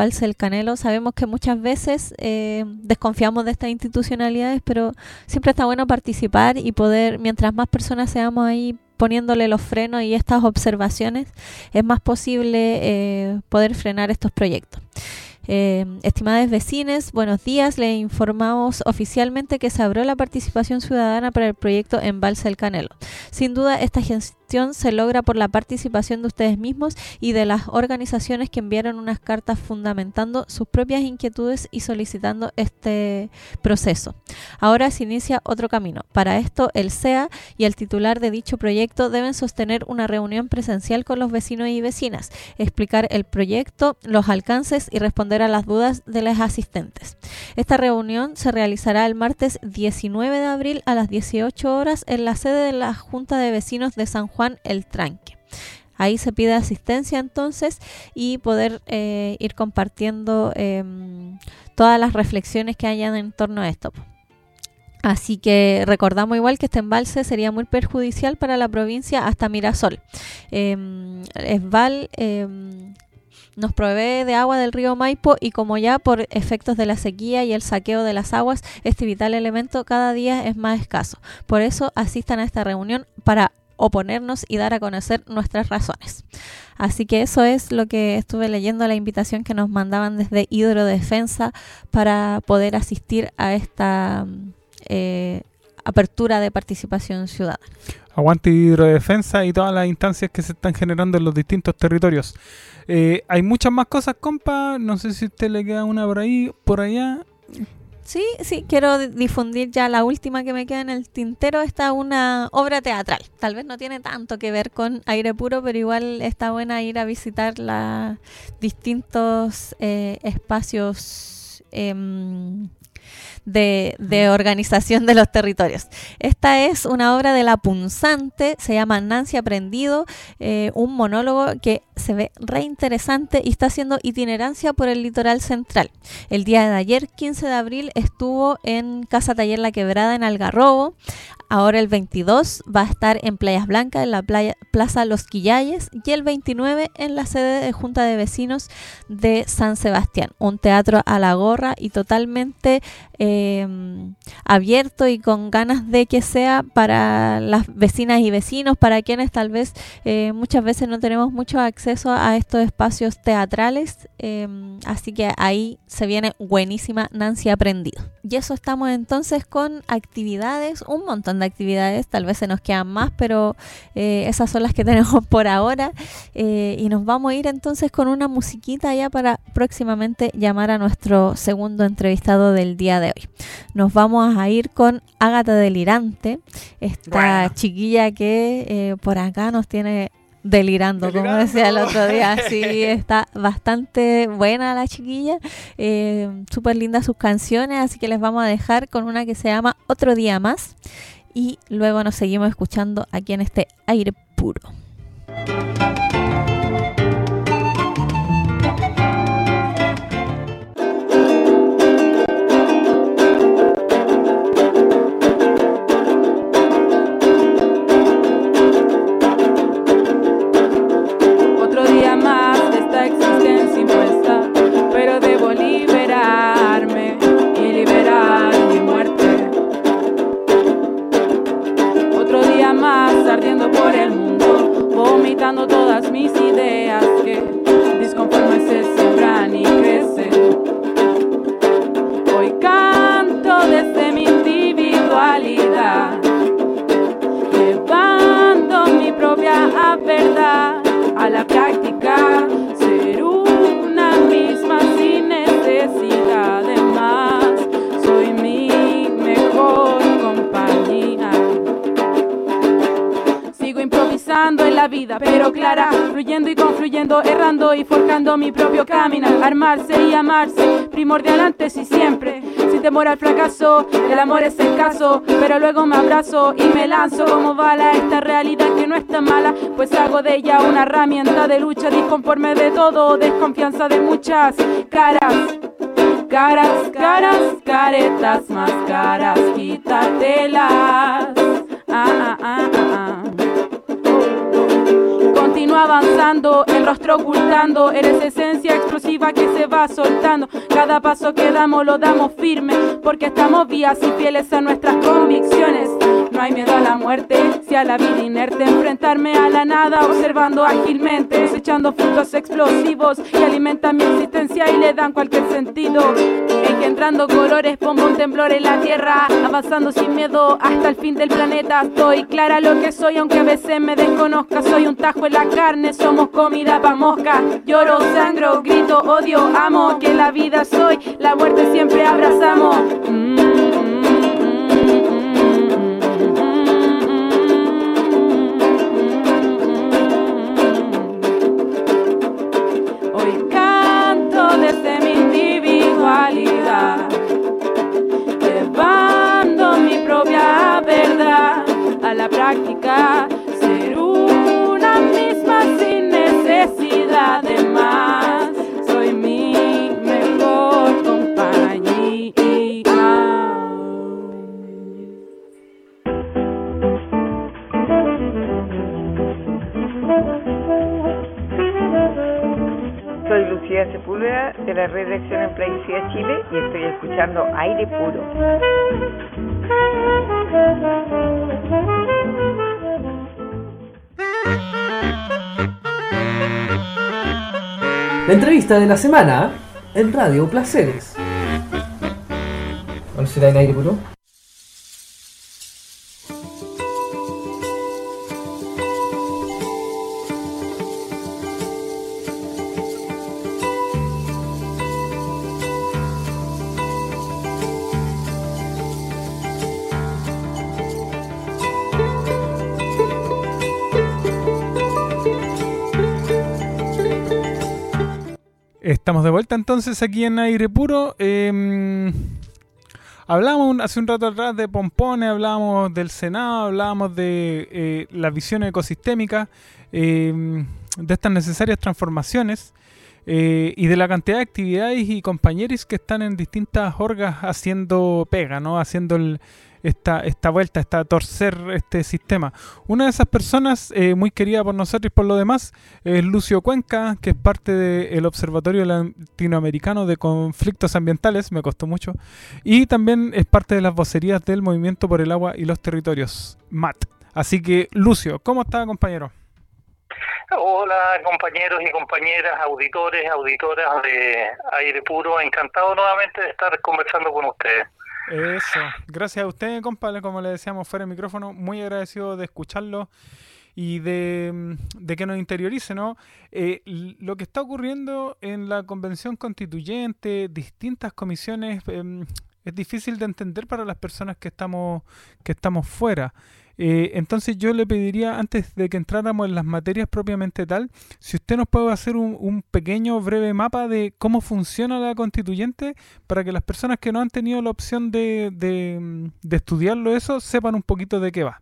Embalse El Canelo. Sabemos que muchas veces eh, desconfiamos de estas institucionalidades, pero siempre está bueno participar y poder, mientras más personas seamos ahí poniéndole los frenos y estas observaciones, es más posible eh, poder frenar estos proyectos. Eh, estimadas vecinas, buenos días. Les informamos oficialmente que se abrió la participación ciudadana para el proyecto Embalse El Canelo. Sin duda, esta gestión se logra por la participación de ustedes mismos y de las organizaciones que enviaron unas cartas fundamentando sus propias inquietudes y solicitando este proceso. Ahora se inicia otro camino. Para esto, el C E A y el titular de dicho proyecto deben sostener una reunión presencial con los vecinos y vecinas, explicar el proyecto, los alcances y responder a las dudas de los asistentes. Esta reunión se realizará el martes diecinueve de abril a las dieciocho horas en la sede de la Junta de Vecinos de San Juan El Tranque. Ahí se pide asistencia entonces y poder eh, ir compartiendo eh, todas las reflexiones que hayan en torno a esto. Así que recordamos igual que este embalse sería muy perjudicial para la provincia hasta Mirasol. Eh, Esval eh, nos provee de agua del río Maipo y como ya por efectos de la sequía y el saqueo de las aguas, este vital elemento cada día es más escaso. Por eso asistan a esta reunión para oponernos y dar a conocer nuestras razones. Así que eso es lo que estuve leyendo, la invitación que nos mandaban desde Hidrodefensa para poder asistir a esta eh, apertura de participación ciudadana. Aguante Hidrodefensa y todas las instancias que se están generando en los distintos territorios. Eh, hay muchas más cosas, compa. No sé si a usted le queda una por ahí, por allá. Sí, sí, quiero difundir ya la última que me queda en el tintero. Está una obra teatral. Tal vez no tiene tanto que ver con Aire Puro, pero igual está buena ir a visitar los distintos eh, espacios eh, de, de organización de los territorios. Esta es una obra de La Punzante, se llama Nancy Aprendido, eh, un monólogo que se ve re interesante y está haciendo itinerancia por el litoral central. El día de ayer, quince de abril, estuvo en Casa Taller La Quebrada en Algarrobo. Ahora el veintidós va a estar en Playas Blancas, en la playa, Plaza Los Quillayes, y el veintinueve en la sede de Junta de Vecinos de San Sebastián. Un teatro a la gorra y totalmente eh, abierto y con ganas de que sea para las vecinas y vecinos, para quienes tal vez eh, muchas veces no tenemos mucho acceso a estos espacios teatrales. Eh, así que ahí se viene buenísima Nancy Aprendido. Y eso estamos entonces con actividades, un montón de actividades, tal vez se nos quedan más, pero eh, esas son las que tenemos por ahora. Eh, y nos vamos a ir entonces con una musiquita ya para próximamente llamar a nuestro segundo entrevistado del día de hoy. Nos vamos a ir con Ágata Delirante, esta bueno. chiquilla que eh, por acá nos tiene delirando, delirando, como decía el otro día. Sí, está bastante buena la chiquilla, eh, súper linda sus canciones, así que les vamos a dejar con una que se llama Otro Día Más y luego nos seguimos escuchando aquí en este Aire Puro. Ardiendo por el mundo, vomitando todas mis ideas que disconformes se siembran y crecen. Hoy canto desde mi individualidad, llevando mi propia verdad a la práctica, ser una misma sin necesidad de más. Soy mi mejor compañía. Sigo improvisando en la vida, pero clara, fluyendo y confluyendo, errando y forjando mi propio caminar. Armarse y amarse, primordial antes y siempre, sin temor al fracaso. El amor es escaso, pero luego me abrazo y me lanzo como bala a esta realidad que no es tan mala, pues hago de ella una herramienta de lucha, disconforme de todo, desconfianza de muchas caras. Caras, caras, caretas, máscaras, quítatelas. Ah, ah, ah, ah. Continúa avanzando, el rostro ocultando, eres esencia explosiva que se va soltando. Cada paso que damos lo damos firme, porque estamos vías y fieles a nuestras convicciones. No hay miedo a la muerte, si a la vida inerte, enfrentarme a la nada, observando ágilmente, cosechando frutos explosivos que alimentan mi existencia y le dan cualquier sentido. Engendrando colores, pongo un temblor en la tierra, avanzando sin miedo hasta el fin del planeta. Estoy clara lo que soy, aunque a veces me desconozca. Soy un tajo en la carne, somos comida pa' mosca. Lloro, sangro, grito, odio, amo. Que la vida soy, la muerte siempre abrazamos. mm. Desde mi individualidad, llevando mi propia verdad a la práctica, ser una misma sin necesidad de más. Soy mi mejor compañía. Soy Lucía Sepúlveda de la Red de Acción en Plaguicida Chile y estoy escuchando Aire Puro. La entrevista de la semana en Radio Placeres. ¿Cuál será el Aire Puro? Estamos de vuelta entonces aquí en Aire Puro. Eh, hablamos hace un rato atrás de pompones, hablábamos del Senado, hablábamos de eh, la visión ecosistémica, eh, de estas necesarias transformaciones eh, y de la cantidad de actividades y compañeros que están en distintas orgas haciendo pega, ¿no? Haciendo el, esta, esta vuelta, esta torcer este sistema. Una de esas personas, eh, muy querida por nosotros y por lo demás, es Lucio Cuenca, que es parte del Observatorio Latinoamericano de Conflictos Ambientales, me costó mucho, y también es parte de las vocerías del Movimiento por el Agua y los Territorios, M A T. Así que, Lucio, ¿cómo está, compañero? Hola, compañeros y compañeras, auditores, auditoras de Aire Puro, encantado nuevamente de estar conversando con ustedes. Eso, gracias a usted, compadre, como le decíamos fuera del micrófono, muy agradecido de escucharlo y de, de que nos interiorice, ¿no? Eh, lo que está ocurriendo en la Convención Constituyente, distintas comisiones, eh, es difícil de entender para las personas que estamos, que estamos fuera. Eh, entonces yo le pediría, antes de que entráramos en las materias propiamente tal, si usted nos puede hacer un, un pequeño breve mapa de cómo funciona la constituyente para que las personas que no han tenido la opción de, de, de estudiarlo eso sepan un poquito de qué va.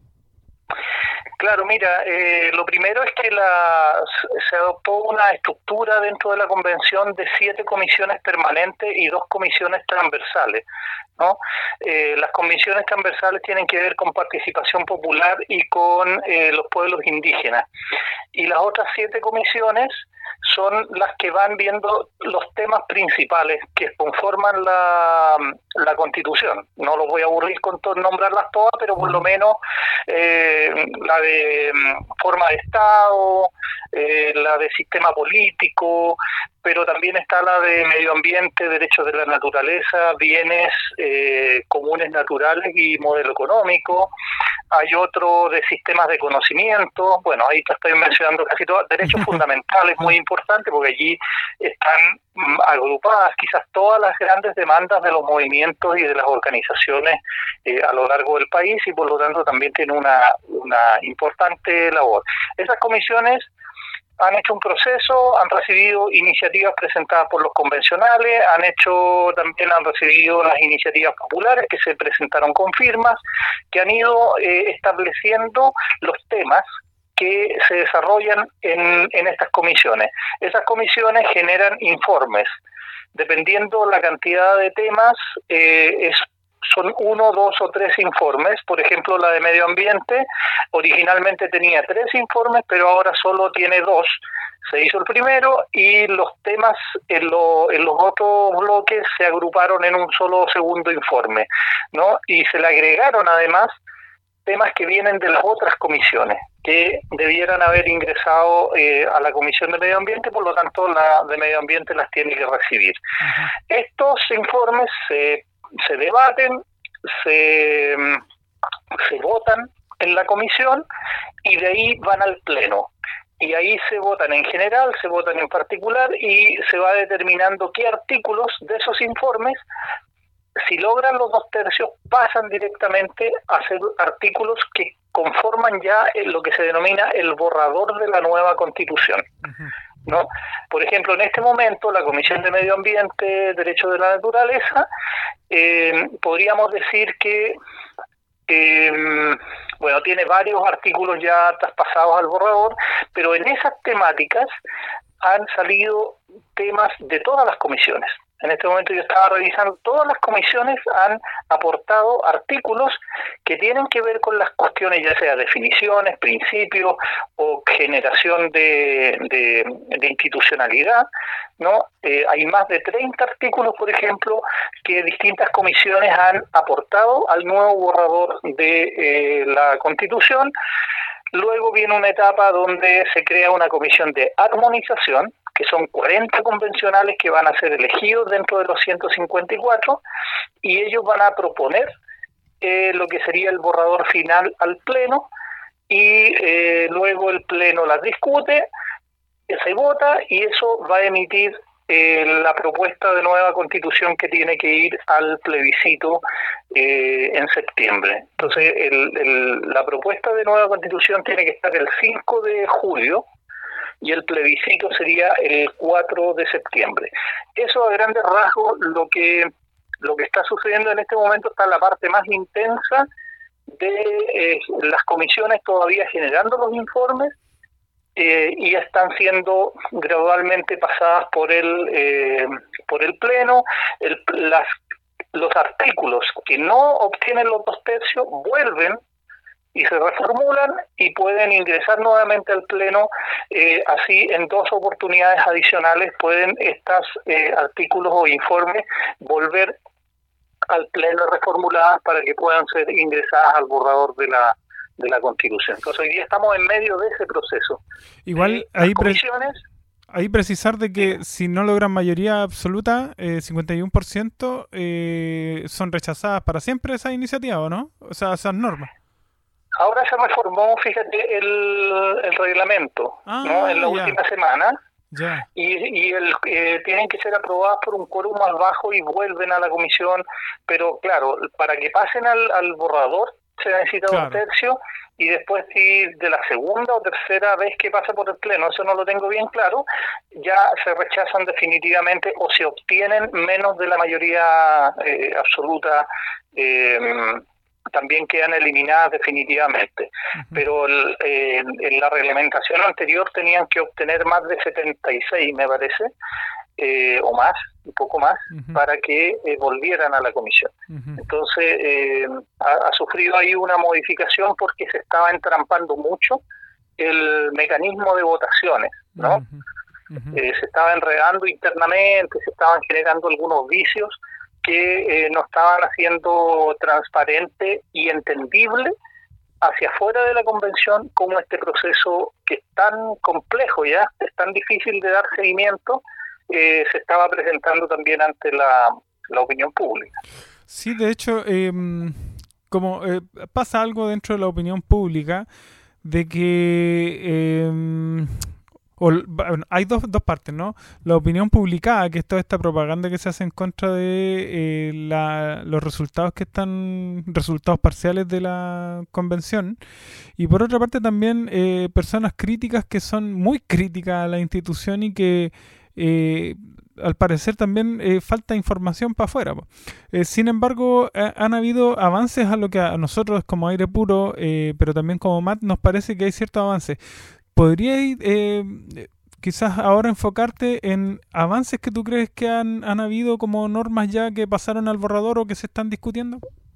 Claro, mira, eh, lo primero es que la, se adoptó una estructura dentro de la convención de siete comisiones permanentes y dos comisiones transversales, ¿no? Eh, las comisiones transversales tienen que ver con participación popular y con eh, los pueblos indígenas. Y las otras siete comisiones son las que van viendo los temas principales que conforman la, la Constitución. No los voy a aburrir con to- nombrarlas todas, pero por lo menos eh, la de forma de Estado, eh, la de sistema político, pero también está la de medio ambiente, derechos de la naturaleza, bienes eh, comunes naturales y modelo económico. Hay otro de sistemas de conocimiento, bueno, ahí te estoy mencionando casi todos, derechos fundamentales, muy importante, porque allí están mm, agrupadas quizás todas las grandes demandas de los movimientos y de las organizaciones eh, a lo largo del país, y por lo tanto también tiene una, una importante labor. Esas comisiones han hecho un proceso, han recibido iniciativas presentadas por los convencionales, han hecho también han recibido las iniciativas populares que se presentaron con firmas, que han ido eh, estableciendo los temas que se desarrollan en, en estas comisiones. Esas comisiones generan informes. Dependiendo la cantidad de temas, eh, es son uno, dos o tres informes. Por ejemplo, la de medio ambiente originalmente tenía tres informes, pero ahora solo tiene dos. Se hizo el primero y los temas en, lo, en los otros bloques se agruparon en un solo segundo informe, ¿no? Y se le agregaron además temas que vienen de las otras comisiones, que debieran haber ingresado eh, a la Comisión de Medio Ambiente, por lo tanto la de Medio Ambiente las tiene que recibir. Uh-huh. Estos informes se, se debaten, se, se votan en la comisión y de ahí van al Pleno. Y ahí se votan en general, se votan en particular y se va determinando qué artículos de esos informes, si logran los dos tercios, pasan directamente a ser artículos que conforman ya lo que se denomina el borrador de la nueva Constitución, ¿no? Por ejemplo, en este momento la Comisión de Medio Ambiente, Derecho de la Naturaleza, eh, podríamos decir que eh, bueno, tiene varios artículos ya traspasados al borrador, pero en esas temáticas han salido temas de todas las comisiones. En este momento yo estaba revisando, todas las comisiones han aportado artículos que tienen que ver con las cuestiones, ya sea definiciones, principios o generación de, de, de institucionalidad, ¿no? Eh, hay más de treinta artículos, por ejemplo, que distintas comisiones han aportado al nuevo borrador de eh, la Constitución. Luego viene una etapa donde se crea una comisión de armonización, que son cuarenta convencionales que van a ser elegidos dentro de los ciento cincuenta y cuatro, y ellos van a proponer eh, lo que sería el borrador final al Pleno, y eh, luego el Pleno las discute, se vota, y eso va a emitir eh, la propuesta de nueva Constitución que tiene que ir al plebiscito eh, en septiembre. Entonces, el, el, la propuesta de nueva Constitución tiene que estar el cinco de julio, y el plebiscito sería el cuatro de septiembre. Eso a grandes rasgos, lo que lo que está sucediendo en este momento está en la parte más intensa de eh, las comisiones todavía generando los informes eh, y están siendo gradualmente pasadas por el eh, por el Pleno. El, las, los artículos que no obtienen los dos tercios vuelven y se reformulan y pueden ingresar nuevamente al Pleno. Eh, así, en dos oportunidades adicionales pueden estos eh, artículos o informes volver al Pleno reformuladas para que puedan ser ingresadas al borrador de la de la Constitución. Entonces, hoy día estamos en medio de ese proceso. Igual, eh, ahí, pre comisiones, ahí precisar de que si no logran mayoría absoluta, eh, cincuenta y uno por ciento eh, son rechazadas para siempre esas iniciativas, ¿o no? O sea, esas normas. Ahora se reformó, fíjate, el, el reglamento, ah, ¿no? En la ya. última semana, ya. y, y el, eh, tienen que ser aprobadas por un quórum más bajo y vuelven a la comisión, pero claro, para que pasen al, al borrador se necesita claro. un tercio, y después si de la segunda o tercera vez que pasa por el Pleno, eso no lo tengo bien claro, ya se rechazan definitivamente o se obtienen menos de la mayoría eh, absoluta, eh, también quedan eliminadas definitivamente. Uh-huh. Pero el, eh, en la reglamentación anterior tenían que obtener más de setenta y seis, me parece, eh, o más, un poco más, uh-huh. para que eh, volvieran a la comisión. Uh-huh. Entonces, eh, ha, ha sufrido ahí una modificación porque se estaba entrampando mucho el mecanismo de votaciones, ¿no? Uh-huh. Uh-huh. Eh, se estaba enredando internamente, se estaban generando algunos vicios que eh, no estaban haciendo transparente y entendible hacia afuera de la convención como este proceso que es tan complejo, ya es tan difícil de dar seguimiento, eh, se estaba presentando también ante la, la opinión pública. Sí, de hecho, eh, como eh, pasa algo dentro de la opinión pública de que eh, O, bueno, hay dos, dos partes, ¿no? La opinión publicada, que es toda esta propaganda que se hace en contra de eh, la, los resultados que están, resultados parciales de la convención. Y por otra parte también eh, personas críticas que son muy críticas a la institución y que eh, al parecer también eh, falta información para afuera. Eh, sin embargo, eh, han habido avances a lo que a nosotros como Aire Puro, eh, pero también como M A T, nos parece que hay ciertos avances. ¿Podríais eh, quizás ahora enfocarte en avances que tú crees que han, han habido como normas ya que pasaron al borrador o que se están discutiendo.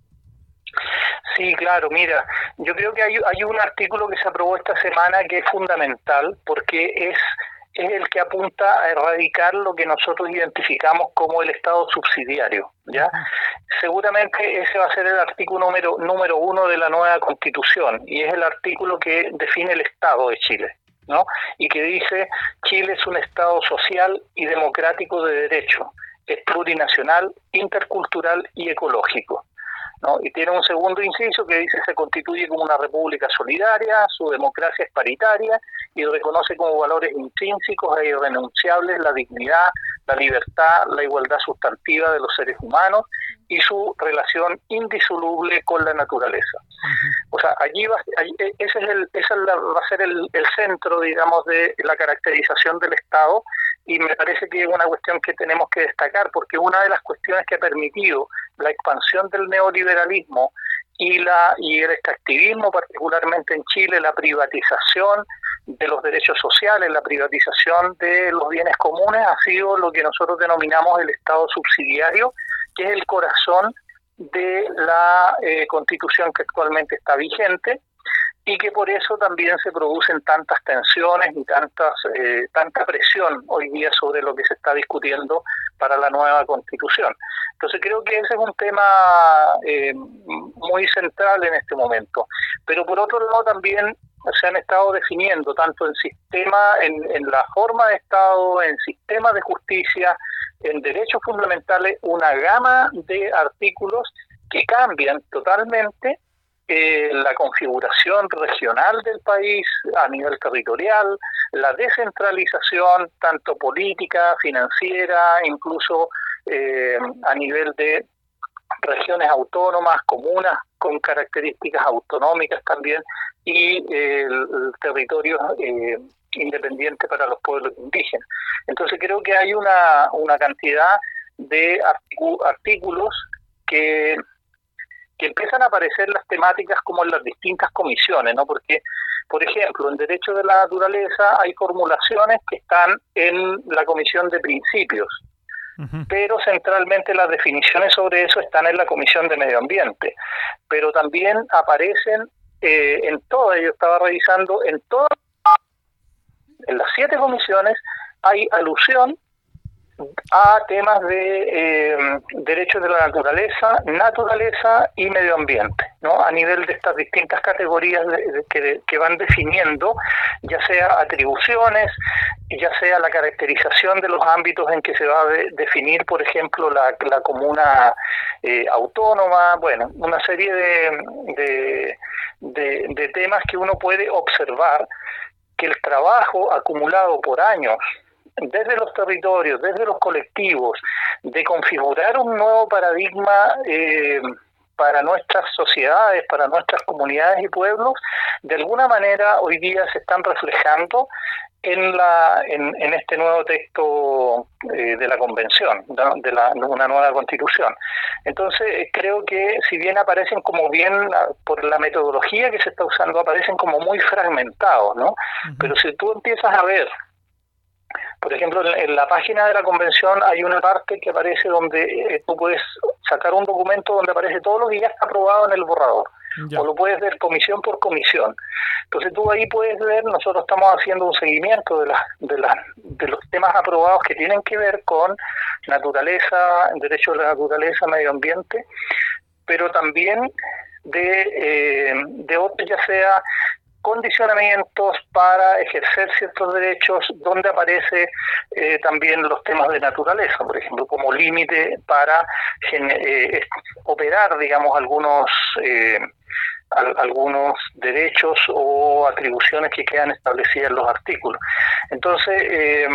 Sí, claro, mira, yo creo que hay, hay un artículo que se aprobó esta semana que es fundamental porque es, es el que apunta a erradicar lo que nosotros identificamos como el Estado subsidiario, ¿ya? Seguramente ese va a ser el artículo número, número uno de la nueva Constitución y es el artículo que define el Estado de Chile, ¿no? Y que dice: Chile es un Estado social y democrático de derecho, es plurinacional, intercultural y ecológico, ¿no? Y tiene un segundo inciso que dice: se constituye como una república solidaria, su democracia es paritaria y reconoce como valores intrínsecos e irrenunciables la dignidad, la libertad, la igualdad sustantiva de los seres humanos y su relación indisoluble con la naturaleza. Uh-huh. O sea, allí va, allí, ese es el, ese va a ser el, el centro, digamos, de la caracterización del Estado, y me parece que es una cuestión que tenemos que destacar, porque una de las cuestiones que ha permitido la expansión del neoliberalismo y la y el extractivismo, particularmente en Chile, la privatización de los derechos sociales, la privatización de los bienes comunes, ha sido lo que nosotros denominamos el Estado subsidiario, que es el corazón de la eh, Constitución que actualmente está vigente, y que por eso también se producen tantas tensiones y tantas eh, tanta presión hoy día sobre lo que se está discutiendo para la nueva Constitución. Entonces creo que ese es un tema eh, muy central en este momento. Pero por otro lado también se han estado definiendo tanto en sistema, en, en la forma de Estado, en sistema de justicia, en derechos fundamentales, una gama de artículos que cambian totalmente Eh, la configuración regional del país a nivel territorial, la descentralización tanto política, financiera, incluso eh, a nivel de regiones autónomas, comunas con características autonómicas también, y eh, el, el territorio eh, independiente para los pueblos indígenas. Entonces creo que hay una, una cantidad de artículos que que empiezan a aparecer las temáticas como en las distintas comisiones, ¿no? Porque, por ejemplo, en Derecho de la Naturaleza hay formulaciones que están en la Comisión de Principios, uh-huh. pero centralmente las definiciones sobre eso están en la Comisión de Medio Ambiente, pero también aparecen eh, en todo, yo estaba revisando, en todas, en las siete comisiones hay alusión a temas de eh, derechos de la naturaleza, naturaleza y medio ambiente, ¿no? A nivel de estas distintas categorías de, de, que, que van definiendo, ya sea atribuciones, ya sea la caracterización de los ámbitos en que se va a de, definir, por ejemplo, la, la comuna eh, autónoma, bueno, una serie de, de, de, de temas que uno puede observar que el trabajo acumulado por años desde los territorios, desde los colectivos, de configurar un nuevo paradigma eh, para nuestras sociedades, para nuestras comunidades y pueblos, de alguna manera hoy día se están reflejando en la en, en este nuevo texto eh, de la Convención, ¿no? de, la, de una nueva Constitución. Entonces creo que si bien aparecen como bien, por la metodología que se está usando, aparecen como muy fragmentados, ¿no? Uh-huh. Pero si tú empiezas a ver, por ejemplo, en la página de la Convención hay una parte que aparece donde eh, tú puedes sacar un documento donde aparece todo lo que ya está aprobado en el borrador. Ya. O lo puedes ver comisión por comisión. Entonces tú ahí puedes ver, nosotros estamos haciendo un seguimiento de, la, de, la, de los temas aprobados que tienen que ver con naturaleza, derecho de la naturaleza, medio ambiente, pero también de, eh, de otros, ya sea condicionamientos para ejercer ciertos derechos, donde aparece eh, también los temas de naturaleza, por ejemplo, como límite para eh, operar, digamos, algunos eh, al, algunos derechos o atribuciones que quedan establecidas en los artículos. Entonces, eh,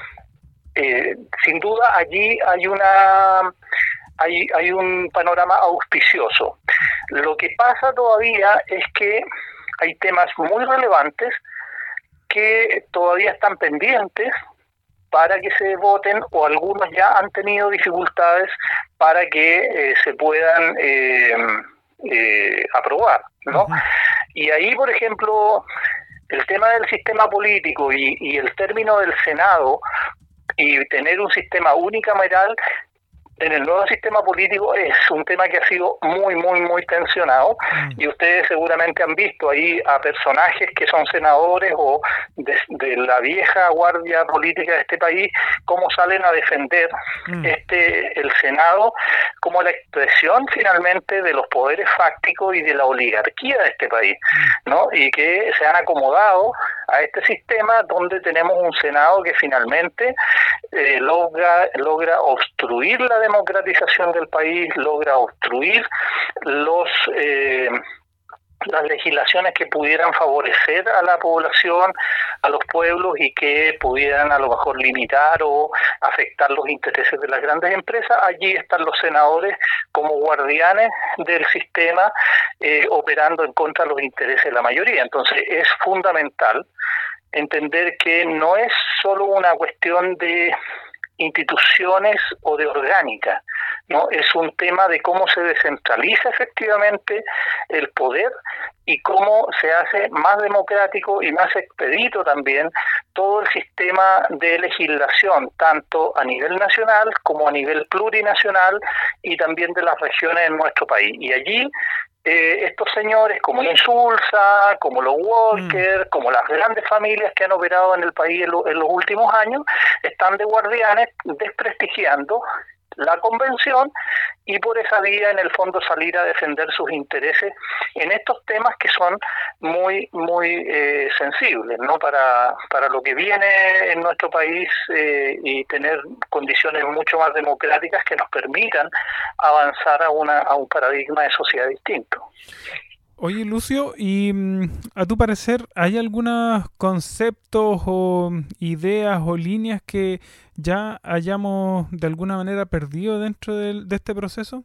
eh, sin duda, allí hay una hay, hay un panorama auspicioso. Lo que pasa todavía es que hay temas muy relevantes que todavía están pendientes para que se voten, o algunos ya han tenido dificultades para que eh, se puedan eh, eh, aprobar, ¿no? Uh-huh. Y ahí, por ejemplo, el tema del sistema político y, y el término del Senado y tener un sistema unicameral en el nuevo sistema político es un tema que ha sido muy, muy, muy tensionado mm. y ustedes seguramente han visto ahí a personajes que son senadores o de, de la vieja guardia política de este país, cómo salen a defender mm. este el Senado como la expresión finalmente de los poderes fácticos y de la oligarquía de este país, mm. ¿no? Y que se han acomodado a este sistema donde tenemos un Senado que finalmente eh, logra, logra obstruir la democratización del país, logra obstruir los eh, las legislaciones que pudieran favorecer a la población, a los pueblos y que pudieran a lo mejor limitar o afectar los intereses de las grandes empresas. Allí están los senadores como guardianes del sistema eh, operando en contra de los intereses de la mayoría. Entonces es fundamental entender que no es solo una cuestión de instituciones o de orgánica, ¿no? Es un tema de cómo se descentraliza efectivamente el poder y cómo se hace más democrático y más expedito también todo el sistema de legislación, tanto a nivel nacional como a nivel plurinacional y también de las regiones en nuestro país. Y allí Eh, estos señores como la Insulza, como los Walker, mm. como las grandes familias que han operado en el país en, lo, en los últimos años, están de guardianes desprestigiando la convención y por esa vía en el fondo salir a defender sus intereses en estos temas que son muy muy eh, sensibles, ¿no? Para para lo que viene en nuestro país eh, y tener condiciones mucho más democráticas que nos permitan avanzar a una a un paradigma de sociedad distinto. Oye, Lucio, y a tu parecer, ¿hay algunos conceptos o ideas o líneas que ya hayamos de alguna manera perdido dentro de, de este proceso?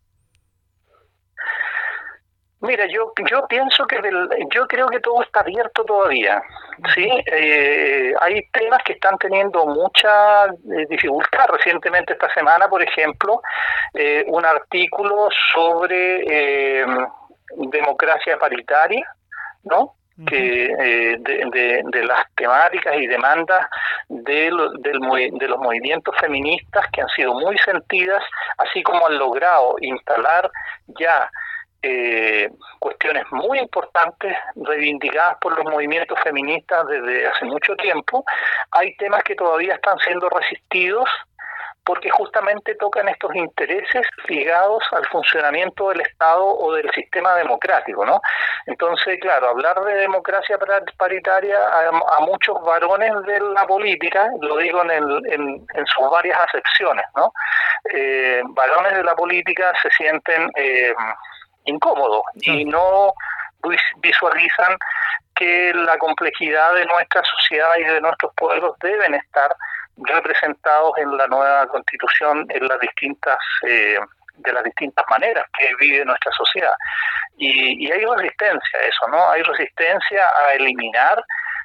Mira, yo yo pienso que del, yo creo que todo está abierto todavía, sí. Eh, hay temas que están teniendo mucha eh, dificultad. Recientemente esta semana, por ejemplo, eh, un artículo sobre eh, democracia paritaria, ¿no? Uh-huh. Que eh, de, de, de las temáticas y demandas de, lo, del, de los movimientos feministas que han sido muy sentidas, así como han logrado instalar ya eh, cuestiones muy importantes reivindicadas por los movimientos feministas desde hace mucho tiempo. Hay temas que todavía están siendo resistidos porque justamente tocan estos intereses ligados al funcionamiento del Estado o del sistema democrático, ¿no? Entonces, claro, hablar de democracia paritaria a, a muchos varones de la política, lo digo en, el, en, en sus varias acepciones, ¿no? Eh, varones de la política se sienten eh, incómodos y no visualizan que la complejidad de nuestra sociedad y de nuestros pueblos deben estar representados en la nueva Constitución en las distintas eh, de las distintas maneras que vive nuestra sociedad y, y hay resistencia a eso, ¿no? Hay resistencia a eliminar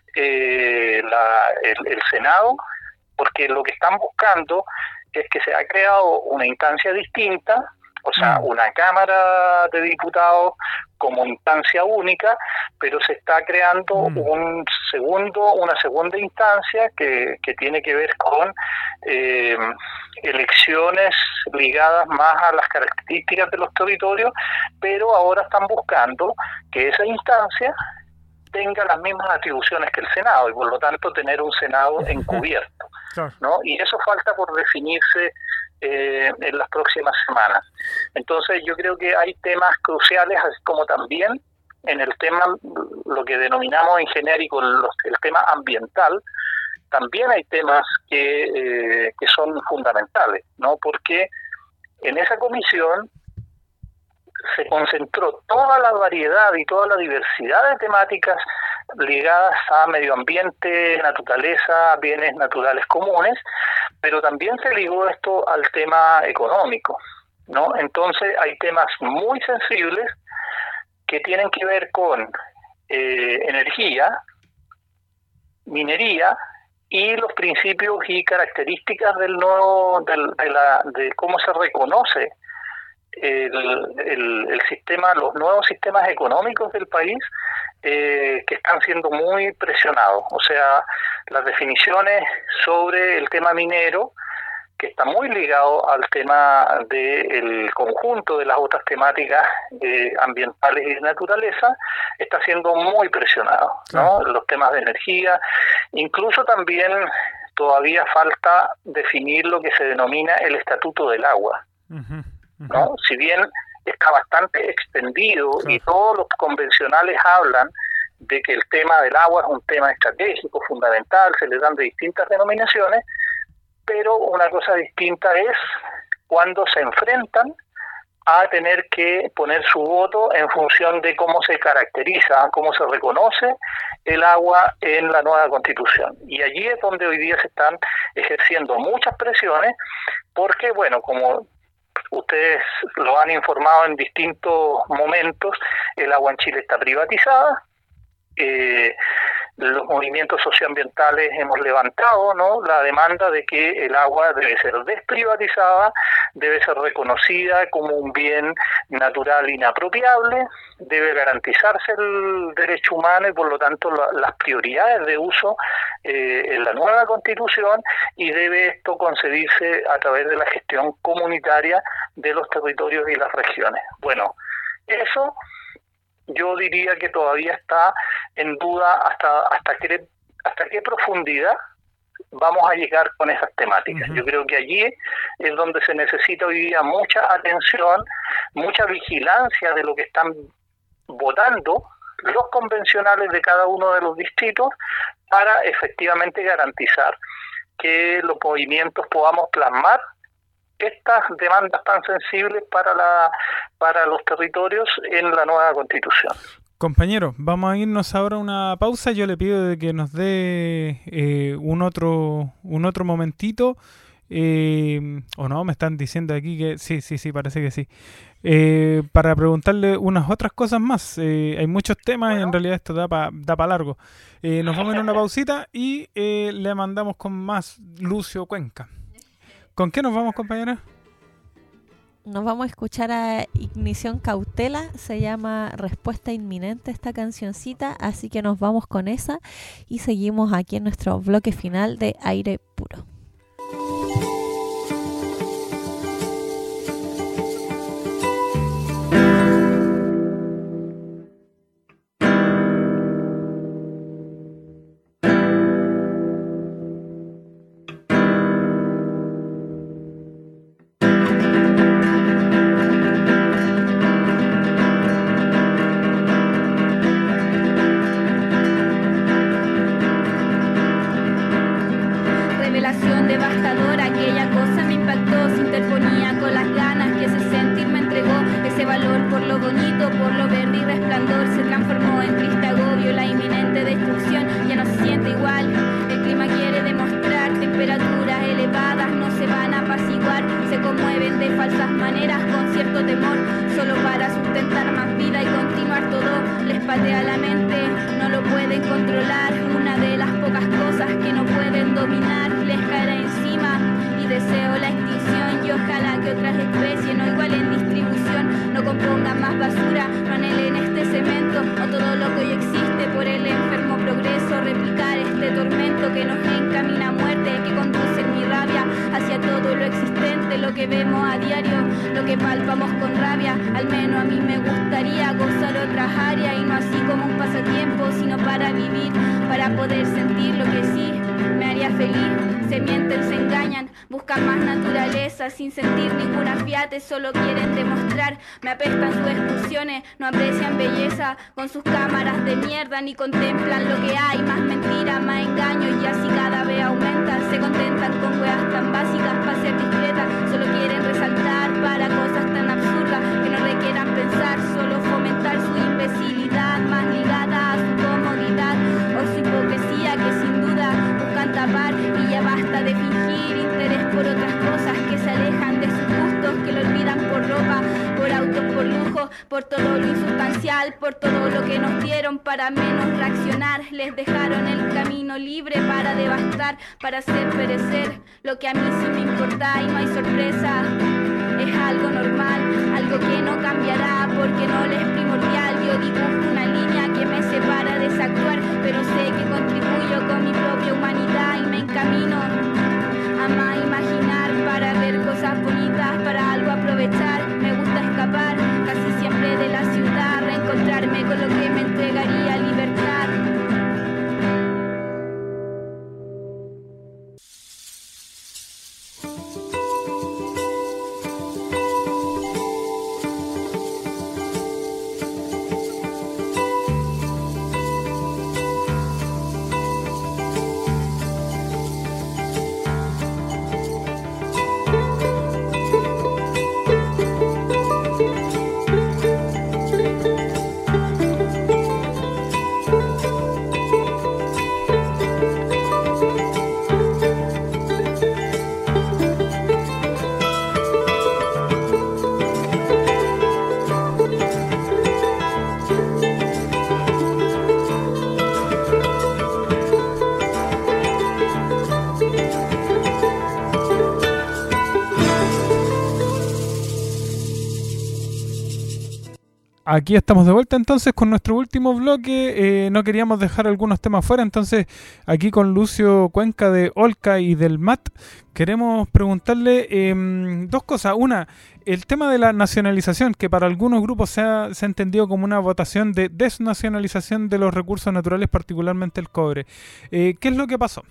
eh, la, el, el Senado porque lo que están buscando es que se ha creado una instancia distinta, o sea, una Cámara de Diputados como instancia única, pero se está creando mm. un segundo, una segunda instancia que, que tiene que ver con eh, elecciones ligadas más a las características de los territorios, pero ahora están buscando que esa instancia tenga las mismas atribuciones que el Senado y por lo tanto tener un Senado encubierto, ¿no? Y eso falta por definirse Eh, en las próximas semanas. Entonces yo creo que hay temas cruciales, así como también en el tema, lo que denominamos en genérico los, el tema ambiental, también hay temas que, eh, que son fundamentales, ¿no? Porque en esa comisión se concentró toda la variedad y toda la diversidad de temáticas ligadas a medio ambiente, naturaleza, bienes naturales comunes, pero también se ligó esto al tema económico, ¿no? Entonces hay temas muy sensibles que tienen que ver con eh, energía, minería y los principios y características del nuevo, del, de, la, de cómo se reconoce el, el, el sistema, los nuevos sistemas económicos del país eh, que están siendo muy presionados. O sea, las definiciones sobre el tema minero, que está muy ligado al tema del conjunto de las otras temáticas eh, ambientales y de naturaleza, está siendo muy presionado, ¿no? Los temas de energía, incluso también todavía falta definir lo que se denomina el estatuto del agua, uh-huh, uh-huh. ¿no? Si bien está bastante extendido, claro, y todos los convencionales hablan de que el tema del agua es un tema estratégico, fundamental, se le dan de distintas denominaciones, pero una cosa distinta es cuando se enfrentan a tener que poner su voto en función de cómo se caracteriza, cómo se reconoce el agua en la nueva Constitución. Y allí es donde hoy día se están ejerciendo muchas presiones, porque, bueno, como ustedes lo han informado en distintos momentos, el agua en Chile está privatizada. Eh, los movimientos socioambientales hemos levantado, ¿no?, la demanda de que el agua debe ser desprivatizada, debe ser reconocida como un bien natural inapropiable, debe garantizarse el derecho humano y por lo tanto la, las prioridades de uso eh, en la nueva Constitución, y debe esto concebirse a través de la gestión comunitaria de los territorios y las regiones. Bueno, eso yo diría que todavía está en duda hasta hasta qué hasta qué profundidad vamos a llegar con esas temáticas. Uh-huh. Yo creo que allí es donde se necesita hoy día mucha atención, mucha vigilancia de lo que están votando los convencionales de cada uno de los distritos, para efectivamente garantizar que los movimientos podamos plasmar estas demandas tan sensibles para la para los territorios en la nueva Constitución. Compañeros, vamos a irnos ahora a una pausa. Yo le pido de que nos dé eh, un otro un otro momentito. Eh, o no, me están diciendo aquí que sí, sí, sí, parece que sí. Eh, para preguntarle unas otras cosas más. Eh, hay muchos temas, bueno, y en realidad esto da para da pa largo. Eh, nos vamos a ir a una pausita y eh, le mandamos con más Lucio Cuenca. ¿Con qué nos vamos, compañera? Nos vamos a escuchar a Ignición Cautela, se llama Respuesta Inminente esta cancioncita, así que nos vamos con esa y seguimos aquí en nuestro bloque final de Aire Puro. Sin sentir ninguna fiate, solo quieren demostrar. Me apestan sus excursiones, no aprecian belleza con sus cámaras de mierda, ni contemplan lo que hay. Más mentira, más engaño, y así cada vez aumenta. Se contentan con weas tan básicas para ser discretas. Solo quieren resaltar para cosas tan absurdas que no requieran pensar, solo fomentar su imbecilidad más ligada a su comodidad o su hipocresía, que sin duda buscan tapar. Y ya basta de fingir interés por otras cosas que se alejan de sus gustos, que lo olvidan por ropa, por autos, por lujo, por todo lo insustancial, por todo lo que nos dieron para menos reaccionar. Les dejaron el camino libre para devastar, para hacer perecer lo que a mí sí me importa. Y no hay sorpresa, es algo normal, algo que no cambiará porque no les es primordial. Yo dibujo una línea que me separa actuar, pero sé que contribuyo con mi propia humanidad y me encamino a más imaginar para ver cosas bonitas, para algo aprovechar. Me gusta escapar casi siempre de la ciudad, reencontrarme con lo que me entregaría libertad. Aquí estamos de vuelta entonces con nuestro último bloque. Eh, no queríamos dejar algunos temas fuera, entonces aquí con Lucio Cuenca de Olca y del M A T queremos preguntarle eh, dos cosas. Una, el tema de la nacionalización, que para algunos grupos se ha, se ha entendido como una votación de desnacionalización de los recursos naturales, particularmente el cobre. Eh, ¿Qué es lo que pasó?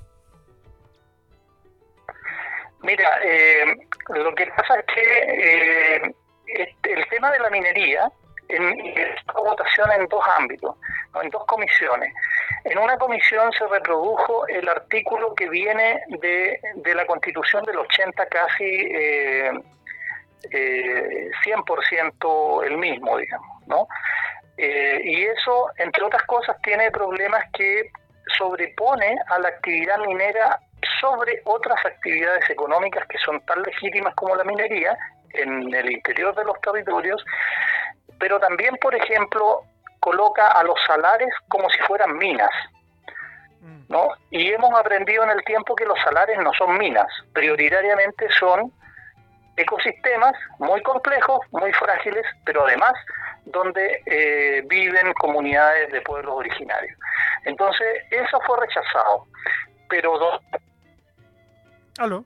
Mira, eh, lo que pasa es que eh, este, el tema de la minería en esta votación en dos ámbitos, ¿no? En dos comisiones. En una comisión se reprodujo el artículo que viene de, de la Constitución del ochenta, casi eh, eh, cien por ciento el mismo, digamos, ¿no? Eh, y eso, entre otras cosas, tiene problemas que sobrepone a la actividad minera sobre otras actividades económicas que son tan legítimas como la minería en el interior de los territorios, pero también, por ejemplo, coloca a los salares como si fueran minas, ¿no? Y hemos aprendido en el tiempo que los salares no son minas, prioritariamente son ecosistemas muy complejos, muy frágiles, pero además donde eh, viven comunidades de pueblos originarios. Entonces, eso fue rechazado, pero... Do- ¿Aló?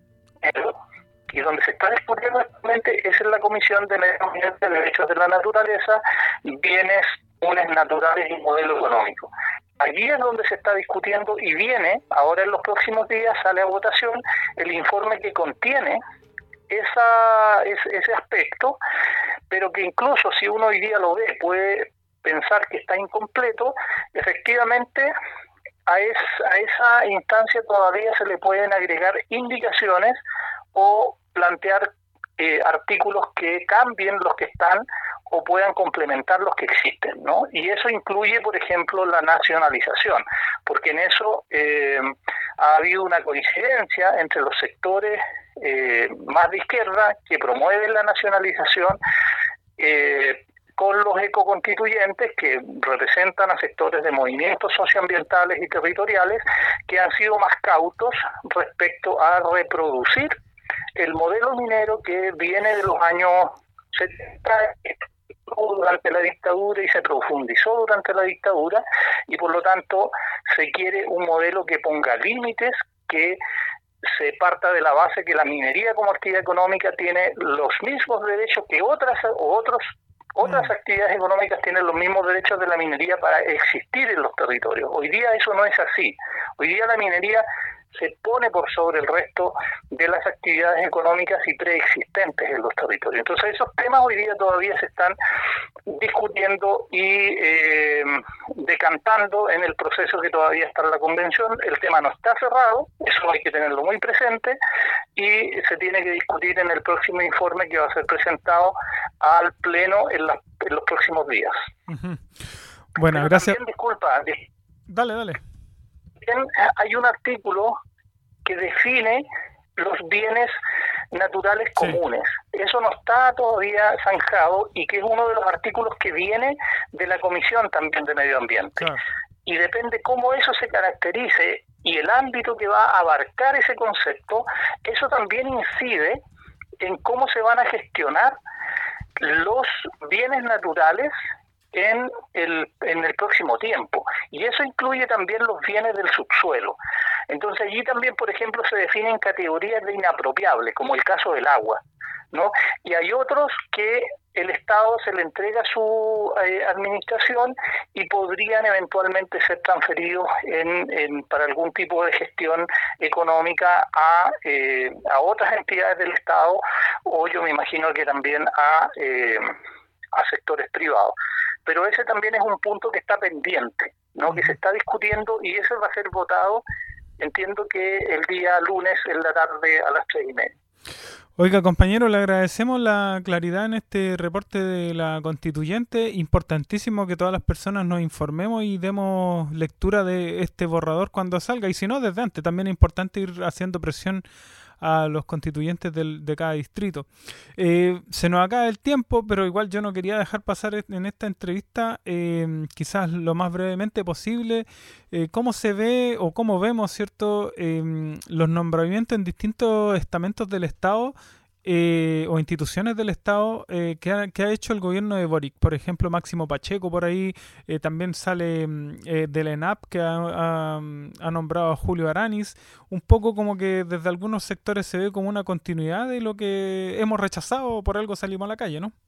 Y donde se está discutiendo actualmente es en la Comisión de Medio Ambiente, Derechos de la Naturaleza, Bienes Comunes Naturales y Modelo Económico. Allí es donde se está discutiendo y viene, ahora en los próximos días sale a votación el informe que contiene esa, ese, ese aspecto, pero que incluso si uno hoy día lo ve puede pensar que está incompleto. Efectivamente a, es, a esa instancia todavía se le pueden agregar indicaciones o plantear eh, artículos que cambien los que están o puedan complementar los que existen, ¿no? Y eso incluye, por ejemplo, la nacionalización, porque en eso eh, ha habido una coincidencia entre los sectores eh, más de izquierda que promueven la nacionalización eh, con los ecoconstituyentes que representan a sectores de movimientos socioambientales y territoriales que han sido más cautos respecto a reproducir el modelo minero que viene de los años setenta durante la dictadura y se profundizó durante la dictadura, y por lo tanto se quiere un modelo que ponga límites, que se parta de la base que la minería como actividad económica tiene los mismos derechos que otras o otros otras actividades económicas tienen los mismos derechos de la minería para existir en los territorios. Hoy día eso no es así. Hoy día la minería se pone por sobre el resto de las actividades económicas y preexistentes en los territorios. Entonces esos temas hoy día todavía se están discutiendo y eh, decantando en el proceso que todavía está en la convención. El tema no está cerrado, eso hay que tenerlo muy presente, y se tiene que discutir en el próximo informe que va a ser presentado al Pleno en, la, en los próximos días. Uh-huh. Bueno, Pero gracias. También, disculpa, dale, dale. hay un artículo que define los bienes naturales comunes. Sí. Eso no está todavía zanjado y que es uno de los artículos que viene de la Comisión también de Medio Ambiente. Claro. Y depende cómo eso se caracterice y el ámbito que va a abarcar ese concepto, eso también incide en cómo se van a gestionar los bienes naturales en el, en el próximo tiempo. y eso incluye también los bienes del subsuelo. Entonces allí también, por ejemplo, se definen categorías de inapropiables, como el caso del agua, ¿no? Y hay otros que el Estado se le entrega su eh, administración y podrían eventualmente ser transferidos en, en, para algún tipo de gestión económica a, eh, a otras entidades del Estado, o yo me imagino que también a, eh, a sectores privados. Pero ese también es un punto que está pendiente, ¿no? Que se está discutiendo, y ese va a ser votado, entiendo que el día lunes en la tarde a las tres y media. Oiga, compañero, le agradecemos la claridad en este reporte de la constituyente. Importantísimo que todas las personas nos informemos y demos lectura de este borrador cuando salga. Y si no, desde antes. También es importante ir haciendo presión a los constituyentes del, de cada distrito. Eh, se nos acaba el tiempo, pero igual yo no quería dejar pasar en esta entrevista, eh, quizás lo más brevemente posible, eh, cómo se ve o cómo vemos, ¿cierto?, eh, los nombramientos en distintos estamentos del Estado eh, o instituciones del Estado eh, que, ha, que ha hecho el gobierno de Boric. Por ejemplo, Máximo Pacheco por ahí, eh, también sale eh, del ENAP, que ha, ha, ha nombrado a Julio Aranis. Un poco como que desde algunos sectores se ve como una continuidad de lo que hemos rechazado, por algo salimos a la calle, ¿no?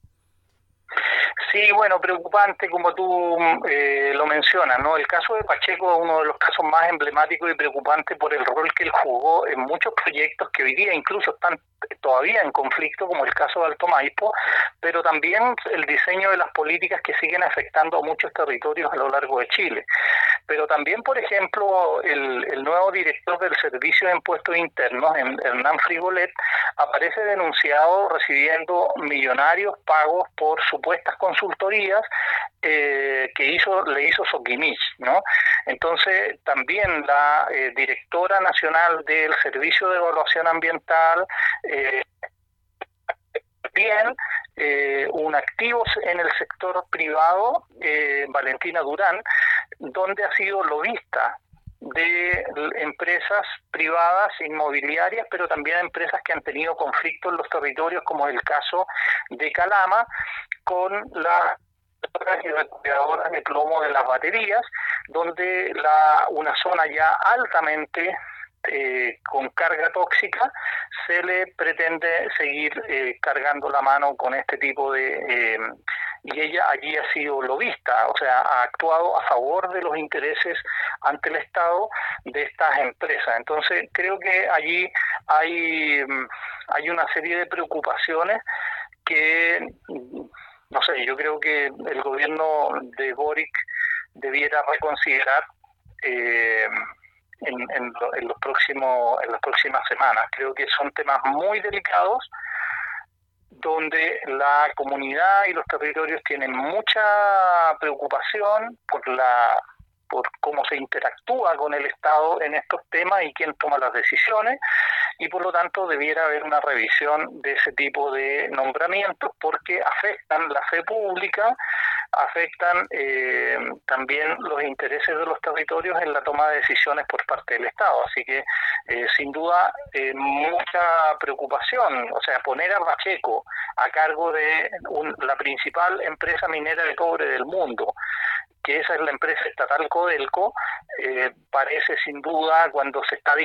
Sí, bueno, preocupante como tú eh, lo mencionas, ¿no? El caso de Pacheco es uno de los casos más emblemáticos y preocupantes por el rol que él jugó en muchos proyectos que hoy día incluso están todavía en conflicto, como el caso de Alto Maipo, pero también el diseño de las políticas que siguen afectando a muchos territorios a lo largo de Chile. Pero también, por ejemplo, el, el nuevo director del Servicio de Impuestos Internos, Hernán Frigolet, aparece denunciado recibiendo millonarios pagos por supuestas consultorías eh, que hizo le hizo Soquimich, ¿no? Entonces, también la eh, directora nacional del Servicio de Evaluación Ambiental, eh, bien eh, un activo en el sector privado, eh, Valentina Durán, donde ha sido lobista de empresas privadas inmobiliarias, pero también empresas que han tenido conflictos en los territorios, como es el caso de Calama, con las recuperadoras de plomo de las baterías, donde la una zona ya altamente Eh, con carga tóxica se le pretende seguir eh, cargando la mano con este tipo de eh, y ella allí ha sido lobista, o sea, ha actuado a favor de los intereses ante el Estado de estas empresas. Entonces creo que allí hay hay una serie de preocupaciones que, no sé, yo creo que el gobierno de Boric debiera reconsiderar eh, En, en, lo, en los próximos en las próximas semanas. Creo que son temas muy delicados donde la comunidad y los territorios tienen mucha preocupación por la por cómo se interactúa con el Estado en estos temas y quién toma las decisiones, y por lo tanto debiera haber una revisión de ese tipo de nombramientos, porque afectan la fe pública, afectan eh, también los intereses de los territorios en la toma de decisiones por parte del Estado. Así que eh, sin duda eh, mucha preocupación, o sea, poner a Pacheco a cargo de un, la principal empresa minera de cobre del mundo, que esa es la empresa estatal Codelco, eh, parece sin duda, cuando se está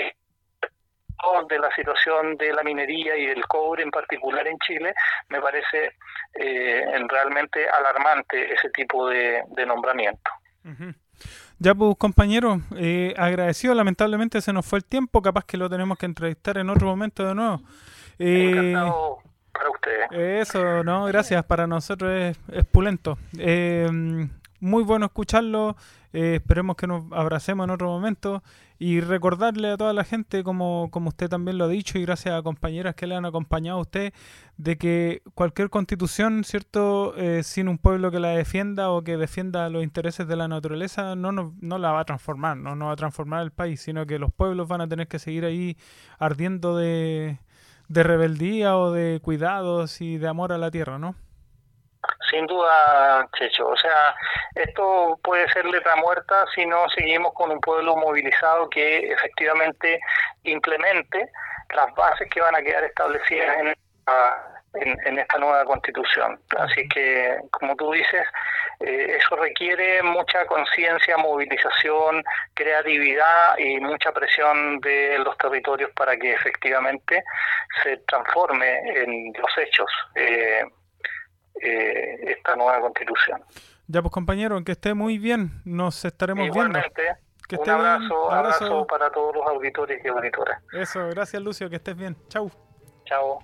de la situación de la minería y del cobre en particular en Chile, me parece eh, realmente alarmante ese tipo de, de nombramiento. Uh-huh. Ya pues, compañero, eh, agradecido, lamentablemente se nos fue el tiempo, capaz que lo tenemos que entrevistar en otro momento de nuevo. Eh, Encantado para ustedes. Eso, no, gracias, para nosotros es, es pulento. Eh, muy bueno escucharlo, eh, esperemos que nos abracemos en otro momento y recordarle a toda la gente, como, como usted también lo ha dicho, y gracias a compañeras que le han acompañado a usted, de que cualquier constitución, ¿cierto?, eh, sin un pueblo que la defienda o que defienda los intereses de la naturaleza, no, no, no la va a transformar, no, no va a transformar el país, sino que los pueblos van a tener que seguir ahí ardiendo de, de rebeldía o de cuidados y de amor a la tierra, ¿no? Sin duda, Checho. O sea, esto puede ser letra muerta si no seguimos con un pueblo movilizado que efectivamente implemente las bases que van a quedar establecidas en esta, en, en esta nueva Constitución. Así que, como tú dices, Eh, eso requiere mucha conciencia, movilización, creatividad y mucha presión de los territorios para que efectivamente se transforme en los hechos eh, eh, esta nueva Constitución. Ya pues, compañero, que esté muy bien, nos estaremos Igualmente, viendo. Que un esté abrazo, bien. abrazo, abrazo para todos los auditores y auditoras. Eso, gracias Lucio, que estés bien. Chau. Chao.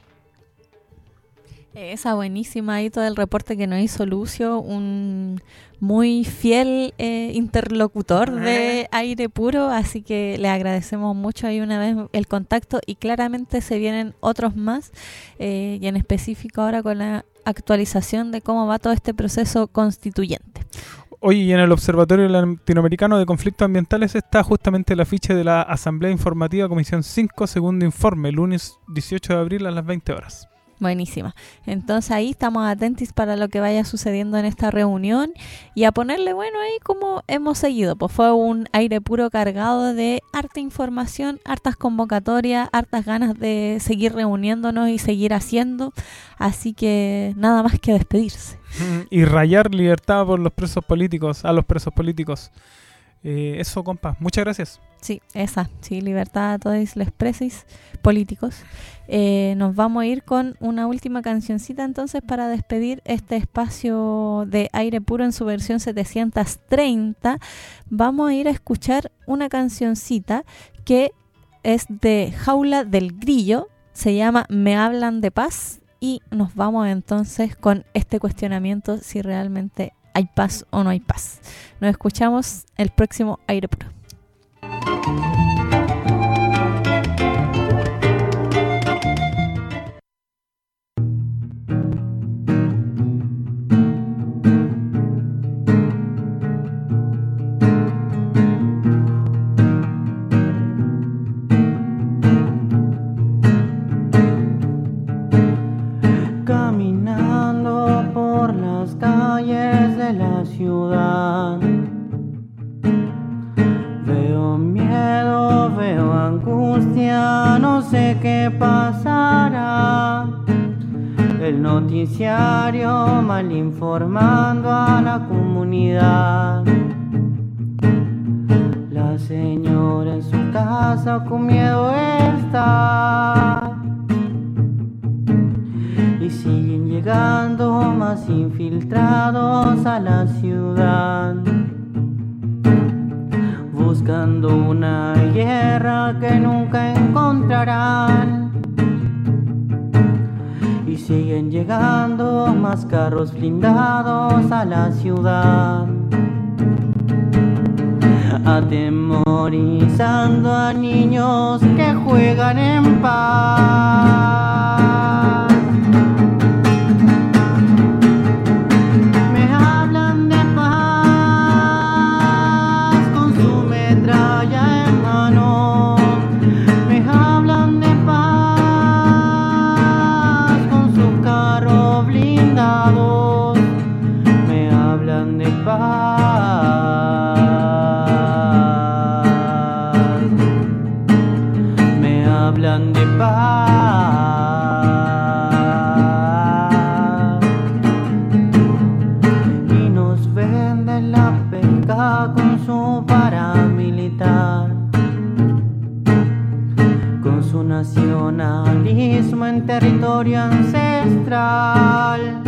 Esa buenísima ahí todo el reporte que nos hizo Lucio, un muy fiel eh, interlocutor de Aire Puro, así que le agradecemos mucho ahí una vez el contacto y claramente se vienen otros más eh, y en específico ahora con la actualización de cómo va todo este proceso constituyente. Hoy en el Observatorio Latinoamericano de Conflictos Ambientales está justamente el afiche de la Asamblea Informativa Comisión cinco, segundo informe, lunes dieciocho de abril a las veinte horas. Buenísima. Entonces ahí estamos atentos para lo que vaya sucediendo en esta reunión y a ponerle bueno ahí como hemos seguido. Pues fue un aire puro cargado de harta información, hartas convocatorias, hartas ganas de seguir reuniéndonos y seguir haciendo. Así que nada más que despedirse. Y rayar libertad por los presos políticos, a los presos políticos. Eh, eso, compa. Muchas gracias. Sí, esa. Sí, libertad a todos los presos políticos. Eh, nos vamos a ir con una última cancioncita entonces para despedir este espacio de Aire Puro en su versión setecientos treinta. Vamos a ir a escuchar una cancioncita que es de Jaula del Grillo. Se llama Me Hablan de Paz. Y nos vamos entonces con este cuestionamiento si realmente hay paz o no hay paz. Nos escuchamos el próximo Aire Puro. Caminando por las calles de la ciudad, veo miedo, veo angustia, no sé qué pasará. El noticiario mal informando a la comunidad. La señora en su casa con miedo está. Y siguen llegando más infiltrados a la ciudad, buscando una guerra que nunca encontrarán. Y siguen llegando más carros blindados a la ciudad, atemorizando a niños que juegan en paz. Me hablan de paz y nos venden la pesca con su paramilitar, con su nacionalismo en territorio ancestral.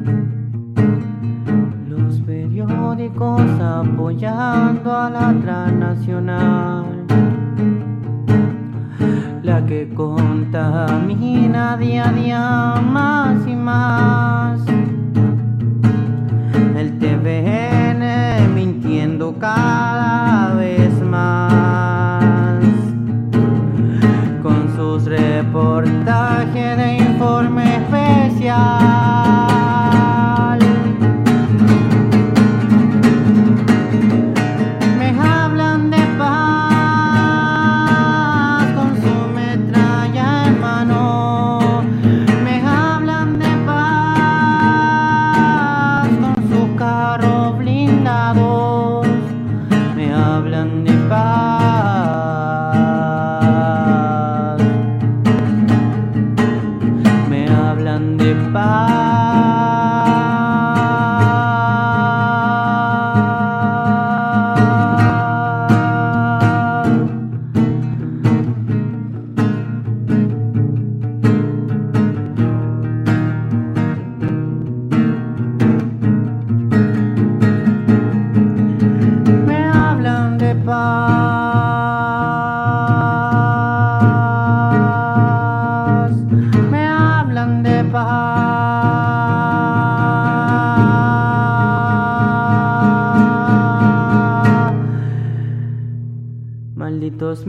Periódicos apoyando a la transnacional, la que contamina día a día más y más. El T V N mintiendo cada vez más, con sus reportajes de informe especial. Me hablan de paz malditos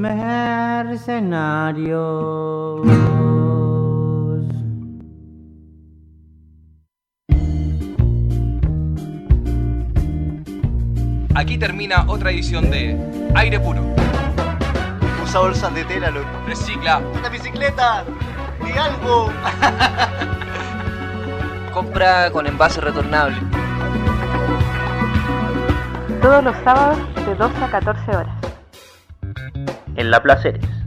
mercenarios. Aquí termina otra edición de Aire Puro. Usa bolsas de tela, loco. Recicla. ¡Una bicicleta! ¡Di algo! Compra con envase retornable. Todos los sábados de doce a catorce horas. En La Placeres.